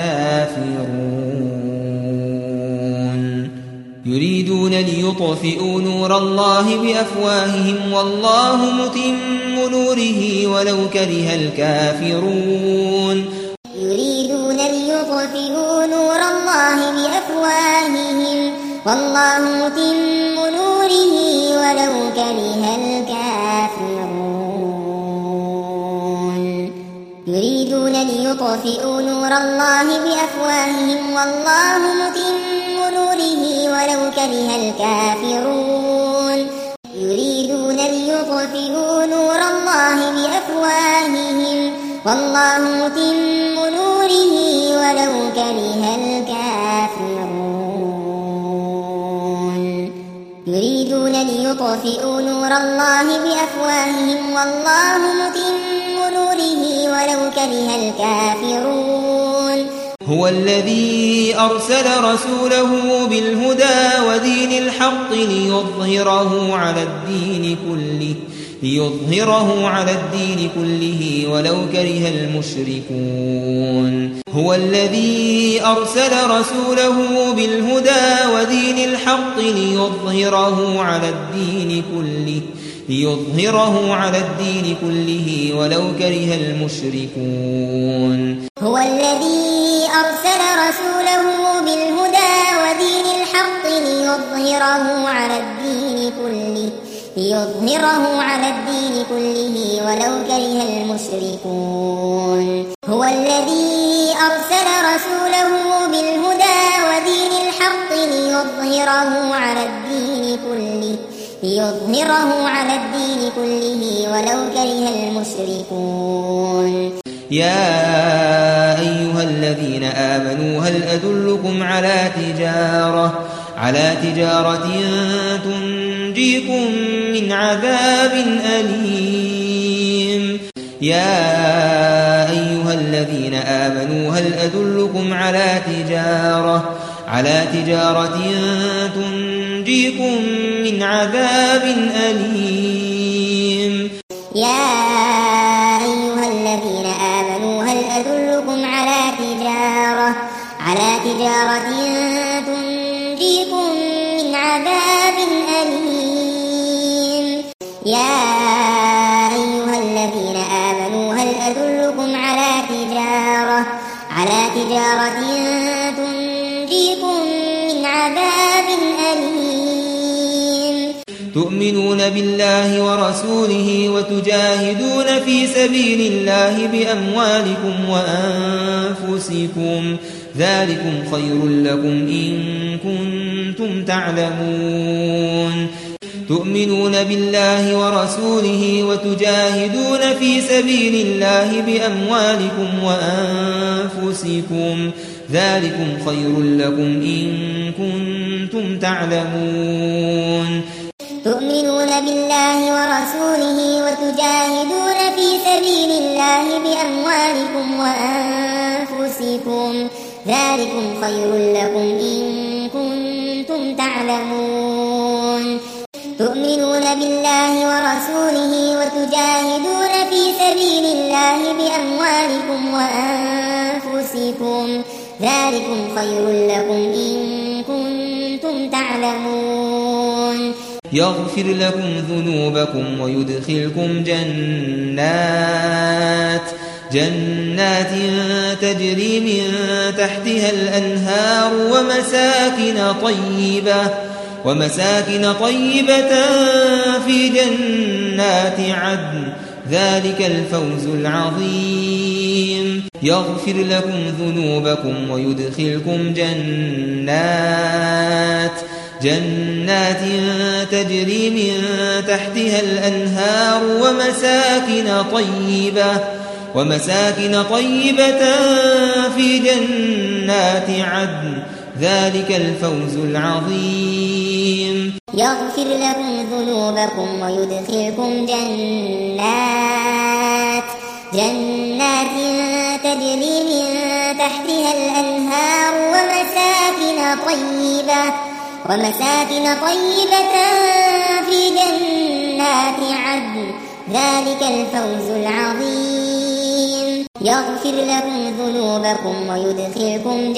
الكافرون. يريدون ليطفئوا نور الله بأفواههم والله متم نوره ولو كره الكافرون. يريدون ليطفئوا نور الله بأفواههم والله متم نوره ولو كره الكافرون. يريدون ليطفئوا نور الله بأفواههم والله متم نوره ولو كره الكافرون. يريدون ليطفئوا نور الله بأفواههم والله متم نوره ولو كره الكافرون. يريدون ليطفئوا نور الله بأفواههم والله متم نوره ولو كره الكافرون. هو الذي أرسل رسوله بالهدى ودين الحق ليظهره على الدين كله ليظهره على الدين كله ولو كره المشركون. هو الذي أرسل رسوله بالهدى ودين الحق ليظهره على الدين كله ليظهره على الدين كله ولو كره المشركون. هو الذي أرسل رسوله بالهدى ودين الحق ليظهره على الدين كله ليظهره على الدين كله ولو كره المشركون. هو الذي أرسل رسوله بالهدى ودين الحق ليظهره على الدين كله ليظهره على الدين كله ولو كره المشركون. يا أيها الذين آمنوا هل أدلكم على تجارة على تجارة تنجيكم من عذاب أليم يا أيها الذين آمنوا هل أدلكم على تجارة على تجارة تنجيكم من عذاب أليم يا أيها الذين آمنوا هل أدلكم على تجارة على تجارة تنجيكم من عذاب أليم يا أيها الذين آمنوا هل أدلكم على تجارة على تجارة تنجيكم من عذاب أليم تؤمنون بالله ورسوله وتجاهدون في سبيل الله بأموالكم وأنفسكم ذلكم خير لكم إن كنتم تعلمون تؤمنون بالله ورسوله وتجاهدون في سبيل الله بأموالكم وأنفسكم ذلكم خير لكم إن كنتم تعلمون تؤمنون بالله ورسوله وتجاهدون في سبيل الله بأموالكم وأنفسكم ذلكم خير لكم إن كنتم تعلمون تؤمنون بالله ورسوله وتجاهدون في سبيل الله بأموالكم وأنفسكم ذلكم خير لكم إن كنتم تعلمون يغفر لكم ذنوبكم ويدخلكم جنات جنات تجري من تحتها الأنهار ومساكن طيبة ومساكن طيبة في جنات عدن ذلك الفوز العظيم يغفر لكم ذنوبكم ويدخلكم جنات جنات تجري من تحتها الأنهار ومساكن طيبة ومساكن طيبة في جنات عدن ذلك الفوز العظيم يغفر لكم ذنوبكم ويدخلكم جنات جنات تجري من تحتها الأنهار ومساكن طيبة ومساكن طيبة في جنات عدن ذلك الفوز العظيم يغفر لكم ذنوبكم ويدخلكم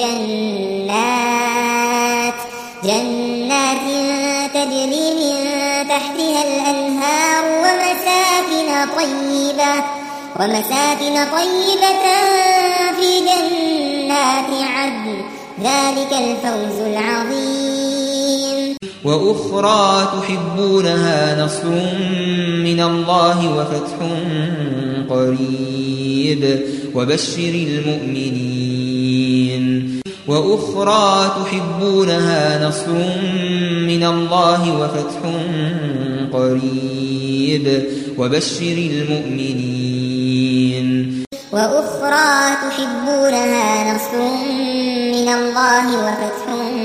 جنات جنات تجري من تحتها الأنهار ومساكن طيبة ومساكن طيبة في جنات عدن ذلك الفوز العظيم وأخرى تحبونها نصر من الله وفتح قريب وبشر المؤمنين وأخرى تحبونها نصر من الله وفتح قريب وبشر المؤمنين وأخرى تحبونها نصر من الله وفتح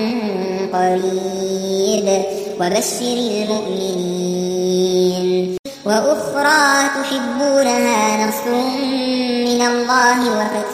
قريب وبشر المؤمنين وأخرى تحبونها نصر من الله وفتح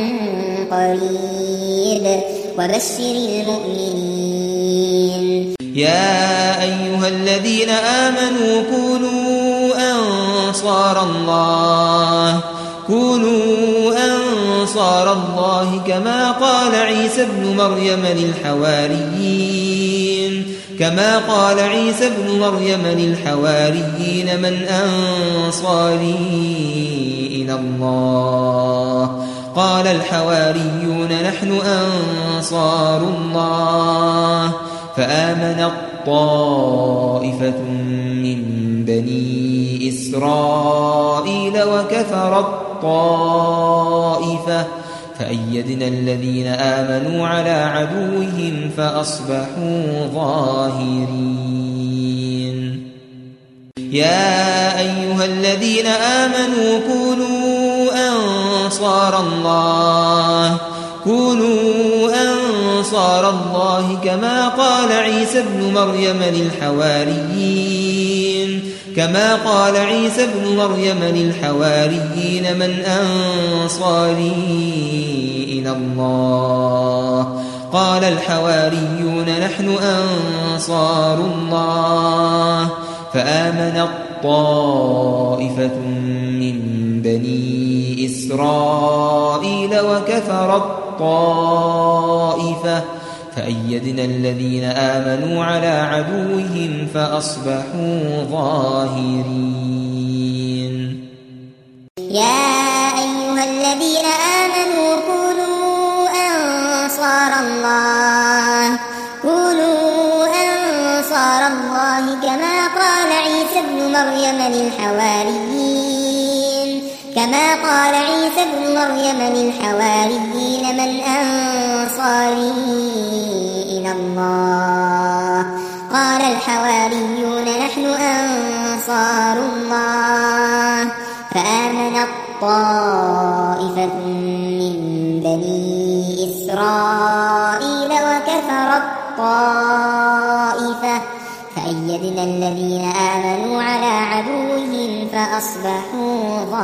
قريب وبشر المؤمنين يا أيها الذين آمنوا كونوا أنصار الله كونوا أنصار الله كما قال عيسى ابن مريم للحواريين كما قال عيسى ابن مريم للحواريين من أنصاري إلى الله قال الحواريون نحن أنصار الله فآمنت طائفة من بني إسرائيل وكفرت طائفة فأيدنا الذين آمنوا على عدوهم فأصبحوا ظاهرين يا أيها الذين آمنوا كونوا أنصار الله كونوا أنصار الله كما قال عيسى ابن مريم للحواريين كما قال عيسى ابن مريم للحواريين من أنصاري إلى الله قال الحواريون نحن أنصار الله فآمنت طائفة من بني إسرائيل وكفرت طائفة فأيدنا الذين آمنوا على عدوهم فأصبحوا ظاهرين. يا أيها الذين آمنوا كونوا أنصار الله كونوا أنصار الله كما قال عيسى ابن مريم للحواريين كما قال عيسى ابن مريم للحواريين من أنصاري إلى الله قال الحواريون نحن أنصار الله فآمنت طائفة من بني إسرائيل وكفرت طائفة فأيدنا الذين آمنوا على عدوهم فأصبحوا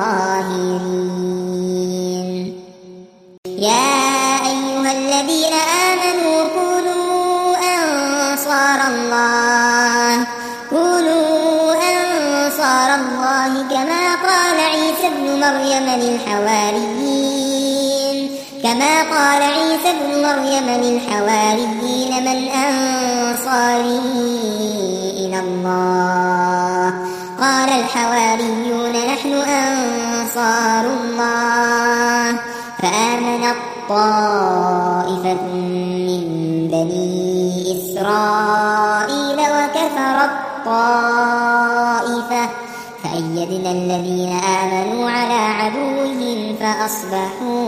ظاهرين. يا أيها الذين آمنوا كونوا أنصار الله كونوا أنصار الله كما قال عيسى ابن مريم للحواريين كما قال عيسى ابن مريم للحواريين من أنصاري إلى الله قال الحواريون نحن أنصار الله فآمنت طائفة من بني إسرائيل وكفرت طائفة فأيدنا الذين آمنوا على عدوهم فأصبحوا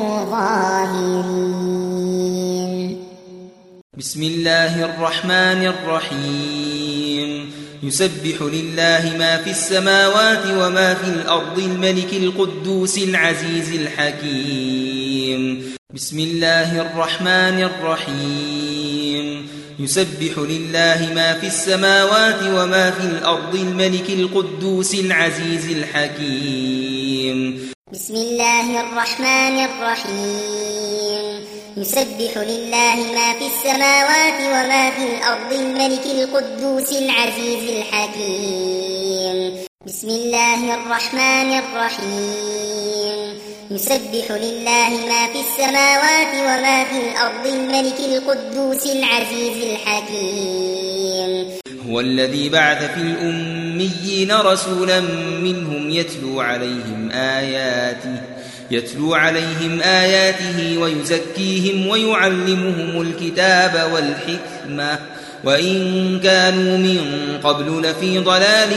ظاهرين. بسم الله الرحمن الرحيم يسبح لله ما في السماوات وما في الأرض الملك القدوس العزيز الحكيم. بسم الله الرحمن الرحيم يسبح لله ما في السماوات وما في الأرض الملك القدوس العزيز الحكيم. بسم الله الرحمن الرحيم يسبح لله ما في السماوات وما في الأرض الملك القدوس العزيز الحكيم. بسم الله الرحمن الرحيم يسبح لله ما في السماوات وما في الأرض الملك القدوس العزيز الحكيم. هو الذي بعث في الأميين رسولا منهم يتلو عليهم آياته يتلو عليهم آياته ويزكيهم ويعلمهم الكتاب والحكمة وإن كانوا من قبل لفي ضلال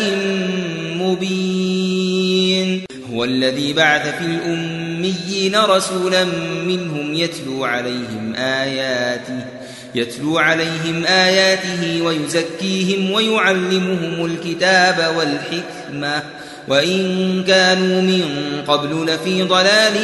مبين. هو الذي بعث في الأميين رسولا منهم يتلو عليهم آياته يتلو عليهم آياته ويزكيهم ويعلمهم الكتاب والحكمة وإن كانوا من قبل لفي ضلال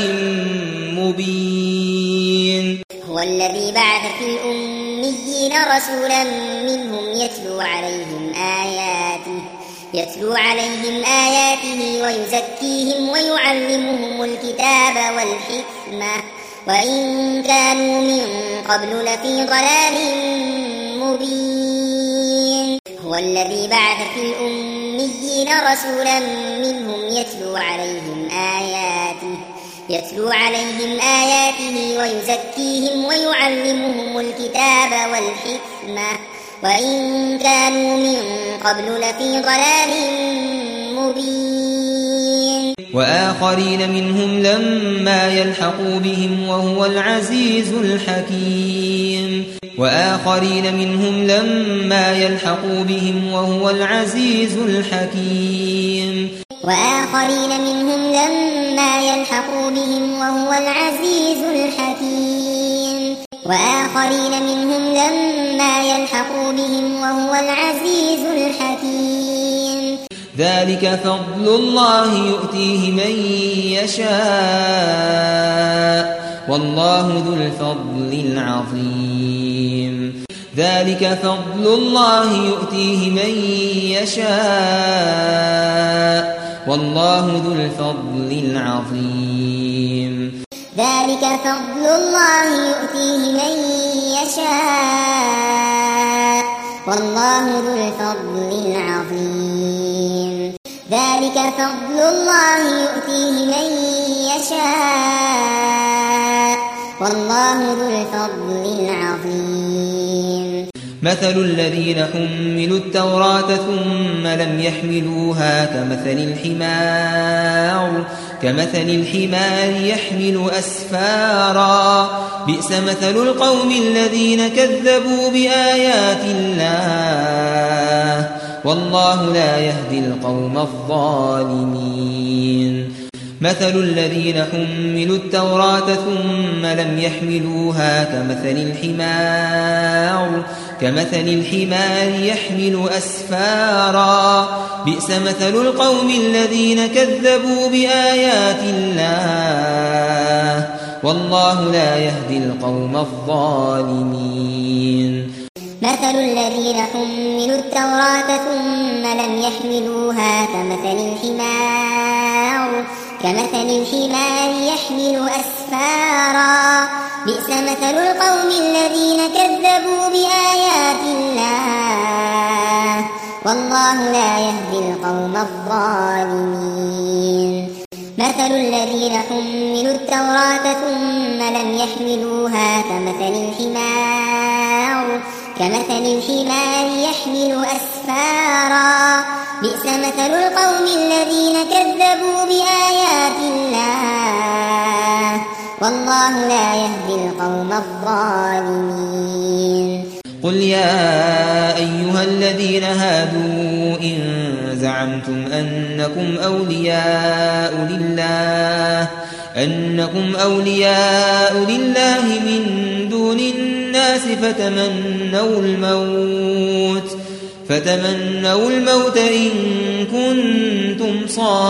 مبين. هو الذي بعث في الأميين رسولا منهم يتلو عليهم آياته يتلو عليهم آياته ويزكيهم ويعلمهم الكتاب والحكمة وإن كانوا من قبل لفي ضلال مبين. هو الذي بعث في الأميين رسولا منهم يتلو عليهم آياته يتلو عليهم آياته ويزكيهم ويعلمهم الكتاب والحكمة وإن كانوا من قبل لفي ضلال مبين. وآخرين منهم لما يلحقوا بهم وهو العزيز الحكيم. وآخرين منهم لما يلحقوا بهم وهو العزيز الحكيم. وآخرين منهم لما يلحقوا بهم وهو العزيز الحكيم. وآخرين منهم لما يلحقوا بهم وهو العزيز الحكيم. ذلك فضل الله يؤتيه من يشاء والله ذو الفضل العظيم ذلك فضل الله يؤتيه من يشاء والله ذو الفضل العظيم ذلك فضل الله يؤتيه من يشاء والله ذو الفضل العظيم ذلك فضل الله يؤتيه من يشاء والله ذو الفضل العظيم مثل الذين حملوا التوراة ثم لم يحملوها كمثل الحمار كمثل الحمار يحمل أسفارا بئس مثل القوم الذين كذبوا بآيات الله والله لا يهدي القوم الظالمين مثل الذين حملوا التوراة ثم لم يحملوها كمثل الحمار كمثل الحمار يحمل أسفارا بئس مثل القوم الذين كذبوا بآيات الله والله لا يهدي القوم الظالمين مثل الذين حملوا التوراة ثم لم يحملوها كمثل الحمار كمثل الحمار يحمل أسفارا بئس مثل القوم الذين كذبوا بآيات الله والله لا يهدي القوم الظالمين مثل الذين حملوا التوراة ثم لم يحملوها كمثل الحمار كمثل الحمار يحمل أسفارا بئس مثل القوم الذين كذبوا بآيات الله والله لا يهدي القوم الظالمين قل يا أيها الذين هادوا إن زعمتم أنكم أولياء لله أنكم أولياء لله من دون الناس فتمنوا الموت فتمنوا الموت إن كنتم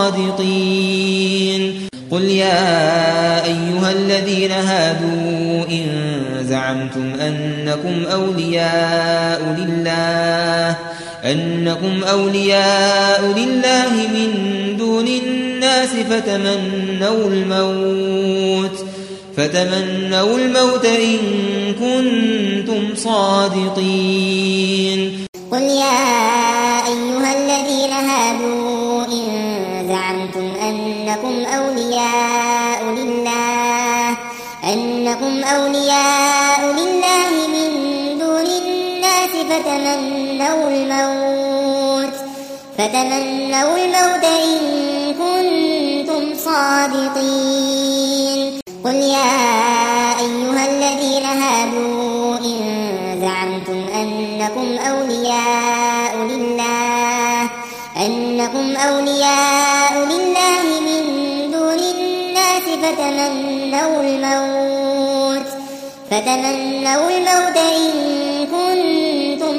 صادقين قل يا أيها الذين هادوا إن زعمتم أنكم أولياء لله أنكم أولياء لله من دون الناس فتمنوا الموت فتمنوا الموت إن كنتم صادقين قل يا أيها الذين هادوا إن زعمتم أنكم أولياء لله أنكم أولياء لله من دون الناس فتمنوا الموت فتمنوا الموت إن كنتم صادقين قل يا أيها الذين هادوا إن زعمتم أنكم أولياء لله أنكم أولياء لله من دون الناس فتمنوا الموت فتمنوا الموت إن كنتم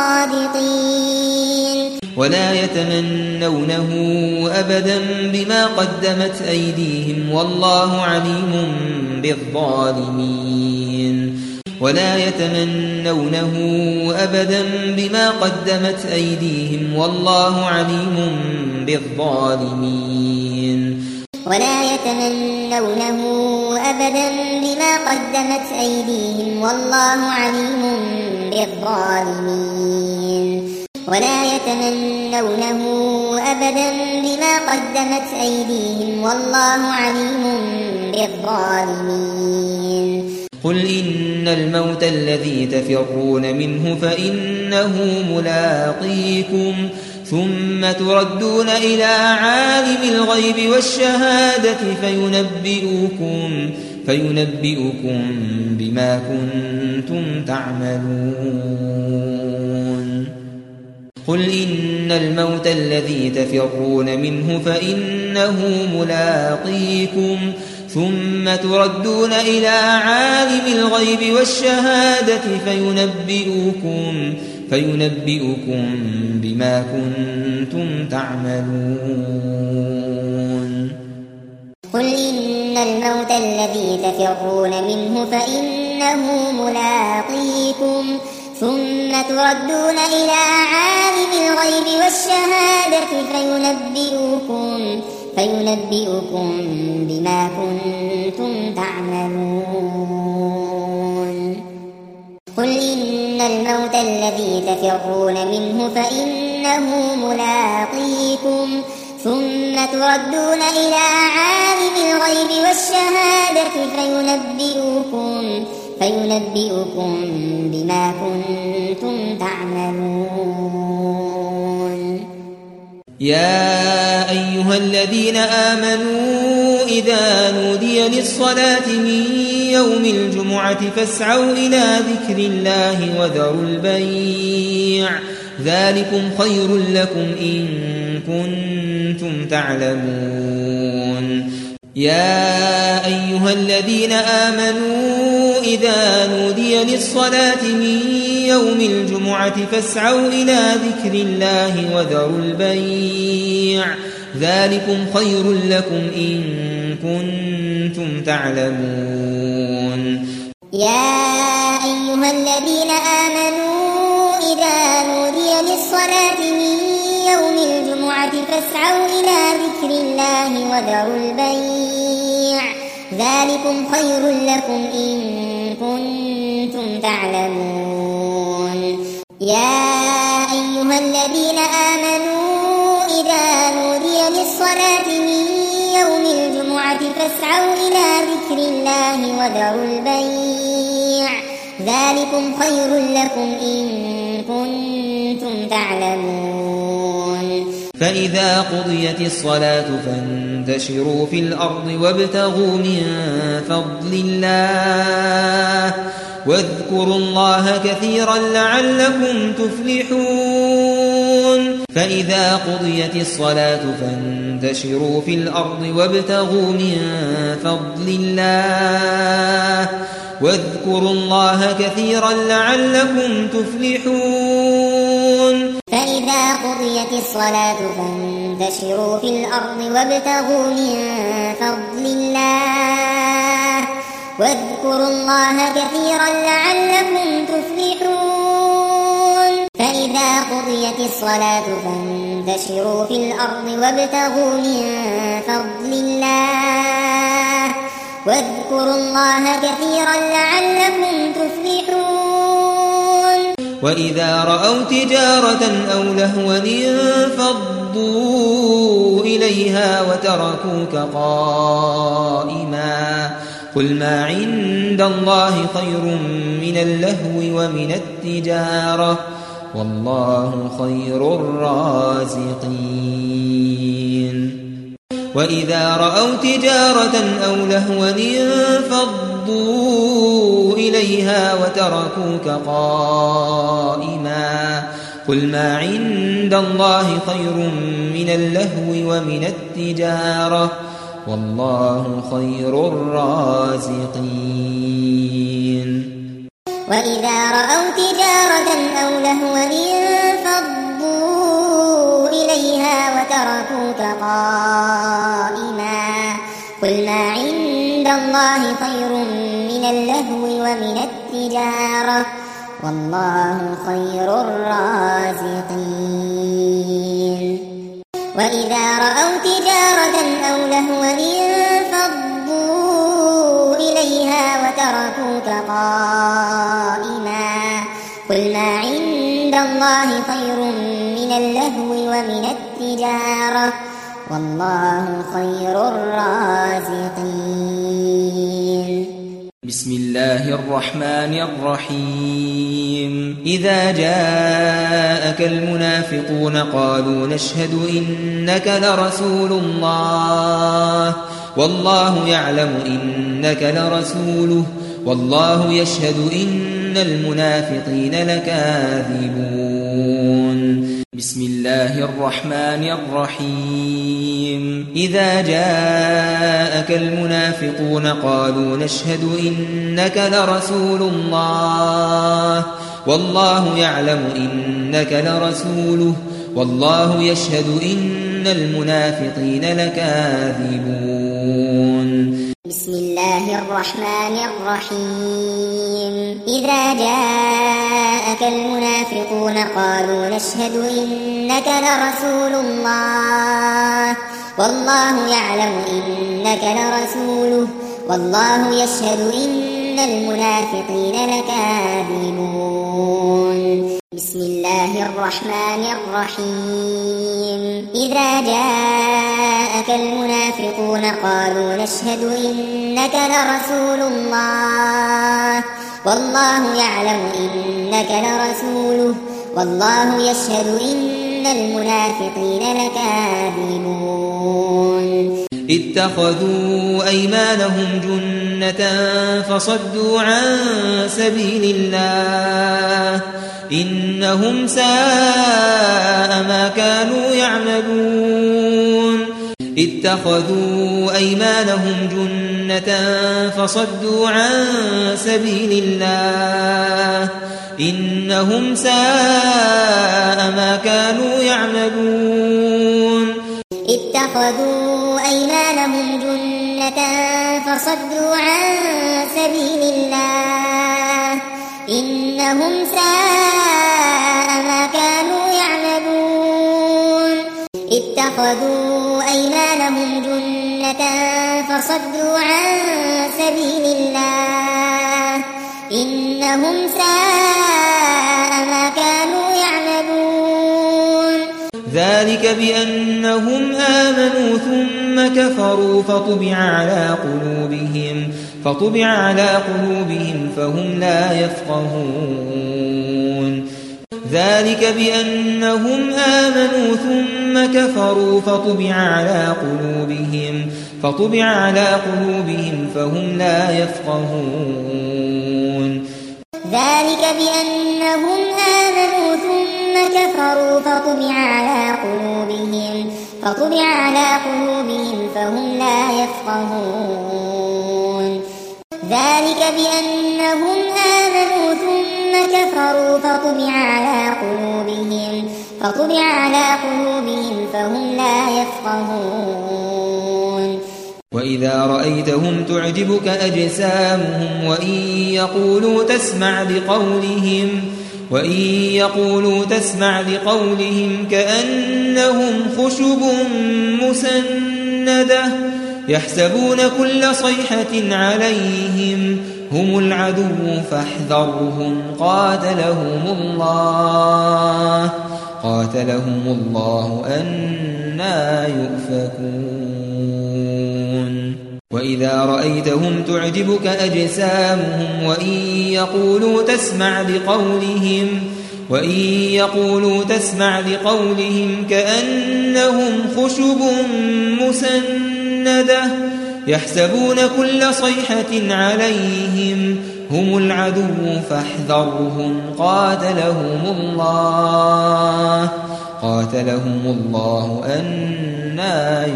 صادقين ولا يتمنونه أبدا بما قدمت أيديهم والله عليم بالظالمين ولا يتمنونه أبدا بما قدمت أيديهم والله عليم بالظالمين ولا يتمنونه أبدا بما قدمت أيديهم والله عليم بالظالمين ولا يتمنونه أبدا بما قدمت أيديهم والله عليم بالظالمين قل إن الموت الذي تفرون منه فإنه ملاقيكم ثم تردون إلى عالم الغيب والشهادة فينبئكم فينبئكم بما كنتم تعملون قل إن الموت الذي تفرون منه فإنه ملاقيكم ثم تردون إلى عالم الغيب والشهادة فينبئكم فينبئكم بما كنتم تعملون. قل إن الموت الذي تفرون منه فإنه ملاقيكم ثم تردون إلى عالم الغيب والشهادة فينبئكم, فينبئكم بما كنتم تعملون. قل إن الموت الذي تفرون منه فإنه ملاقيكم ثم تردون إلى عالم الغيب والشهادة فينبئكم, فينبئكم بما كنتم تعملون. يا أيها الذين آمنوا إذا نودي للصلاة من يوم الجمعة فاسعوا إلى ذكر الله وذروا البيع ذلكم خير لكم إن كنتم تعلمون. يا أيها الذين آمنوا إذا نودي للصلاة من يوم الجمعة فاسعوا إلى ذكر الله وذروا البيع ذلكم خير لكم إن كنتم تعلمون. يا أيها الذين آمنوا إذا نودي للصلاة من يوم الجمعة فاسعوا إلى ذكر الله وذروا البيع ذلكم خير لكم إن كنتم تعلمون. يا أيها الذين آمنوا إذا نودي للصلاة من يوم الجمعة فاسعوا إلى ذكر الله وذروا البيع ذلكم خير لكم إن كنتم تعلمون. فإذا قضيت الصلاة فانتشروا في الأرض وابتغوا من فضل الله واذكروا الله كثيرا لعلكم تفلحون. فإذا قضيت الصلاة فانتشروا في الأرض وابتغوا من فضل الله واذكروا الله كثيرا لعلكم تفلحون. فإذا قضيت الصلاة فانتشروا في الأرض وابتغوا من فضل الله واذكروا الله كثيرا لعلكم تفلحون. فإذا قضيت الصلاة فانتشروا في الأرض وابتغوا من فضل الله واذكروا الله كثيرا لعلكم تفلحون. وإذا رأوا تجارة أو لهوا انفضوا إليها وتركوك قائما قل ما عند الله خير من اللهو ومن التجارة والله خير الرازقين. وإذا رأوا تجارة أو لهوا انفضوا إليها وتركوك قائما قل ما عند الله خير من اللهو ومن التجارة والله خير الرازقين. وإذا رأوا تجارة أو لهوا انفضوا إليها وتركوك قائما قل ما عند الله خير من اللهو ومن التجارة والله خير الرازقين. وإذا رأوا تجارة أو لهوا انفضوا إليها وتركوك قائما قل ما عند الله خير من اللهو ومن التجارة والله خير الرازقين. بسم الله الرحمن الرحيم. إذا جاءك المنافقون قالوا نشهد إنك لرسول الله والله يعلم إنك لرسوله والله يشهد إن المنافقين لكاذبون. بسم الله الرحمن الرحيم. إذا جاءك المنافقون قالوا نشهد إنك لرسول الله والله يعلم إنك لرسوله والله يشهد إن المنافقين لكاذبون. بسم الله الرحمن الرحيم. إذا جاءك المنافقون قالوا نشهد إنك لرسول الله والله يعلم إنك لرسوله والله يشهد إن المنافقين لكاذبون. بسم الله الرحمن الرحيم. إذا جاءك المنافقون قالوا نشهد إنك لرسول الله والله يعلم إنك لرسوله والله يشهد إن المنافقين لكاذبون. اتخذوا أيمانهم جنة فصدوا عن سبيل الله إنهم ساء ما كانوا يعملون. اتخذوا أيمانهم جنة فصدوا عن سبيل الله إنهم ساء ما كانوا يعملون. اتخذوا أيمانهم جنة فصدوا عن سبيل الله إنهم ساء ما كانوا يعملون. اتخذوا أيمانهم جنة فصدوا عن سبيل الله إنهم ساء ما كانوا يعملون. ذلك بأنهم آمنوا ثم كفروا فطبع على قلوبهم فطبع على قلوبهم فهم لا يفقهون. ذلك بأنهم آمنوا ثم كفروا فطبع على قلوبهم فطبع على قلوبهم فهم لا يفقهون. ذلك بأنهم آمنوا ثم كفروا فطبع على قلوبهم فطبع على قلوبهم فهم لا يفقهون. ذلك بأنهم آمنوا ثم كفروا فطبع على قلوبهم فطبع على قلوبهم فهم لا يفقهون. وإذا رأيتهم تعجبك أجسامهم وإن يقولوا تسمع لقولهم وإن يقولوا تسمع لقولهم كأنهم خشب مسندة يحسبون كل صيحة عليهم هم العدو فاحذرهم قاتلهم الله قاتلهم الله أنى يؤفكون. وإذا رأيتهم تعجبك أجسامهم وإن يقولوا تسمع لقولهم وإن يقولوا تسمع لقولهم كأنهم خشب مسندة يحسبون كل صيحة عليهم هم العدو فاحذرهم قاتلهم الله قاتلهم الله أنى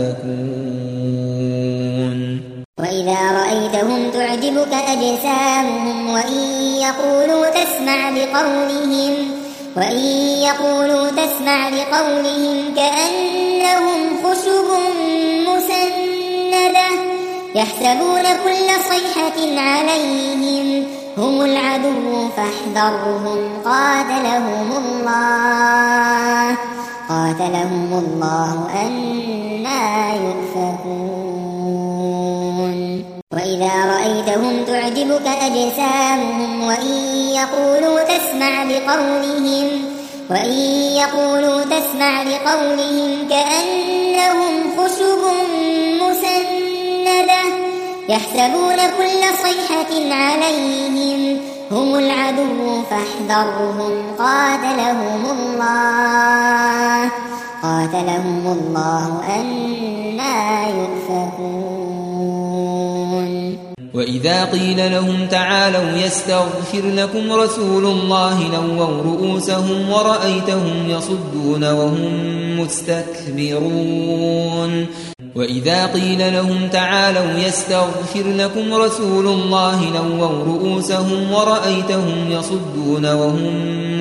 يؤفكون. وإذا رأيتهم تعجبك أجسامهم وإن يقولوا تسمع لقولهم وإن يقولوا تسمع لقولهم كأنهم خشب مسندة يحسبون كل صيحة عليهم هم العدو فاحذرهم قاتلهم الله قاتلهم الله أنى يؤفكون. وإذا رأيتهم تعجبك أجسامهم وإن يقولوا تسمع لقولهم وإن يقولوا تسمع لقولهم كأنهم خشب مسندة يحسبون كل صيحة عليهم هم العدو فاحذرهم قاتلهم الله قاتلهم الله أنى يؤفكون. وإذا قيل لهم تعالوا يستغفر لكم رسول الله لووا رؤوسهم ورأيتهم يصدون وهم مستكبرون. وإذا قيل لهم تعالوا يستغفر لكم رسول الله لووا رؤوسهم ورأيتهم يصدون وهم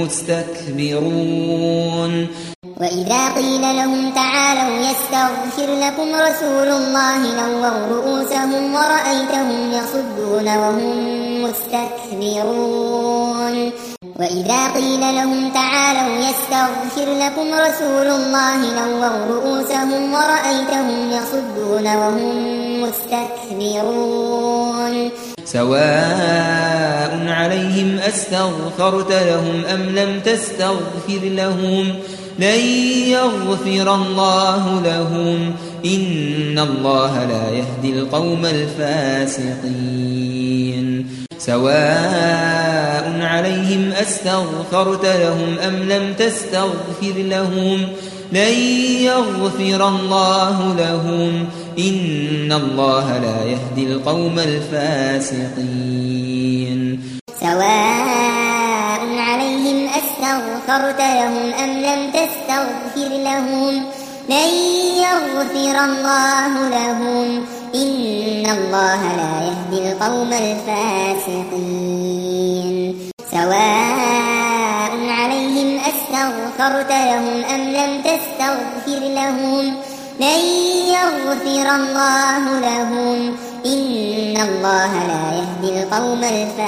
مستكبرون وإذا قيل لهم تعالوا يستغفر لكم رسول الله لووا رؤوسهم ورأيتهم يصدون وهم مستكبرون وإذا قيل لهم تعالوا يستغفر لكم رسول الله لووا رؤوسهم ورأيتهم يصدون وهم مستكبرون سواء عليهم أستغفرت لهم أم لم تستغفر لهم لن يغفر الله لهم إن الله لا يهدي القوم الفاسقين سواء عليهم أستغفرت لهم أم لم تستغفر لهم لن يغفر الله لهم إن الله لا يهدي القوم الفاسقين سواء عليهم أستغفرت لهم أم لم تستغفر لهم لن يغفر الله لهم إن الله لا يهدي القوم الفاسقين سواء عليهم أستغفرت لهم أم لم تستغفر لهم لن يغفر الله لهم إن الله لا يهدي القوم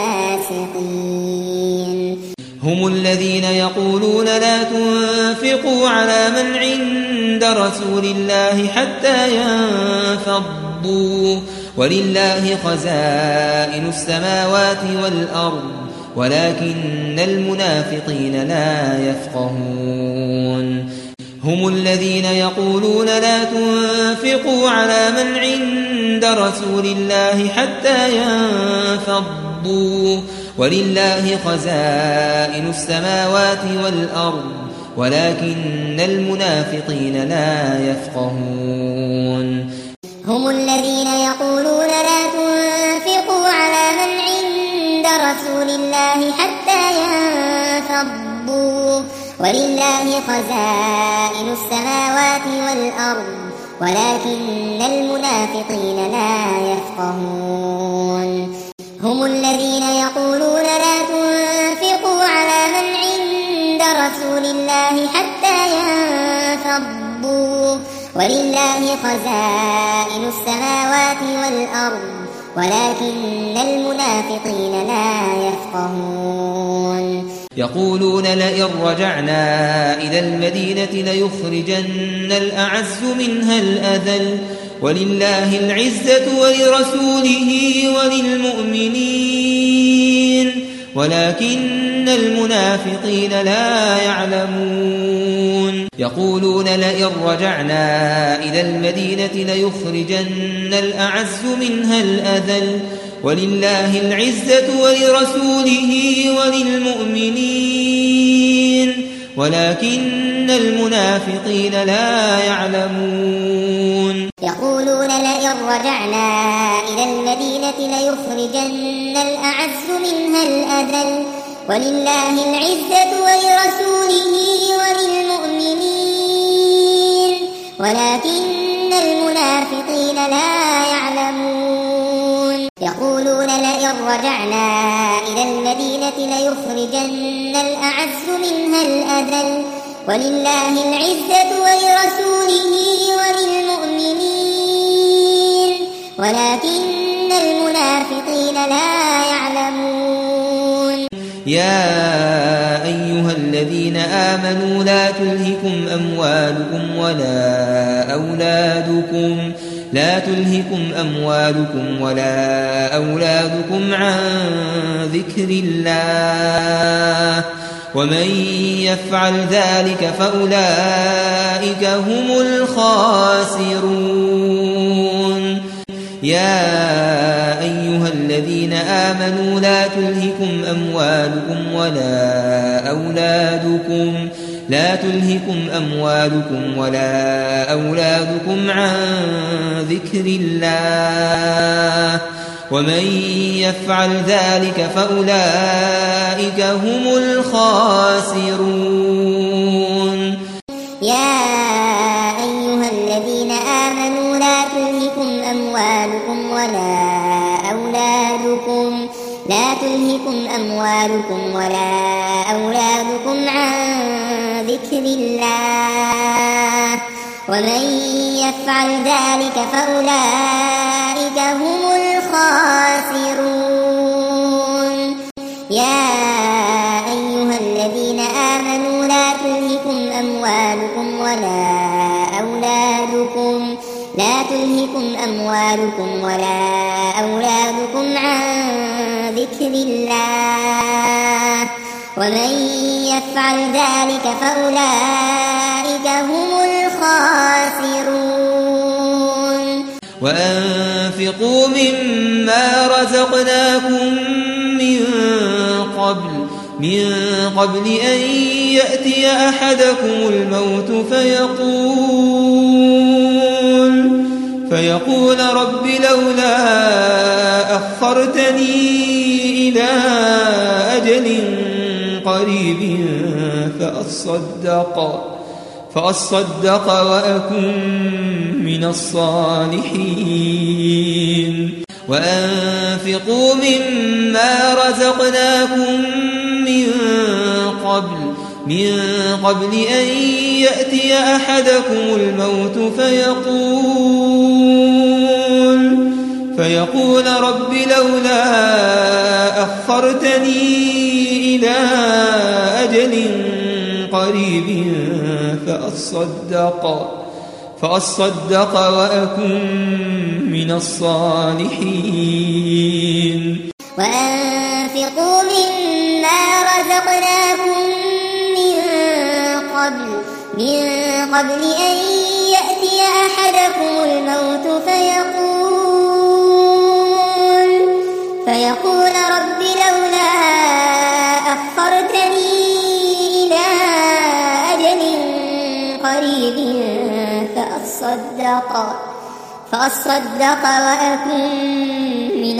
الفاسقين هم الذين يقولون لا تنفقوا على من عند رسول الله حتى ينفضوا ولله خزائن السماوات والأرض ولكن المنافقين لا يفقهون هم الذين يقولون لا تنفقوا على من عند رسول الله حتى ينفضوا ولله خزائن السماوات والأرض ولكن المنافقين لا يفقهون هم الذين يقولون لا تنفقوا على من عند رسول الله حتى ينفضوا ولله خزائن السماوات والأرض ولكن المنافقين لا يفقهون هم الذين يقولون لا تنفقوا على من عند رسول الله حتى ينفضوا ولله خزائن السماوات والأرض ولكن المنافقين لا يفقهون يقولون لئن رجعنا إلى المدينة ليخرجن الأعز منها الأذل ولله العزة ولرسوله وللمؤمنين ولكن المنافقين لا يعلمون يقولون لئن رجعنا إلى المدينة ليخرجن الأعز منها الأذل ولله العزة ولرسوله وللمؤمنين ولكن المنافقين لا يعلمون يقولون لئن رجعنا إلى المدينة ليخرجن الأعز منها الأذل ولله العزة ولرسوله وللمؤمنين ولكن المنافقين لا يعلمون يقولون لئن رجعنا إلى المدينة ليخرجن الأعز منها الأذل ولله العزة ولرسوله وللمؤمنين ولكن المنافقين لا يعلمون يا أيها الذين آمنوا لا تلهكم أموالكم ولا أولادكم لا تلهكم أموالكم ولا أولادكم عن ذكر الله ومن يفعل ذلك فأولئك هم الخاسرون يا أيها الذين آمنوا لا تلهكم أموالكم ولا أولادكم لا تلهكم أموالكم ولا أولادكم عن ذكر الله ومن يفعل ذلك فأولئك هم الخاسرون يا أيها الذين آمنوا لا تلهكم أموالكم ولا أولادكم عن ذكر الله ومن يفعل ذلك فأولئك هم الخاسرون يا أيها الذين آمنوا لا تلهكم أموالكم ولا أولادكم لا تلهكم أموالكم ولا أولادكم عن ذكر الله ومن يفعل ذلك فأولئك هم الخاسرون وأنفقوا مما رزقناكم من قبل من قبل أن يأتي أحدكم الموت فيقول فيقول رب لولا أخرتني إلى أجل قريب فأصدق فأصدق وأكن من الصالحين وأنفقوا مما رزقناكم من قبل من قبل أن يأتي أحدكم الموت فيقول فيقول رب لولا أخرتني إلى أجل قريب فأصدق فأصدق وأكن من الصالحين وأنفقوا مما رزقناكم من قبل من قبل أن يأتي أحدكم الموت فيقول فيقول رب لولا أخرتني إلى أجل قريب فأصدق فأصدق وأكن من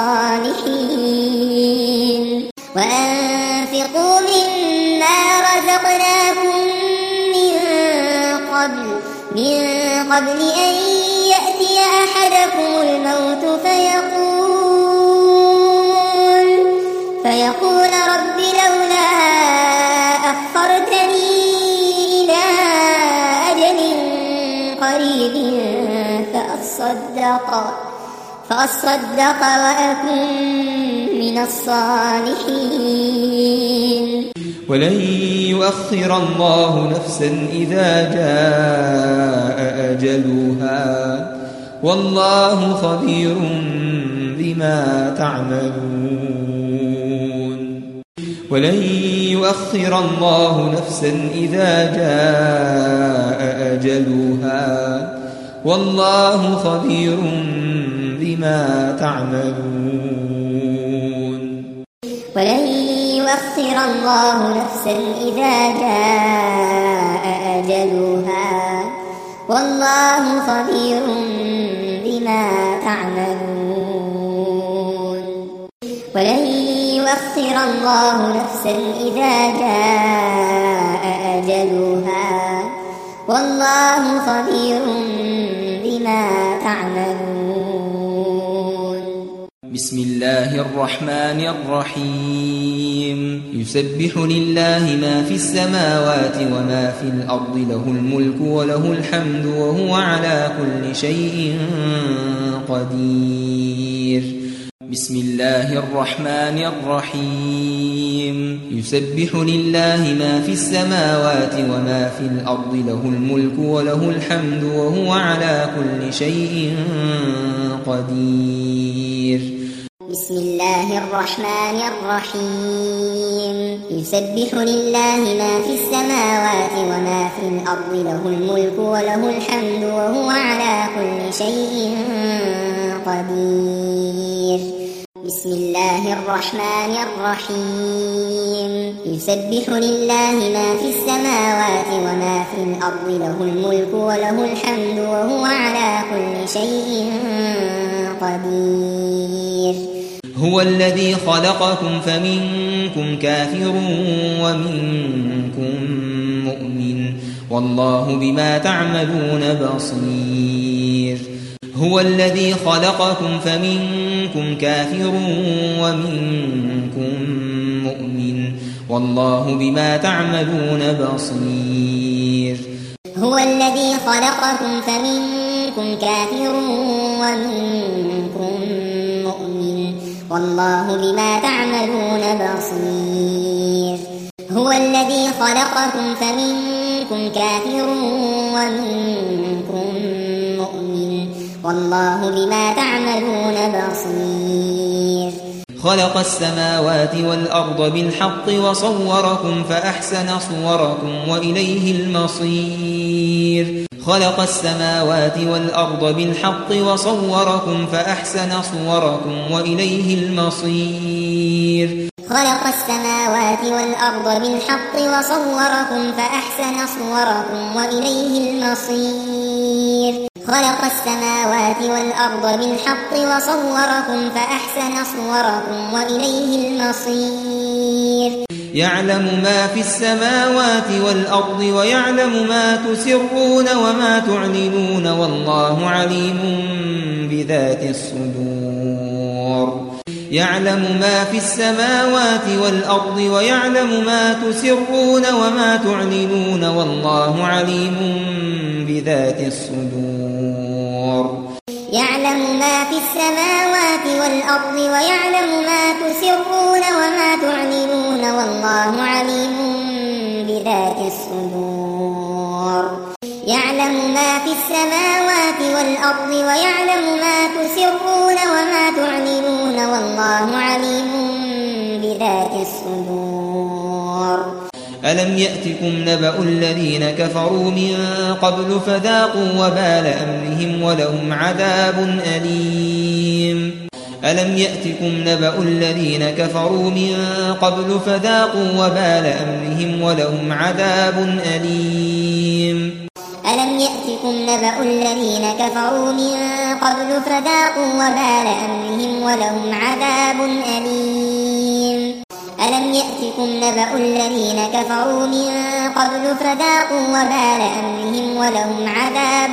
الصالحين وأنفقوا مما رزقناكم من قبل من قبل أن يأتي أحدكم الموت فيقول فيقول رب لولا أخرتني إلى أجل قريب فأصدق فأصدق وأكن من الصالحين ولن يؤخر الله نفسا إذا جاء أجلها والله خبير بما تعملون ولن يؤخر الله نفسا إذا جاء أجلها والله خبير بما تعملون ولن يؤخر الله نفسا إذا جاء أجلها والله خبير بما تعملون ولن يؤخر الله نفسا إذا جاء أجلها والله خبير بما تعملون بسم الله الرحمن الرحيم يسبح لله ما في السماوات وما في الأرض له الملك وله الحمد وهو على كل شيء قدير بسم الله الرحمن الرحيم يسبح لله ما في السماوات وما في الأرض له الملك وله الحمد وهو على كل شيء قدير بسم الله الرحمن الرحيم يسبح لله ما في السماوات وما في الأرض له الملك وله الحمد وهو على كل شيء قدير بسم الله الرحمن الرحيم يسبح لله ما في السماوات وما في الأرض له الملك وله الحمد وهو على كل شيء قدير هو الذي خلقكم فمنكم كافر ومنكم مؤمن والله بما تعملون بصير هو الذي خلقكم فمنكم كافر ومنكم مؤمن والله بما تعملون بصير. هو الذي خلقكم فمنكم كافر ومنكم مؤمن والله بما تعملون بصير. هو الذي خلقكم فمنكم كافر ومنكم مؤمن والله بما تعملون بصير. خلق السماوات والأرض بالحق وصوركم فأحسن صوركم وإليه المصير. خلق السماوات والأرض بالحق وصوركم فأحسن صوركم وإليه المصير. خلق السماوات والأرض بالحق وصوركم فأحسن صوركم وإليه المصير. خلق السماوات والأرض بالحق وصوركم فأحسن صوركم وإليه المصير. يعلم ما في السماوات والأرض ويعلم ما تسرون وما تعلنون والله عليم بذات الصدور. يعلم ما في السماوات والأرض ويعلم ما تسرون وما تعلنون والله عليم بذات الصدور. يعلم ما في السماوات والأرض ويعلم ما تسرون وما تعلنون والله عليم بذات الصدور. يعلم ما في السماوات والأرض ويعلم ما تسرون وما تعلنون والله عليم بذات الصدور. ألم يأتكم نبأ الذين كفروا من قبل فذاقوا وبال أمرهم ولهم عذاب أليم. ألم يأتكم نبأ الذين كفروا من قبل فذاقوا وبال أمرهم ولهم عذاب أليم. ألم يأتكم نبأ الذين كفروا من قبل فذاقوا وبال أمرهم ولهم عذاب أليم. ألم يأتكم نبأ الذين كفروا من قبل فذاقوا وبال أمرهم ولهم عذاب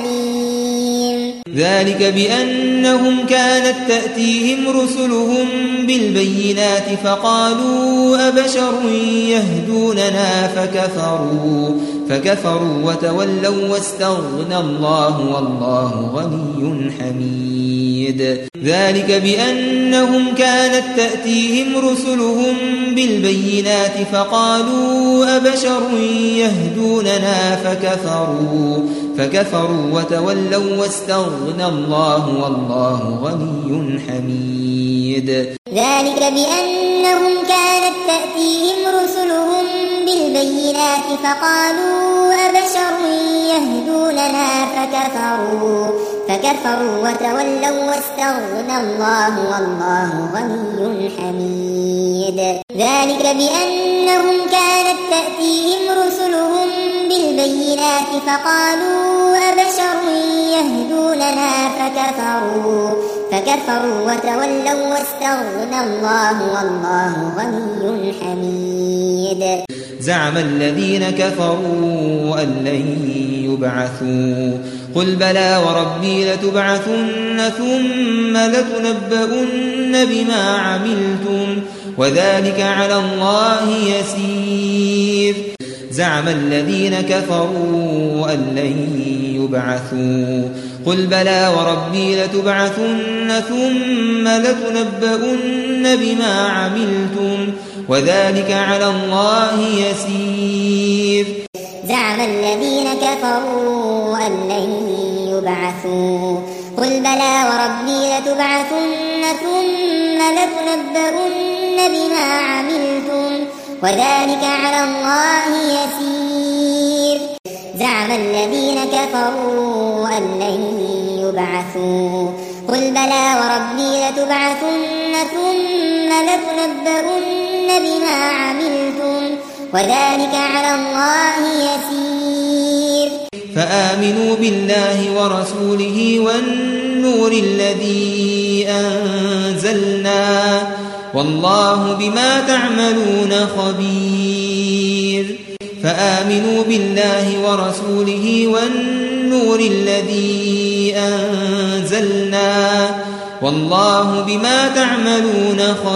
أليم. ذلك بأنهم كانت تأتيهم رسلهم بالبينات فقالوا أبشر يهدوننا فكفروا فكفروا وتولوا واستغنى الله والله غني حميد. ذلك بأنهم كانت تأتيهم رسلهم بالبينات فقالوا أبشر يهدوننا فكفروا فكفروا وتولوا واستغنى الله والله غني حميد. ذلك بأنهم كانت تأتيهم رسلهم بالبينات فقالوا أبشر يهدوننا فكفروا فكفروا وتولوا واستغنى الله والله غني حميد. ذلك بأنهم كانت تأتيهم رسلهم بالبينات فقالوا أبشر يهدوننا فكفروا فكفروا وتولوا واستغنى الله والله غني حميد. زعم الذين كفروا أن لن يبعثوا قل بلى وربي لتبعثن ثم لتنبؤن بما عملتم وذلك على الله يسير. زعم الذين كفروا أن لن يبعثوا قل بلى وربي لتبعثن ثم لتنبؤن بما عملتم وذلك على الله يسير. زعم الذين كفروا أن لن يبعثوا قل بلى وربي لتبعثن ثم لتنبؤن بما عملتم وذلك على الله يسير. زعم الذين كفروا أن لن يبعثوا قل بلى وربي لتبعثن ثم لتنبؤن بما عملتم وذلك على الله يسير. فآمنوا بالله ورسوله والنور الذي أنزلنا والله بما تعملون خبير. فآمنوا بالله ورسوله والنور الذي أنزلنا والله بما تعملون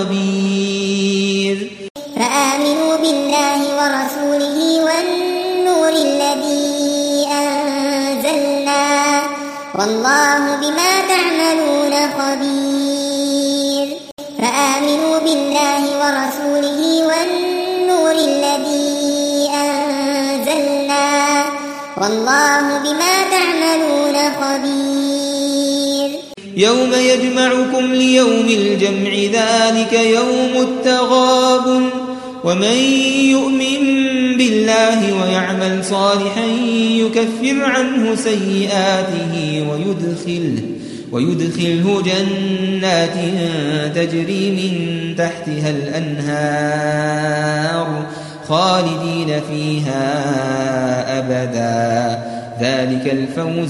خبير. فآمنوا بالله ورسوله والنور الذي أنزلنا والله بما تعملون خبير. فآمنوا بالله ورسوله والنور الذي أنزلنا والله بما تعملون خبير. يوم يجمعكم ليوم الجمع ذلك يوم التغابن ومن يؤمن بالله ويعمل صالحا يكفر عنه سيئاته ويدخله ويدخله جنات تجري من تحتها الأنهار خالدين فيها أبدا ذلك الفوز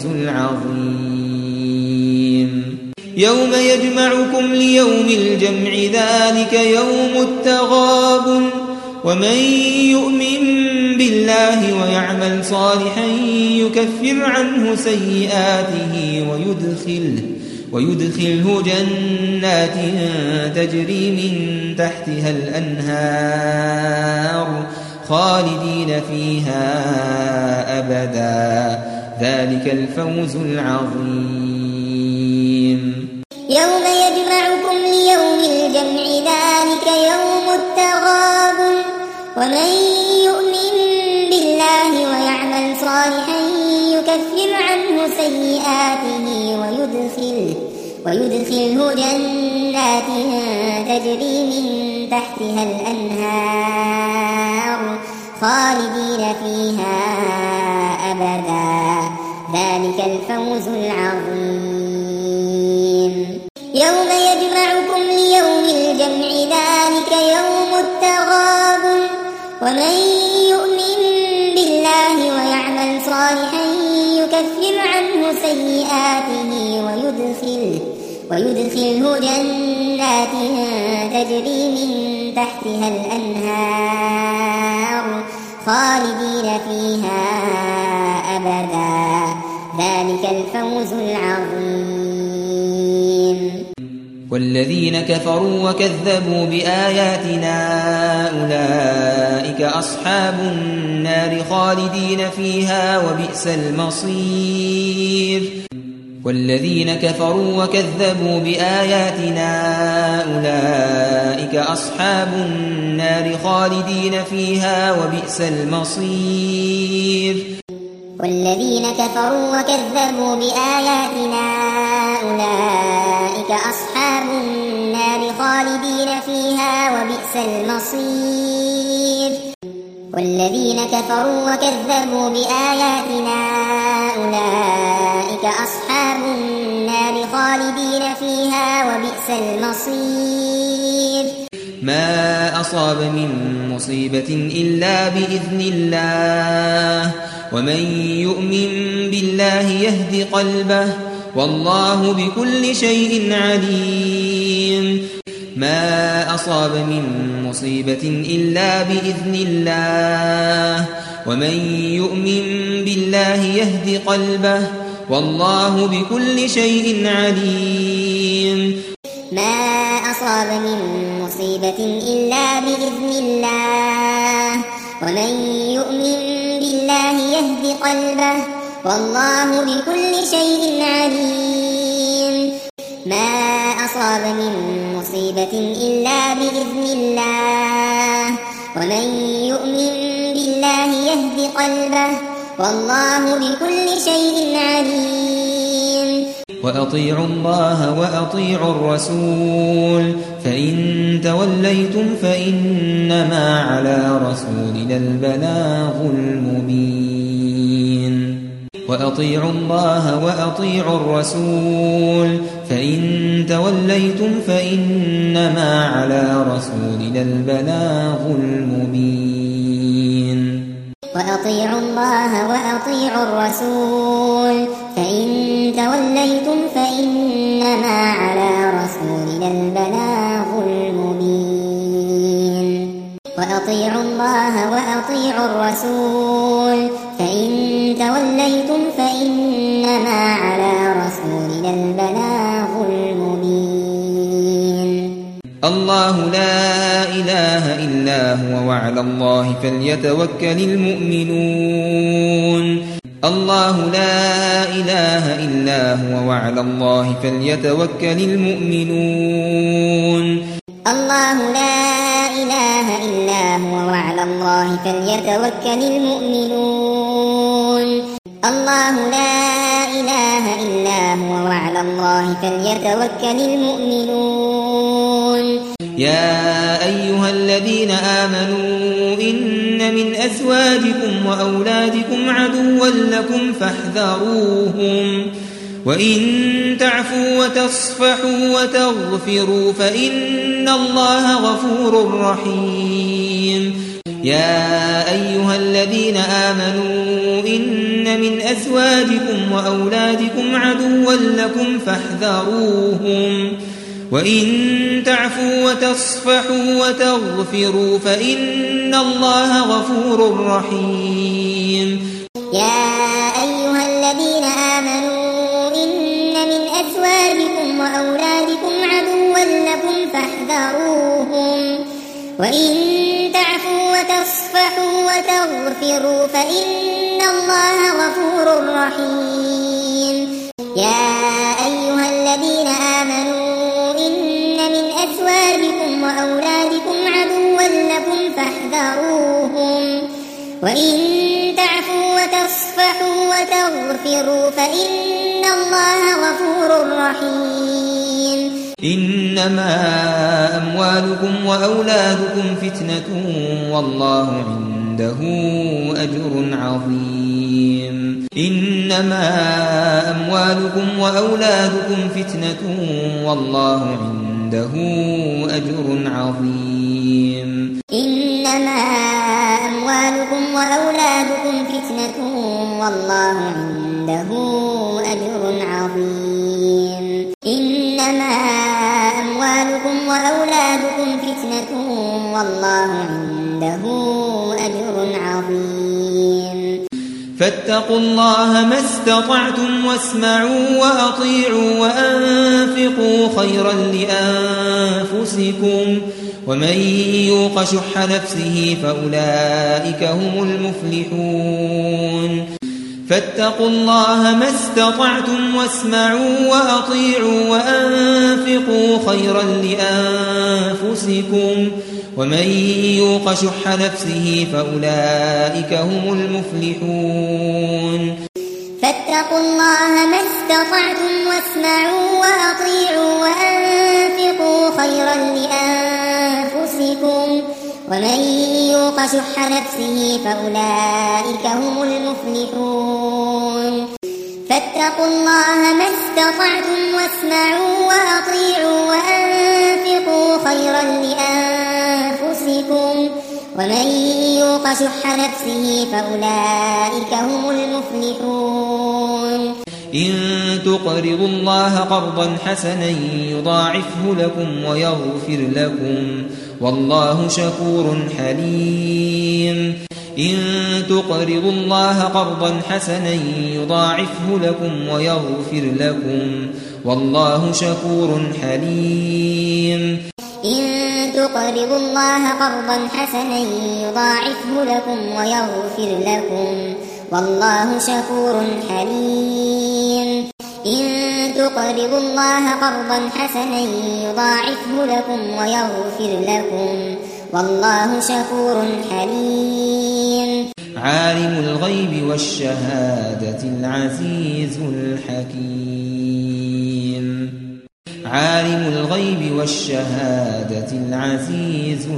العظيم. يوم يجمعكم ليوم الجمع ذلك يوم التغابن ومن يؤمن بالله ويعمل صالحا يكفر عنه سيئاته ويدخله ويدخله جنات تجري من تحتها الأنهار خالدين فيها أبدا ذلك الفوز العظيم. يوم يجمعكم ليوم الجمع ذلك يوم التغابن ومن يؤمن بالله ويعمل صالحا يكفر عنه سيئاته ويدخله ويدخله جنات تجري من تحتها الأنهار خالدين فيها أبدا ذلك الفوز العظيم. يوم يجمعكم ليوم الجمع ذلك يوم التغابن ومن يؤمن بالله ويعمل صالحا يكفر عنه سيئاته ويدخله ويدخله جنات تجري من تحتها الأنهار خالدين فيها أبدا ذلك الفوز العظيم. والذين كفروا وكذبوا بآياتنا أولئك أصحاب النار خالدين فيها وبئس المصير. والذين كفروا وكذبوا بآياتنا أولئك أصحاب النار خالدين فيها وبئس المصير. والذين كفروا وكذبوا بآياتنا أولئك أصحاب النار خالدين فيها وبئس المصير. والذين كفروا وكذبوا بآياتنا أولئك أصحاب النار خالدين فيها وبئس المصير. ما أصاب من مصيبة إلا بإذن الله ومن يؤمن بالله يهد قلبه والله بكل شيء عليم. ما أصاب من مصيبة إلا بإذن الله ومن يؤمن بالله يهد قلبه والله بكل شيء عليم. ما أصاب من مصيبة إلا بإذن الله ومن يؤمن بالله يهد قلبه والله بكل شيء عليم. ما أصاب من مصيبة إلا بإذن الله ومن يؤمن بالله يهد قلبه والله بكل شيء عليم. وأطيعوا الله وأطيعوا الرسول فإن توليتم فإنما على رسولنا البلاغ المبين. وأطيعوا الله وأطيعوا الرسول فإن توليتم فإنما على رسولنا البلاغ المبين. وأطيعوا الله وأطيعوا الرسول فإن توليتم فإنما على رسولنا البلاغ المبين. وأطيعوا الله وأطيعوا الرسول فإن توليتم فإنما على رسولنا البلاغ المبين. الله لا إله إلا هو وعلى الله فليتوكل المؤمنون. الله لا إله إلا هو وعلى الله فليتوكل المؤمنون. الله لا إله إلا هو وعلى الله فليتوكل المؤمنون. الله لا إله إلا هو وعلى الله فليتوكل المؤمنون. يا أيها الذين آمنوا إن من أزواجكم وأولادكم عدوا لكم فاحذروهم وإن تعفوا وتصفحوا وتغفروا فإن الله غفور رحيم. يا أيها الذين آمنوا إن من أزواجكم وأولادكم عدوا لكم فاحذروهم وإن تعفوا وتصفحوا وتغفروا فإن الله غفور رحيم. يا أيها الذين آمنوا إن من أزواجكم وأولادكم عدوا لكم فاحذروهم وإن تعفوا وتصفحوا وتغفروا فإن الله غفور رحيم. يا أيها الذين آمنوا إن من أزواجكم وأولادكم عدوا لكم فاحذروهم وإن تعفوا وتصفحوا وتغفروا فإن الله غفور رحيم. إنما أموالكم وأولادكم فتنة والله عنده أجر عظيم. إنما أموالكم وأولادكم فتنة والله عنده أجر عظيم. إنما أموالكم وأولادكم فتنة والله عنده أجر عظيم. إنما أموالكم وأولادكم فتنة والله عنده أجر عظيم. فاتقوا الله ما استطعتم واسمعوا وأطيعوا وأنفقوا خيرا لأنفسكم ومن يوق شح نفسه فأولئك هم المفلحون. فاتقوا الله ما استطعتم واسمعوا وأطيعوا وأنفقوا خيرا لأنفسكم ومن يوق شح نفسه فأولئك هم المفلحون. فاتقوا الله ما استطعتم واسمعوا وأطيعوا وأنفقوا خيرا لأنفسكم ومن يوق شح نفسه فأولئك هم المفلحون. فاتقوا الله ما استطعتم واسمعوا وأطيعوا وأنفقوا خيرا لأنفسكم ومن يوق شح نفسه فأولئك هم المفلحون. إن تقرضوا الله قرضا حسنا يضاعفه لكم ويغفر لكم والله شكور حليم. إن تقرضوا الله قرضا حسنا يضاعفه لكم ويغفر لكم والله شكور حليم. إن تقرضوا الله قرضا حسنا يضاعفه لكم ويغفر لكم والله شكور حليم. إن تقرضوا الله قرضا حسنا يضاعفه لكم ويغفر لكم والله شكور حليم. عالم الغيب والشهادة العزيز الحكيم. عالم الغيب والشهادة العزيز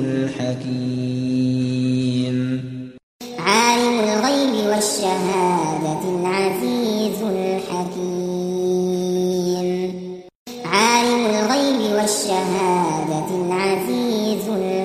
الحكيم. عالم الغيب والشهادة العزيز الحكيم. عالم الغيب والشهادة العزيز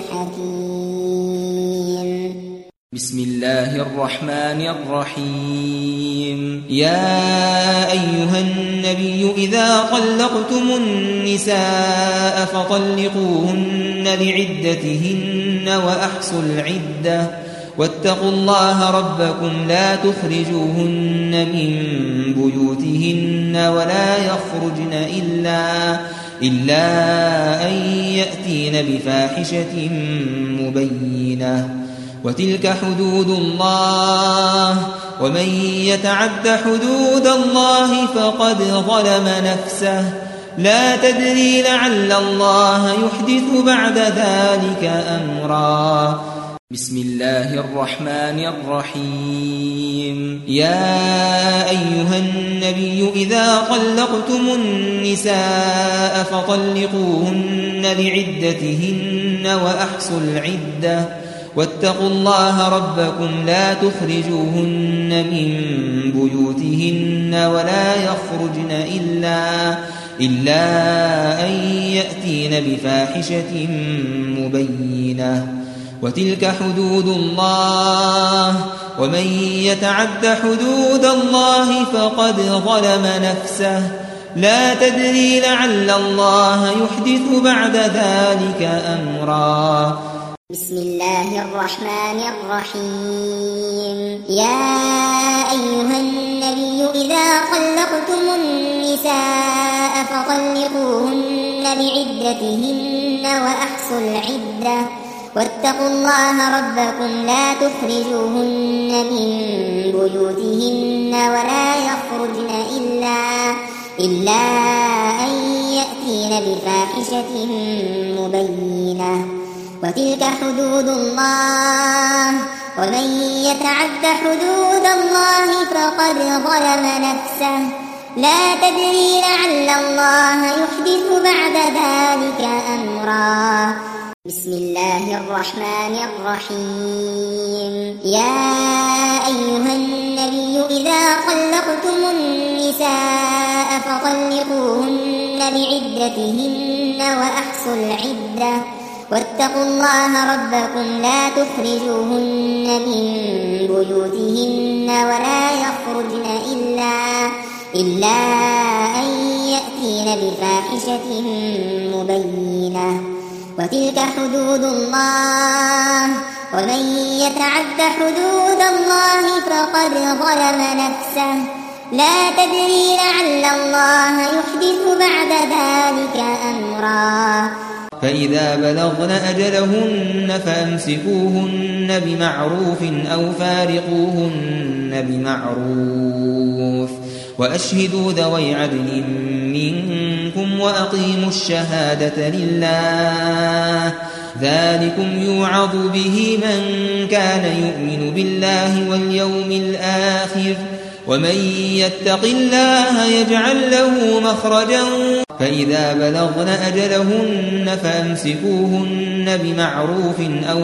الحكيم. بسم الله الرحمن الرحيم. يا أيها النبي إذا طلقتم النساء فطلقوهن لعدتهن وأحصوا العدة واتقوا الله ربكم لا تخرجوهن من بيوتهن ولا يخرجن إلا, إلا أن يأتين بفاحشة مبينة وتلك حدود الله ومن يتعد حدود الله فقد ظلم نفسه لا تدري لعل الله يحدث بعد ذلك أمرا. بسم الله الرحمن الرحيم. يا أيها النبي إذا طلقتم النساء فطلقوهن لعدتهن وأحصوا العدة واتقوا الله ربكم لا تخرجوهن من بيوتهن ولا يخرجن إلا, إلا أن يأتين بفاحشة مبينة وتلك حدود الله ومن يتعد حدود الله فقد ظلم نفسه لا تدري لعل الله يحدث بعد ذلك أمرا. بسم الله الرحمن الرحيم. يا أيها النبي إذا طلقتم النساء فطلقوهن لعدتهن وأحصوا العدة واتقوا الله ربكم لا تخرجوهن من بيوتهن ولا يخرجن إلا, إلا أن يأتين بفاحشة مبينة وتلك حدود الله ومن يتعد حدود الله فقد ظلم نفسه لا تدري لعل الله يحدث بعد ذلك أمرا. بسم الله الرحمن الرحيم. يا أيها النبي إذا طلقتم النساء فطلقوهن لعدتهن وأحصوا العدة واتقوا الله ربكم لا تخرجوهن من بيوتهن ولا يخرجن إلا, إلا أن يأتين بفاحشة مبينة وتلك حدود الله ومن يتعد حدود الله فقد ظلم نفسه لا تدري لعل الله يحدث بعد ذلك أمرا. فإذا بلغن أجلهن فأمسكوهن بمعروف أو فارقوهن بمعروف وأشهدوا ذوي عدل منكم وأقيموا الشهادة لله ذلكم يوعظ به من كان يؤمن بالله واليوم الآخر ومن يتق الله يجعل له مخرجا. فإذا بلغن أجلهن فأمسكوهن بمعروف أو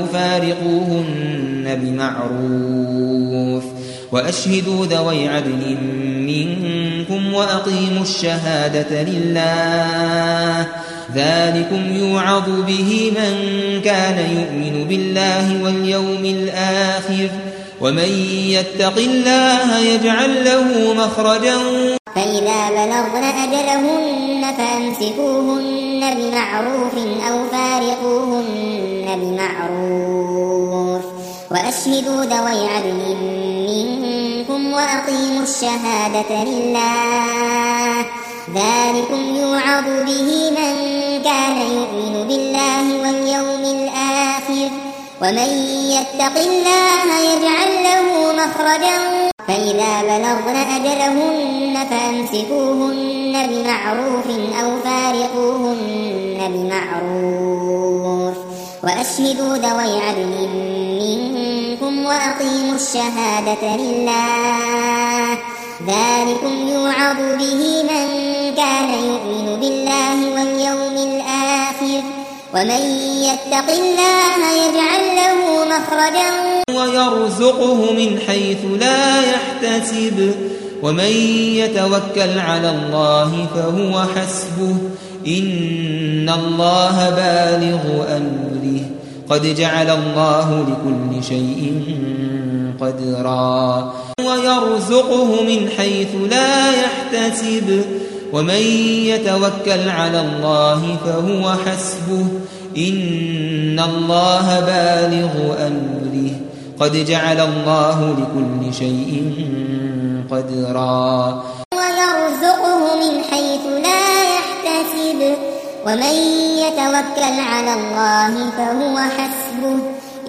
فارقوهن بمعروف وأشهدوا ذوي عدل منكم وأقيموا الشهادة لله ذلكم يوعظ به من كان يؤمن بالله واليوم الآخر ومن يتق الله يجعل له مخرجا. فإذا بلغن أجلهن فأمسكوهن بمعروف أو فارقوهن بمعروف وأشهدوا ذوي عدل منكم وأقيموا الشهادة لله ذلكم يوعظ به من كان يؤمن بالله واليوم الآخر ومن يتق الله يجعل له مخرجا. فإذا بلغن أجلهن فأمسكوهن بمعروف أو فارقوهن بمعروف وأشهدوا ذوي عدل منكم وأقيموا الشهادة لله ذلكم يوعظ به من كان يؤمن بالله واليوم الآخر ومن يتق الله يجعل له مخرجا ويرزقه من حيث لا يحتسب ومن يتوكل على الله فهو حسبه إن الله بالغ أمره قد جعل الله لكل شيء قدرا. ويرزقه من حيث لا يحتسب ومن يتوكل على الله فهو حسبه إن الله بالغ أمره قد جعل الله لكل شيء قدرا ويرزقه من حيث لا يحتسب ومن يتوكل على الله فهو حسبه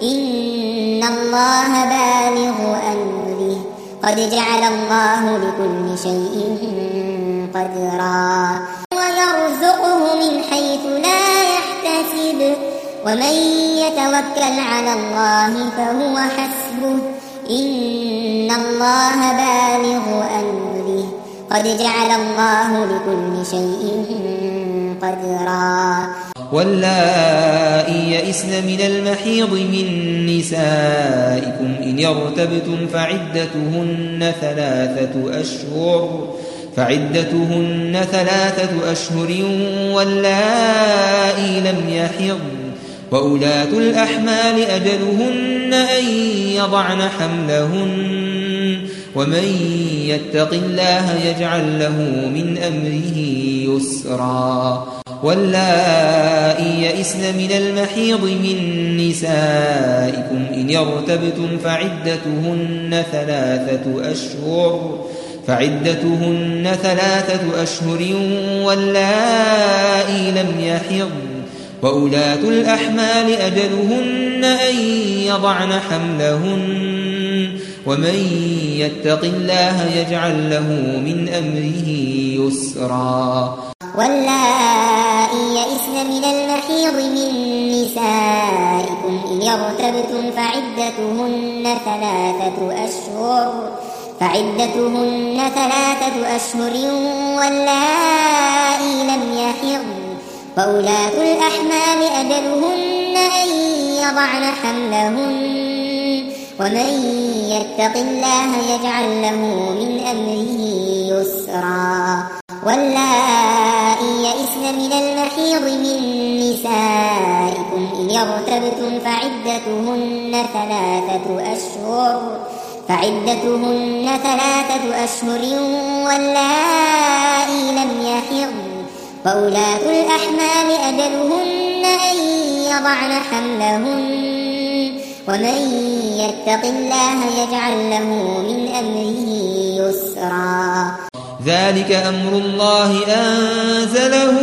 إن الله بالغ أمره قد جعل الله لكل شيء قدرا ويرزقه من حيث لا يحتسب ومن يتوكل على الله فهو حسبه إن الله بالغ أمره قد جعل الله لكل شيء قدرا واللائي يئسن من المحيض من نسائكم إن ارتبتم فعدتهن ثلاثة أشهر فعدتهن ثلاثة أشهر واللائي لم يحضن وأولاة الأحمال أجلهن أن يضعن حملهن ومن يتق الله يجعل له من أمره يسرا واللائي يئسن من المحيض من نسائكم إن ارتبتم فعدتهن ثلاثة أشهر فعدتهن ثلاثة أشهر واللائي لم يحضن وأولاة الأحمال أجلهن أن يضعن حملهن ومن يتق الله يجعل له من أمره يسرا واللائي يئسن من المحيض من نسائكم إن ارتبتم فعدتهن ثلاثة أشهر فعدتهن ثلاثة أشهر واللائي لم يحضن وأولاة الأحمال أجلهن أن يضعن حملهن ومن يتق الله يجعل له من أمره يسرا واللائي يئسن من المحيض من نسائكم إن ارتبتم فعدتهن ثلاثة أشهر فعدتهن ثلاثة أشهر واللائي لم يحضن وأولاة الأحمال أجلهن أن يضعن حملهن ومن يتق الله يجعل له من أمره يسرا ذلك أمر الله أنزله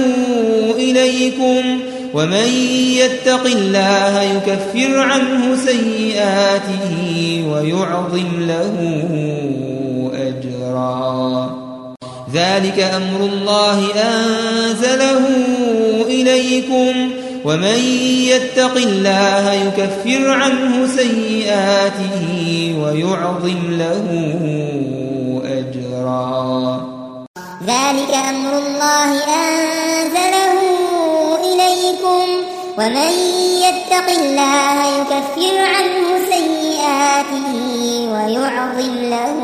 إليكم ومن يتق الله يكفر عنه سيئاته ويعظم له أجرا ذلك أمر الله أنزله إليكم ومن يتق الله يكفر عنه سيئاته ويعظم له أجرا ذلك أمر الله أنزله إليكم ومن يتق الله يكفر عنه سيئاته ويعظم له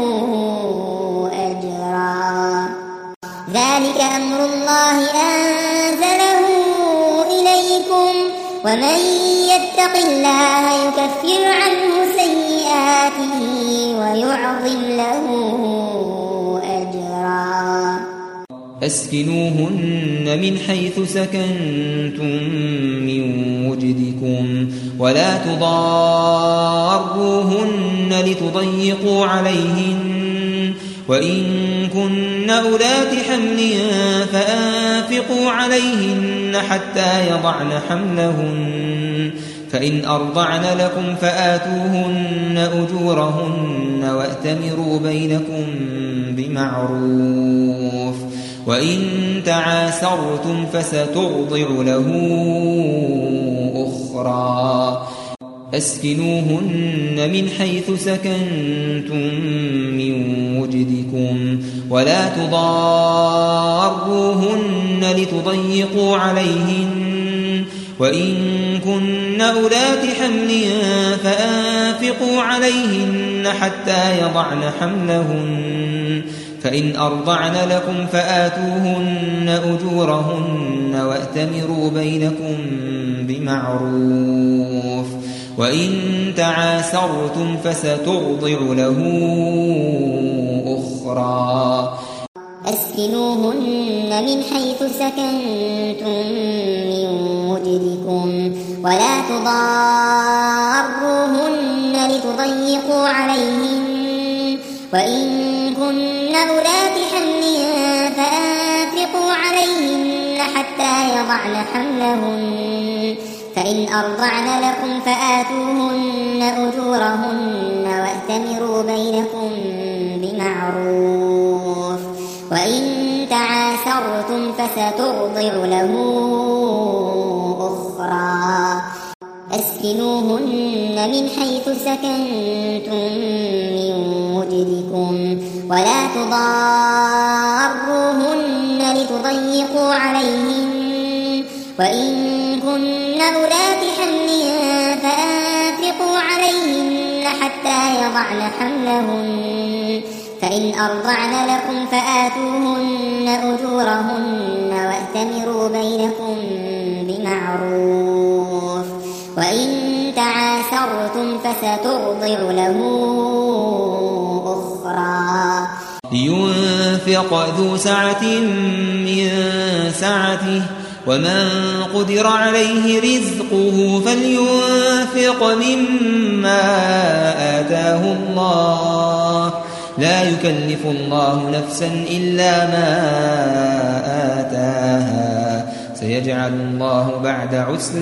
أجرا ذلك أمر الله أنزله إليكم ومن يتق الله يكفر عنه سيئاته ويعظم له أجرا أسكنوهن من حيث سكنتم من وجدكم ولا تضاروهن لتضيقوا عليهن وإن كن أولات حمل فأنفقوا عليهن حتى يضعن حملهن فإن أرضعن لكم فآتوهن أجورهن وأتمروا بينكم بمعروف وإن تعاسرتم فسترضع له أخرى أسكنوهن من حيث سكنتم من وجدكم ولا تضاروهن لتضيقوا عليهن وإن كن أولات حمل فأنفقوا عليهن حتى يضعن حملهن فإن أرضعن لكم فآتوهن أجورهن وأتمروا بينكم بمعروف وإن تعاسرتم فسترضع له أخرى أسكنوهن من حيث سكنتم من وجدكم ولا تضاروهن لتضيقوا عليهن وإن كن أولات حمل فأنفقوا عليهن حتى يضعن حملهن فإن أرضعن لكم فآتوهن أجورهن وأتمروا بينكم بمعروف وإن تعاسرتم فسترضع له أخرى أسكنوهن من حيث سكنتم من وجدكم ولا تضاروهن لتضيقوا عليهن وإن كن أولات حمل فأنفقوا عليهن حتى يضعن حملهن فإن أرضعن لكم فآتوهن أجورهن وأتمروا بينكم بمعروف وإن تعاسرتم فسترضع له أخرى لينفق ذو سعة من سعته ومن قدر عليه رزقه فلينفق مما آتاه الله لا يكلف الله نفسا إلا ما آتاها سيجعل الله بعد عسر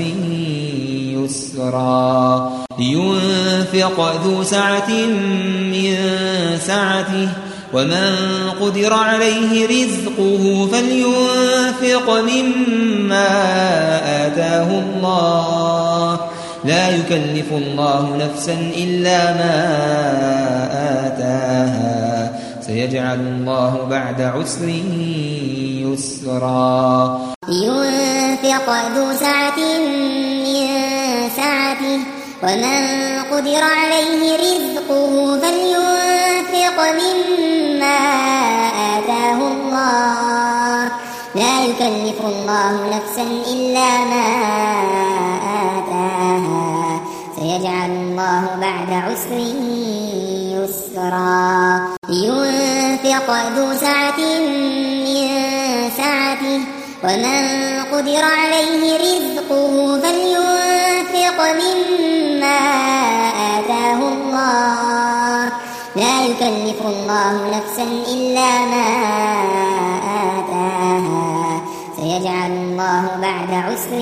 يسرا لينفق ذو سعة من سعته ومن قدر عليه رزقه فلينفق مما آتاه الله لا يكلف الله نفسا إلا ما آتاها سيجعل الله بعد عسر يسرا لينفق ذو سعة من سعته ومن قدر عليه رزقه فلينفق مما آتاه الله لا يكلف الله نفسا إلا ما آتاها سيجعل الله بعد عسر يسرا لينفق ذو سعة من سعته ومن قدر عليه رزقه فلينفق مما آتاه الله لا يكلف الله نفسا إلا ما آتاها سيجعل الله بعد عسر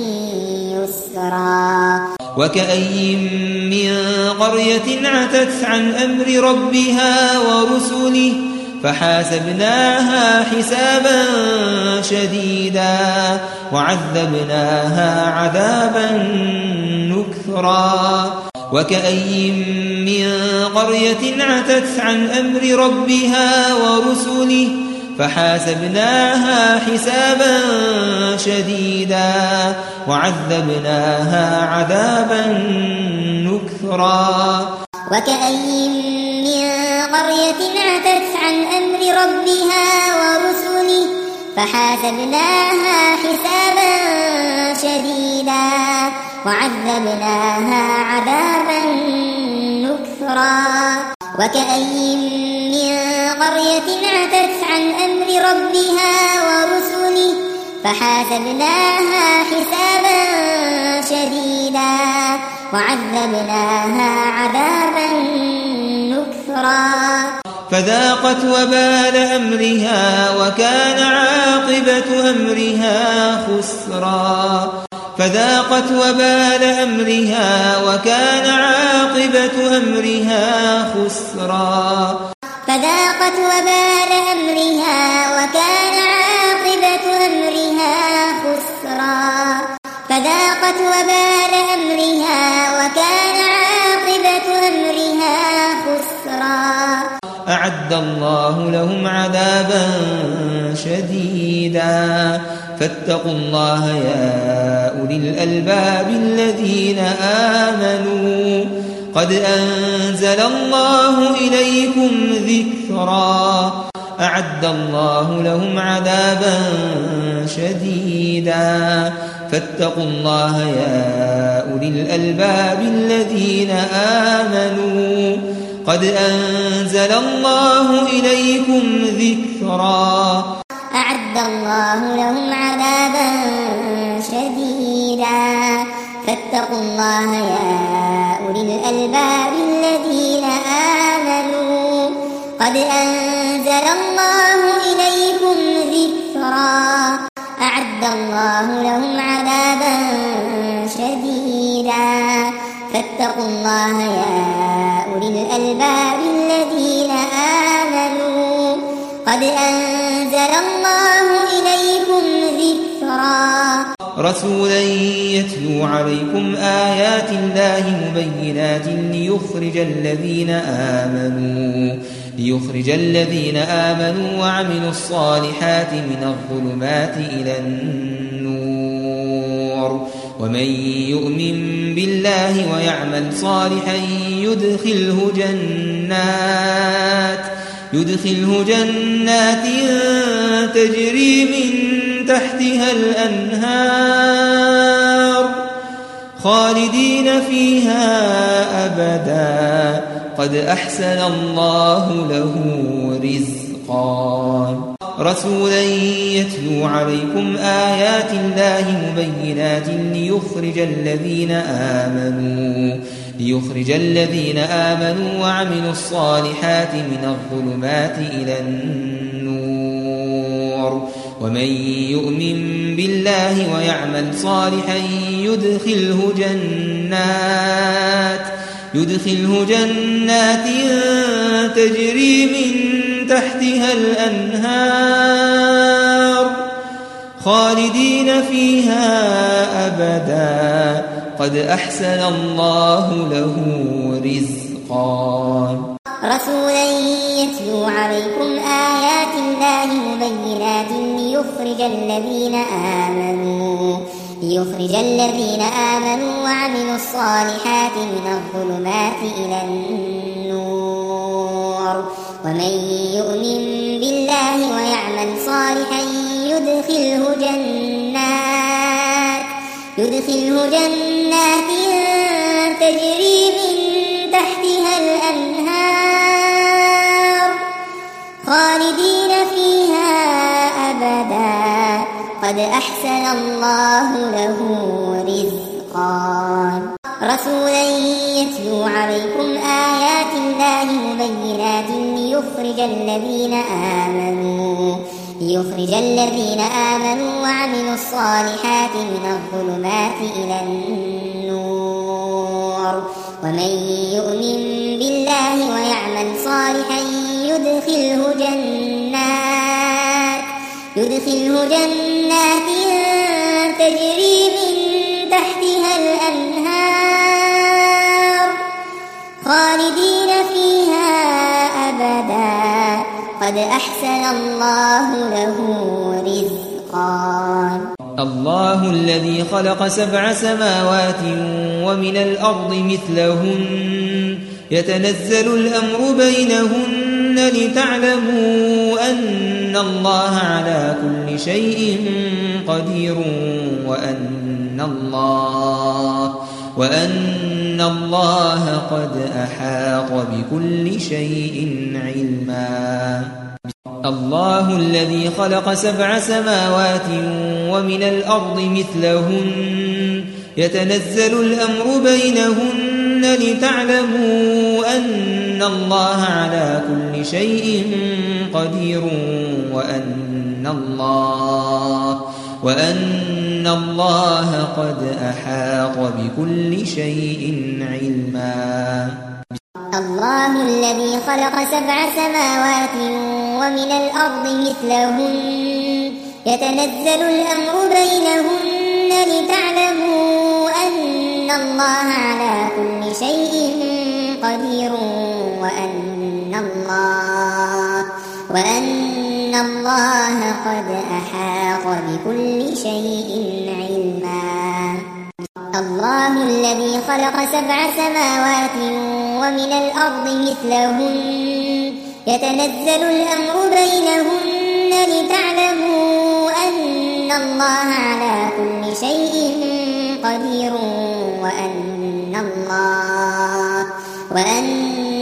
يسرا وكأي من قرية عتت عن أمر ربها ورسله فحاسبناها حسابا شديدا وعذبناها عذابا نكرا وكأي من قرية عتت عن أمر ربها ورسله فحاسبناها حسابا شديدا وعذبناها عذابا نكرا وكأي من قرية عتت عن أمر ربها ورسله فحاسبناها حسابا شديدا وعذبناها عذابا نكرا وكأي من قرية عتت عن أمر ربها ورسله فحاسبناها حسابا شديدا وعذبناها عذابا نكرا فذاقت وبال أمرها وكان عاقبة أمرها خسرا فذاقت وبال أمرها وكان عاقبة أمرها خسرا فذاقت وبال أمرها وكان عاقبة أمرها خسرا فذاقت وبال أمرها وكان عاقبة أمرها خسرا أعد الله لهم عذابا شديدا فاتقوا الله يا أولي الألباب الذين آمنوا قد أنزل الله إليكم ذكرا أعد الله لهم عذابا شديدا فاتقوا الله يا أولي الألباب الذين آمنوا قد أنزل الله إليكم ذكرا. أعد الله لهم عذابا شديدا فاتقوا الله يا أولي الألباب الذين آمنوا قد أنزل الله إليكم ذكرا. أعد الله لهم عذابا شديدا فاتقوا الله يا أولي الألباب الذين آمنوا قد أنزل الله إليكم ذكرا. رسولا يتلو عليكم آيات الله مبينات ليخرج الذين آمنوا ليخرج الذين آمنوا وعملوا الصالحات من الظلمات إلى النور ومن يؤمن بالله ويعمل صالحا يدخله جنات يدخله جنات تجري من تحتها الأنهار خالدين فيها أبدا قد أحسن الله له رزقا. رسولا يتلو عليكم آيات الله مبينات ليخرج الذين آمنوا ليخرج الذين آمنوا وعملوا الصالحات من الظلمات إلى النور ومن يؤمن بالله ويعمل صالحا يدخله جنات يدخله جنات تجري من تحتها الأنهار خالدين فيها أبدا قد أحسن الله له رزقا. رسولا يتلو عليكم آيات الله مبينات ليخرج الذين آمنوا ليخرج الذين آمنوا وعملوا الصالحات من الظلمات إلى النور ومن يؤمن بالله ويعمل صالحا يدخله جنات يدخله جنات تجري من تحتها الأنهار خالدين فيها أبدا قد أحسن الله له رزقا. رسولا يتلو عليكم آيات الله مبينات ليخرج الذين آمنوا ليخرج الذين آمنوا وعملوا الصالحات من الظلمات إلى النور ومن يؤمن بالله ويعمل صالحا يدخله جنات يدخله جنات تجري من تحتها الأنهار خالدين فيها أبدا قد أحسن الله له رزقا. الله الذي خلق سبع سماوات ومن الأرض مثلهن يتنزل الأمر بينهن لتعلموا أن الله على كل شيء قدير وأن الله وأن الله قد أحاط بكل شيء علما. الله الذي خلق سبع سماوات ومن الأرض مثلهن يتنزل الأمر بينهن لتعلموا أن الله على كل شيء قدير وأن الله وأن الله قد أحاط بكل شيء علما. الله الذي خلق سبع سماوات ومن الأرض مثلهن يتنزل الأمر بينهن لتعلموا أن الله على كل شيء قدير وأن الله وأن الله قد أحاط بكل شيء علما. الله الذي خلق سبع سماوات ومن الأرض مثلهن يتنزل الأمر بينهن لتعلموا أن الله على كل شيء قدير وأن الله وأن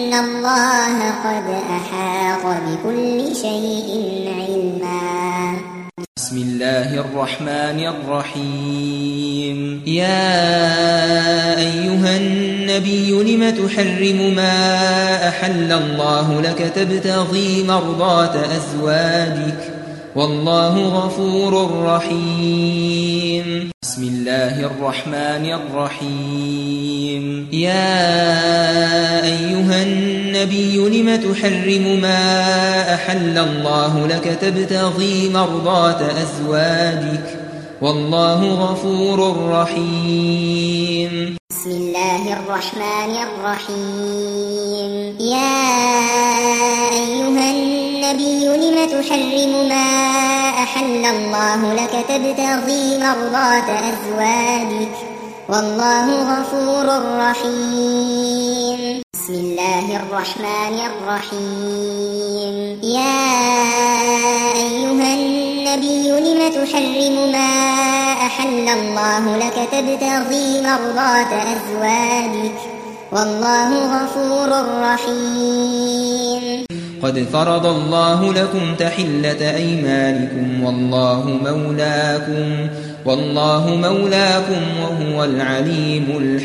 إن الله قد أحاط بكل شيء علما. بسم الله الرحمن الرحيم. يا أيها النبي لم تحرم ما أحل الله لك تبتغي مرضات أزواجك والله غفور رحيم. بسم الله الرحمن الرحيم. يا أيها النبي لم تحرم ما أحل الله لك تبتغي مرضات أزواجك والله غفور رحيم. بسم الله الرحمن الرحيم. يا أيها النبي لم تحرم ما أحل الله لك تبتغي مرضات أزواجك والله غفور رحيم. بسم الله الرحمن الرحيم. يا أيها النبي لم تحرم ما أحل الله لك تبتغي مرضات أزواجك والله غفور رحيم. قد فرض الله لكم تحلة أيمانكم والله مولاكم والله مولاكم وهو العليم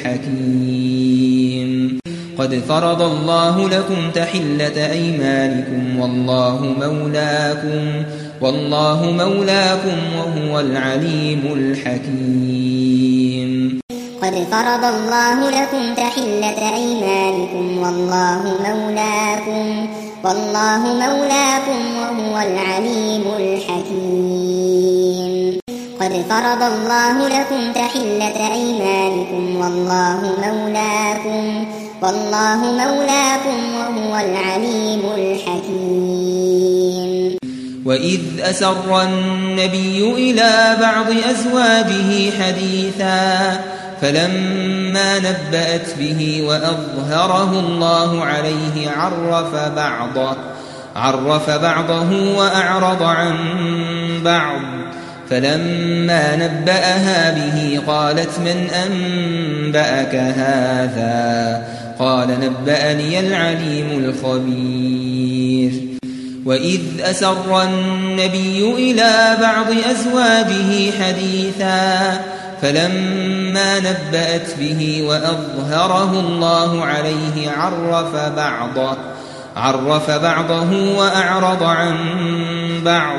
الحكيم. قد فرض الله لكم تحلة أيمانكم والله مولاكم والله مولاكم وهو العليم الحكيم. قد فرض الله لكم تحلة أيمانكم والله مولاكم والله مولاكم وهو العليم الحكيم. قد فرض الله لكم تحلة أيمانكم والله مولاكم والله مولاكم وهو العليم الحكيم. وإذ أسر النبي إلى بعض أزواجه حديثا فلما نبأت به وأظهره الله عليه عرف بعضه عرف بعضه وأعرض عن بعض فلما نبأها به قالت من أنبأك هذا قال نبأني العليم الخبير. وإذ أسر النبي إلى بعض أزواجه حديثا فلما نبأت به وأظهره الله عليه عرف بعضه عرف بعضه وأعرض عن بعض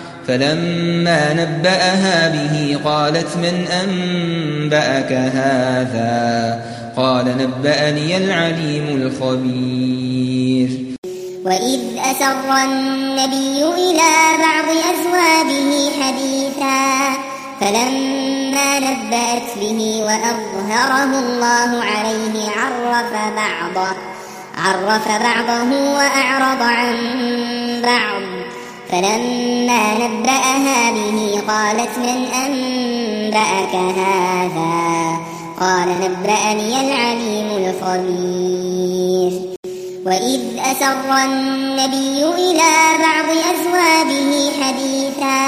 فلما نبأها به قالت من أنبأك هذا قال نبأني العليم الخبير. وإذ أسر النبي إلى بعض أزواجه حديثا فلما نبأت به وأظهره الله عليه عرف بعضه عرف بعضه وأعرض عن بعض فلما نبأها به قالت من أنبأك هذا قال نبأني العليم الخبير. وإذ أسر النبي إلى بعض أزواجه حديثا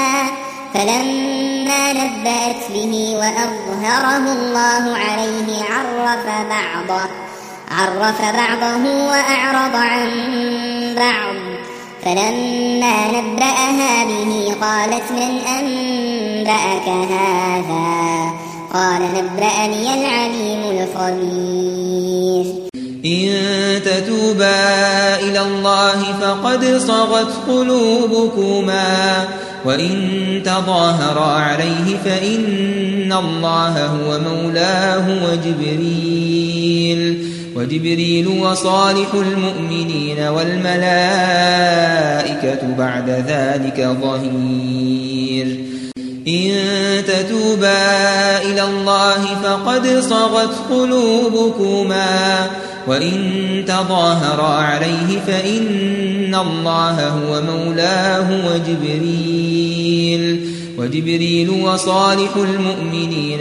فلما نبأت به وأظهره الله عليه عرف بعضه عرف بعضه وأعرض عن بعض فلما نبأها به قالت من أنبأك هذا قال نبأني العليم الخبير. إن تتوبا إلى الله فقد صغت قلوبكما وإن تظاهرا عليه فإن الله هو مولاه وجبريل وجبريل وصالح المؤمنين والملائكة بعد ذلك ظهير. إن تتوبا إلى الله فقد صغت قلوبكما وإن تظاهرا عليه فإن الله هو مولاه وجبريل وجبريل وصالح المؤمنين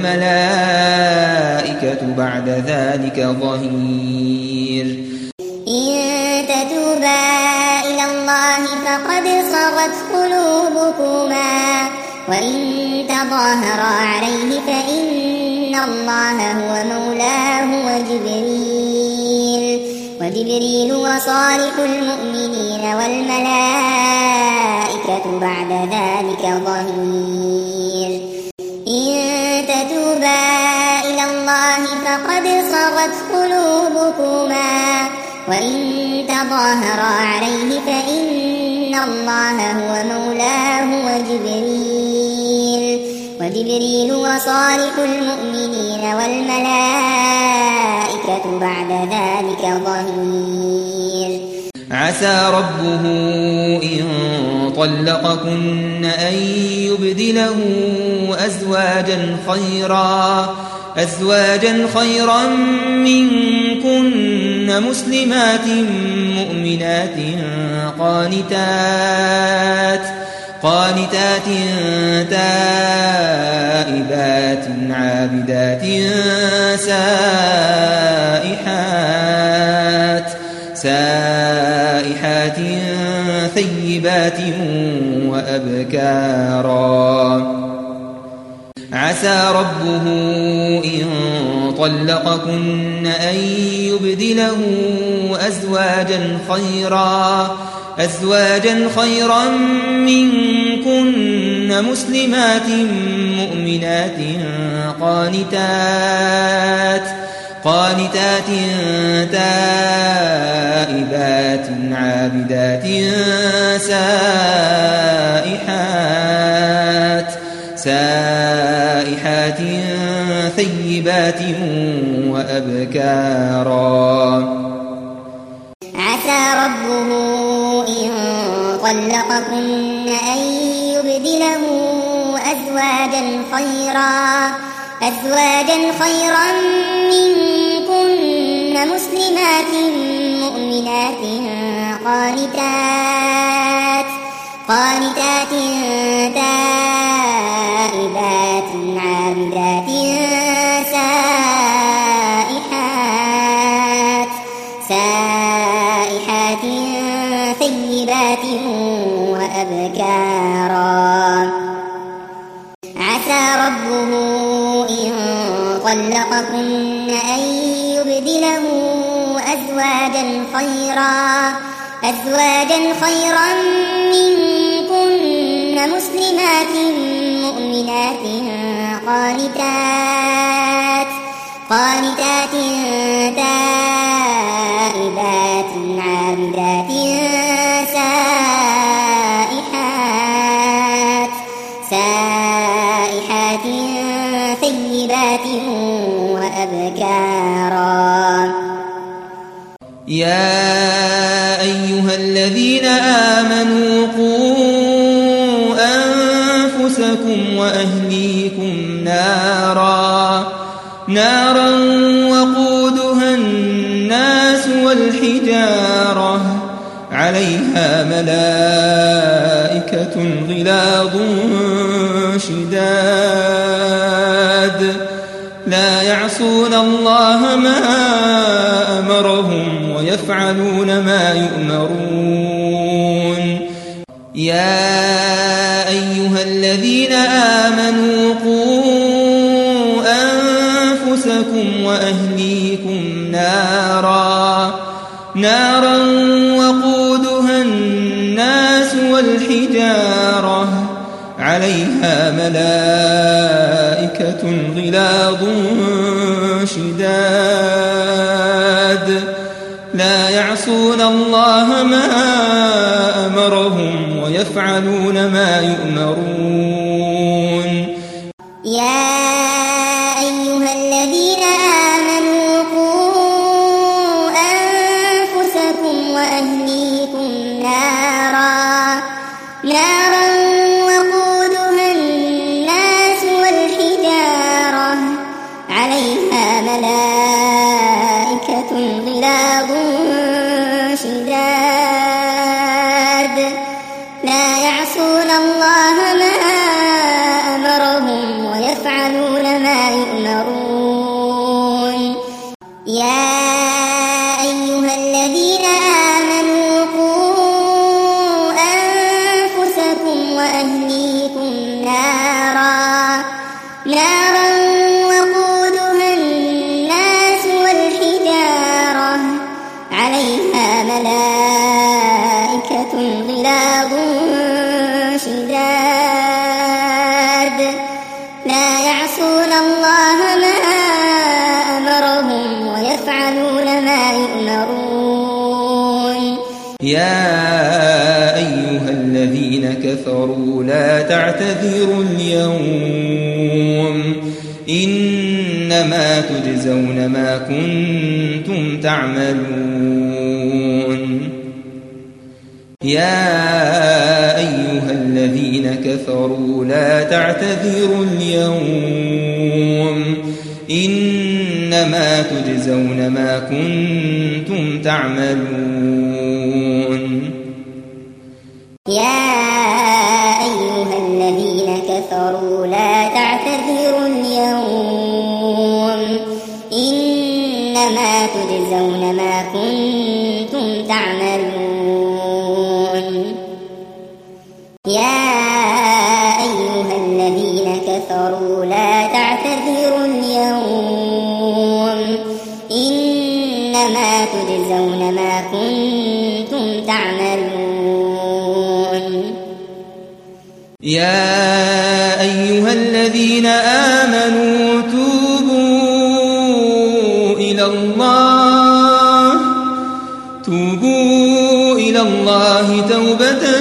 والملائكة بعد ذلك ظهير. إن تتوبا إلى الله فقد صغت قلوبكما وإن تظاهرا عليه فإن الله هو مولاه وجبريل وجبريل وصالح المؤمنين والملائكة بعد ذلك ظهير إن تتوبا إلى الله فقد صغت قلوبكما وإن تظاهرا عليه فإن الله هو مولاه وجبريل وجبريل وصالح المؤمنين والملائكة بعد ذلك ظهير عسى ربه إن طلقكن أن يبدله أزواجا خيرا أزواجا خيرا منكن مسلمات مؤمنات قانتات قانتات تائبات عابدات سائحات سائحات ثيبات وأبكارا عسى ربه إن طلقكن أن يبدله أزواجا خيرا أزواجا خيرا منكن مسلمات مؤمنات قانتات قانتات تائبات عابدات سائحات سائحات ثيبات وأبكارا عسى ربه إن طلقكن أن يبدله أزواجا خيرا أزواجا خيرا منكن مسلمات مؤمنات قانتات قانتات تائبات عابدات سائحات سائحات ثيبات وأبكارا عسى ربه إن طلقكن أن يبدله أزواجا خيرا أزواجا خيرا منكن مسلمات مؤمنات قانتات قانتات تائبات عابدات سائحات سائحات ثيبات وأبكارا يا أيها الذين آمنوا قوا أنفسكم وأهليكم نارا نارا وقودها الناس والحجارة عليها ملائكة غلاظ شداد لا يعصون الله ما أمرهم ويفعلون ما يؤمرون يا أيها الذين آمنوا قوا أنفسكم وأهليكم نارا نارا وقودها الناس والحجارة عليها ملائكة غلاظ شداد لا يعصون الله ما أمرهم ويفعلون ما يؤمرون يا أيها الذين آمنوا قوا أنفسكم وأهليكم نارا نارا وقودها الناس والحجارة عليها ملائكة غلاظ شداد لا يعصون الله ما أمرهم ويفعلون ما يؤمرون يا أيها الذين آمنوا فيها ملائكة غلاظ شداد لا يعصون الله ما أمرهم ويفعلون ما يؤمرون. يا أيها الذين كفروا لا تعتذروا اليوم إنما تجزون ما كنتم تعملون. يا أيها الذين كفروا لا تعتذروا اليوم إنما تجزون ما كنتم تعملون. يا أيها الذين كفروا لا تعتذروا اليوم إنما تجزون ما كنتم تعملون. يا أيها الذين كفروا لا تعتذروا اليوم إنما تجزون ما كنتم تعملون. يا أيها الذين آمنوا توبوا إلى الله توبوا إلى الله توبة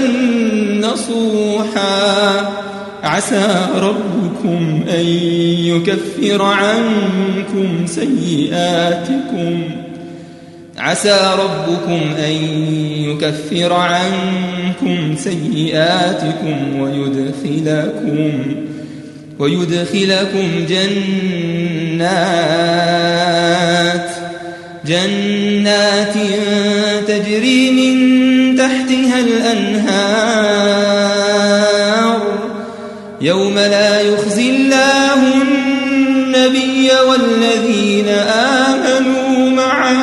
نصوحا عسى ربكم أن يكفر عنكم سيئاتكم عسى ربكم أن يكفر عنكم سيئاتكم ويدخلكم ويدخلكم جنات جنات تجري من تحتها الأنهار يوم لا يخزي الله النبي والذين آمنوا معه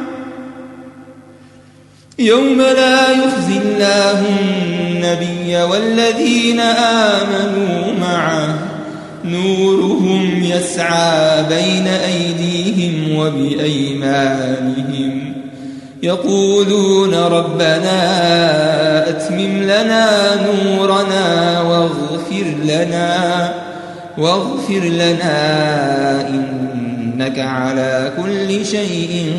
يوم لا يخزي الله النبي والذين آمنوا معه نورهم يسعى بين أيديهم وبأيمانهم يقولون ربنا أتمم لنا نورنا واغفر لنا واغفر لنا إنك على كل شيء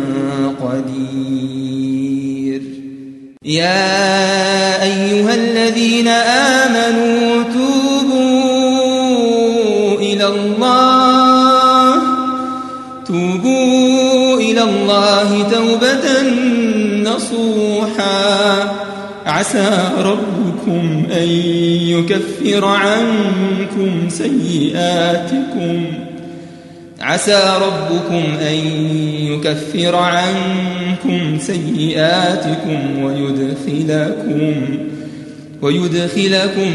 قدير. يا أيها الذين آمنوا توبوا إلى الله توبوا إلى الله توبة نصوحا عسى ربكم أن يكفر عنكم سيئاتكم عسى ربكم أن يكفر عنكم سيئاتكم ويدخلكم ويدخلكم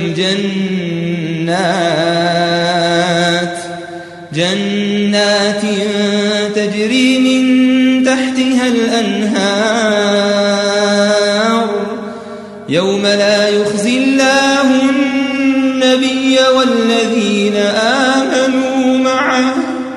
جنات جنات تجري من تحتها الأنهار يوم لا يخزي الله النبي والذين آمنوا معه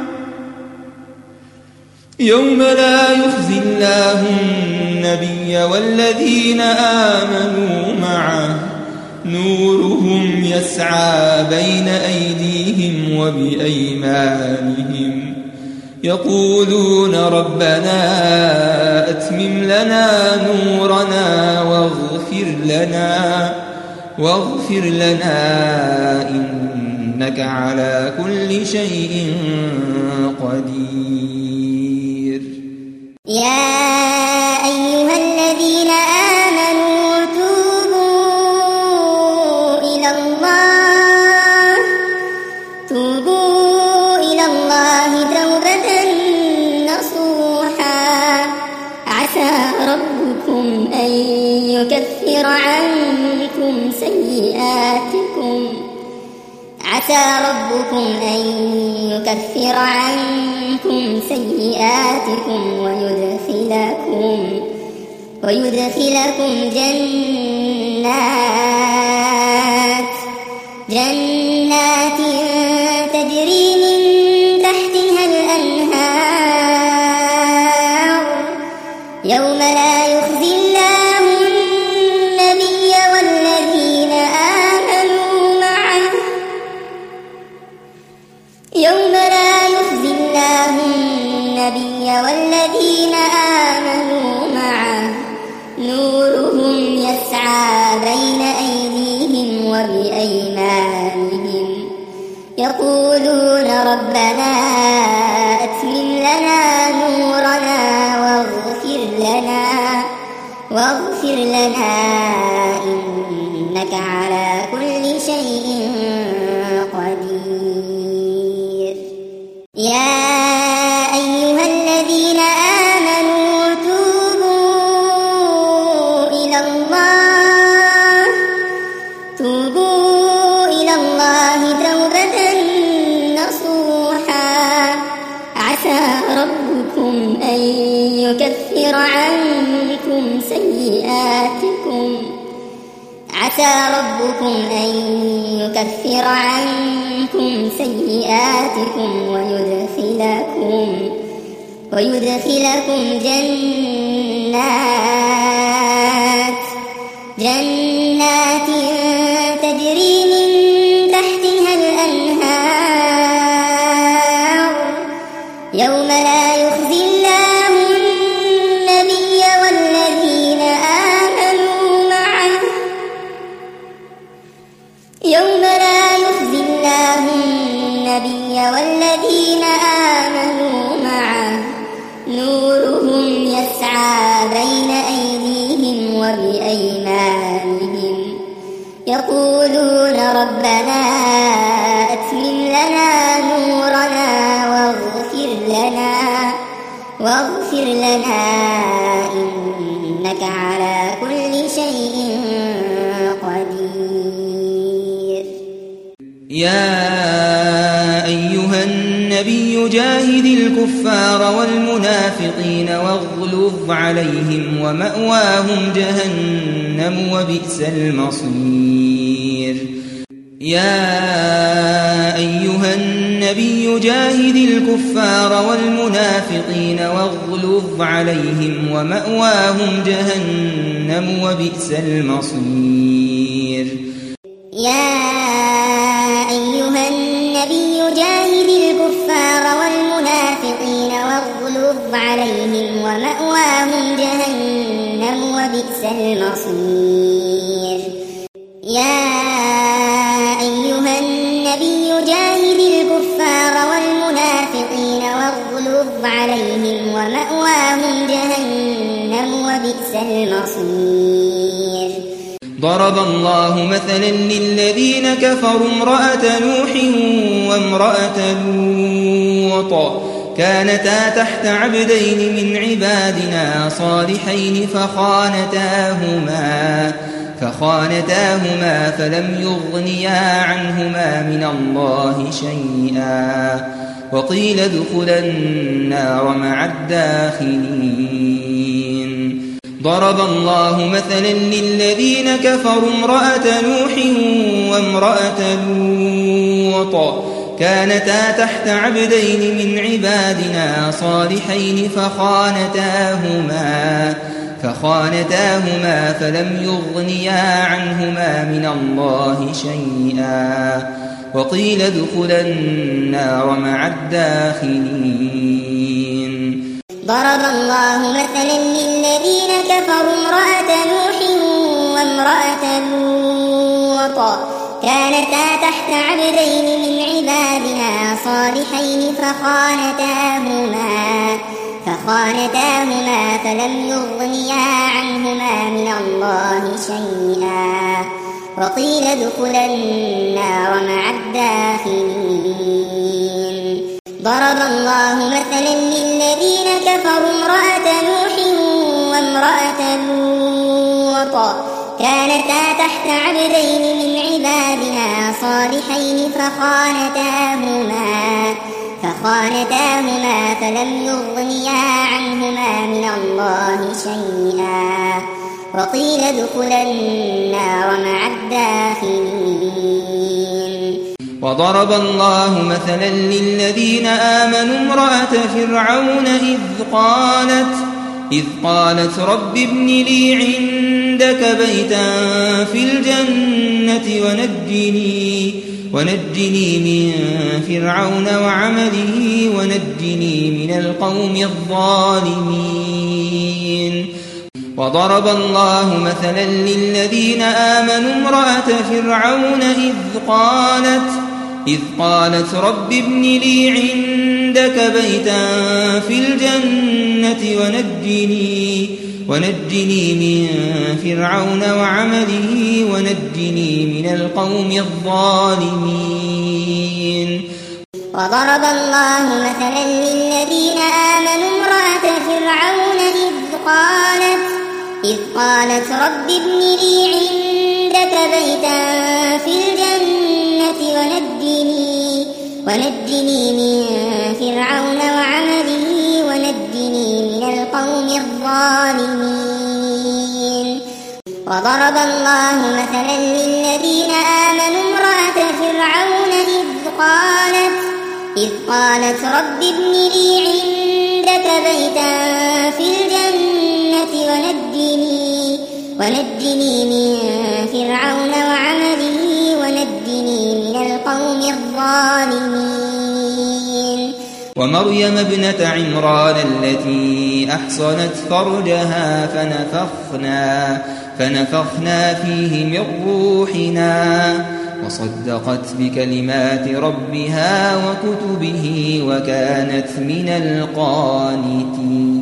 يوم لا يخزي الله النبي والذين آمنوا معه نورهم يسعى بين أيديهم وبأيمانهم يقولون ربنا أتمم لنا نورنا واغفر لنا واغفر لنا إنك على كل شيء قدير. يا أيها الذين آمنوا توبوا إلى الله توبوا إلى الله توبة نصوحا عسى ربكم أن يكفر عنكم سيئاتكم عسى ربكم أن يكفر عنكم سيئاتكم ويدخلكم ويدخلكم جنات جنات تجري من تحتها الأنهار يوم لا لا يخزي الله النبي والذين آمنوا معه يوم لا يخزي الله النبي والذين آمنوا معه نورهم يسعى بين أيديهم وبأيمانهم يقولون ربنا أتمم لنا نورنا واغفر لنا واغفر لنا إنك على كل شيء قدير. يا أيها الذين آمنوا توبوا إلى الله توبوا إلى الله توبة نصوحا عسى ربكم أن يكفر عنكم سيئاتكم عسى ربكم أن يكفر عنكم سيئاتكم ويدخلكم ويدخلكم جنات جنات تجري من تحتها الأنهار يوم لا يخزي الله النبي والذين آمنوا معه يوم لا يخزي الله النبي والذين آمنوا معه نورهم يسعى بين أيديهم وبأيمانهم يقولون ربنا أتمم لنا نورنا واغفر لنا واغفر لنا إنك على كل شيء قدير. يا أيها النبي جاهد الكفار والمنافقين واغلظ عليهم ومأواهم جهنم وبئس المصير. يا أيها النبي جاهد الكفار والمنافقين واغلظ عليهم ومأواهم جهنم وبئس المصير. يا أيها النبي جاهد الكفار والمنافقين واغلظ عليهم ومأواهم جهنم وبئس المصير. يا أيها النبي جاهد الكفار والمنافقين واغلظ عليهم ومأواهم جهنم وبئس المصير. ضرب الله مثلا للذين كفروا امرأة نوح وامرأة لوط كانتا تحت عبدين من عبادنا صالحين فخانتاهما فخانتاهما فلم يغنيا عنهما من الله شيئا وقيل ادخلا النار مع الداخلين. ضرب الله مثلا للذين كفروا امرأة نوح وامرأة لوط كانتا تحت عبدين من عبادنا صالحين فخانتاهما فخانتاهما فلم يغنيا عنهما من الله شيئا وقيل ادخلا النار مع الداخلين. ضرب الله مثلا للذين كفروا امرأة نوح وامرأة لوط كانتا تحت عبدين من عبادنا صالحين فخانتاهما فخانتاهما فلم يغنيا عنهما من الله شيئا وقيل ادخلا النار مع الداخلين. ضرب الله مثلا للذين كفروا امرأة نوح وامرأة لوط كانتا تحت عبدين من عبادنا صالحين فخانتاهما فخانتاهما فلم يغنيا عنهما من الله شيئا وقيل ادخلا النار مع الداخلين. وضرب الله مثلا للذين آمنوا امرأة فرعون إذ قالت إذ قالت رب ابن لي عندك بيتا في الجنة ونجني, ونجني من فرعون وعمله ونجني من القوم الظالمين. وضرب الله مثلا للذين آمنوا امرأة فرعون إذ قالت إذ قالت رب ابن لي عندك بيتا في الجنة ونجني ونجني من فرعون وعمله ونجني من القوم الظالمين. وضرب الله مثلا للذين آمنوا امرأة فرعون إذ قالت إذ قالت رب ابن لي عندك بيتا في الجنة ونجني ونجني من فرعون وعمله ونجني من القوم الظالمين. وضرب الله مثلا للذين آمنوا امرأة فرعون إذ قالت إذ قالت رب ابن لي عندك بيتا في الجنة ونجني ونجني من فرعون وعمله ونجني من القوم الظالمين. ومريم ابنة عمران التي أحصنت فرجها فنفخنا, فنفخنا فيه من روحنا وصدقت بكلمات ربها وكتبه وكانت من القانتين.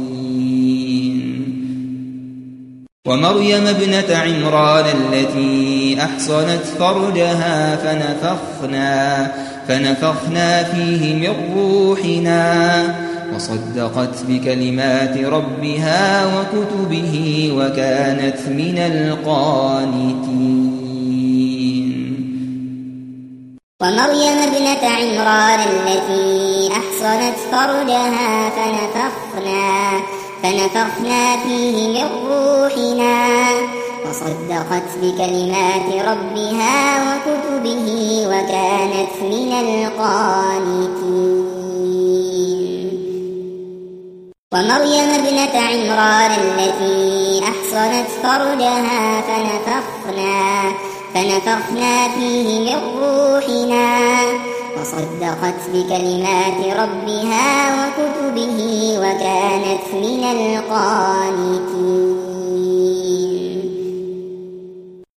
ومريم ابنة عمران التي أحصنت فرجها فنفخنا, فنفخنا فيه من روحنا وصدقت بكلمات ربها وكتبه وكانت من القانتين. ومريم ابنة عمران التي أحصنت فرجها فنفخنا, فنفخنا فيه من روحنا وصدقت بكلمات ربها وكتبه وكانت من القانتين. ومريم ابنة عمران التي أحصنت فرجها فنفخنا, فنفخنا فيه من روحنا وصدقت بكلمات ربها وكتبه وكانت من القانتين.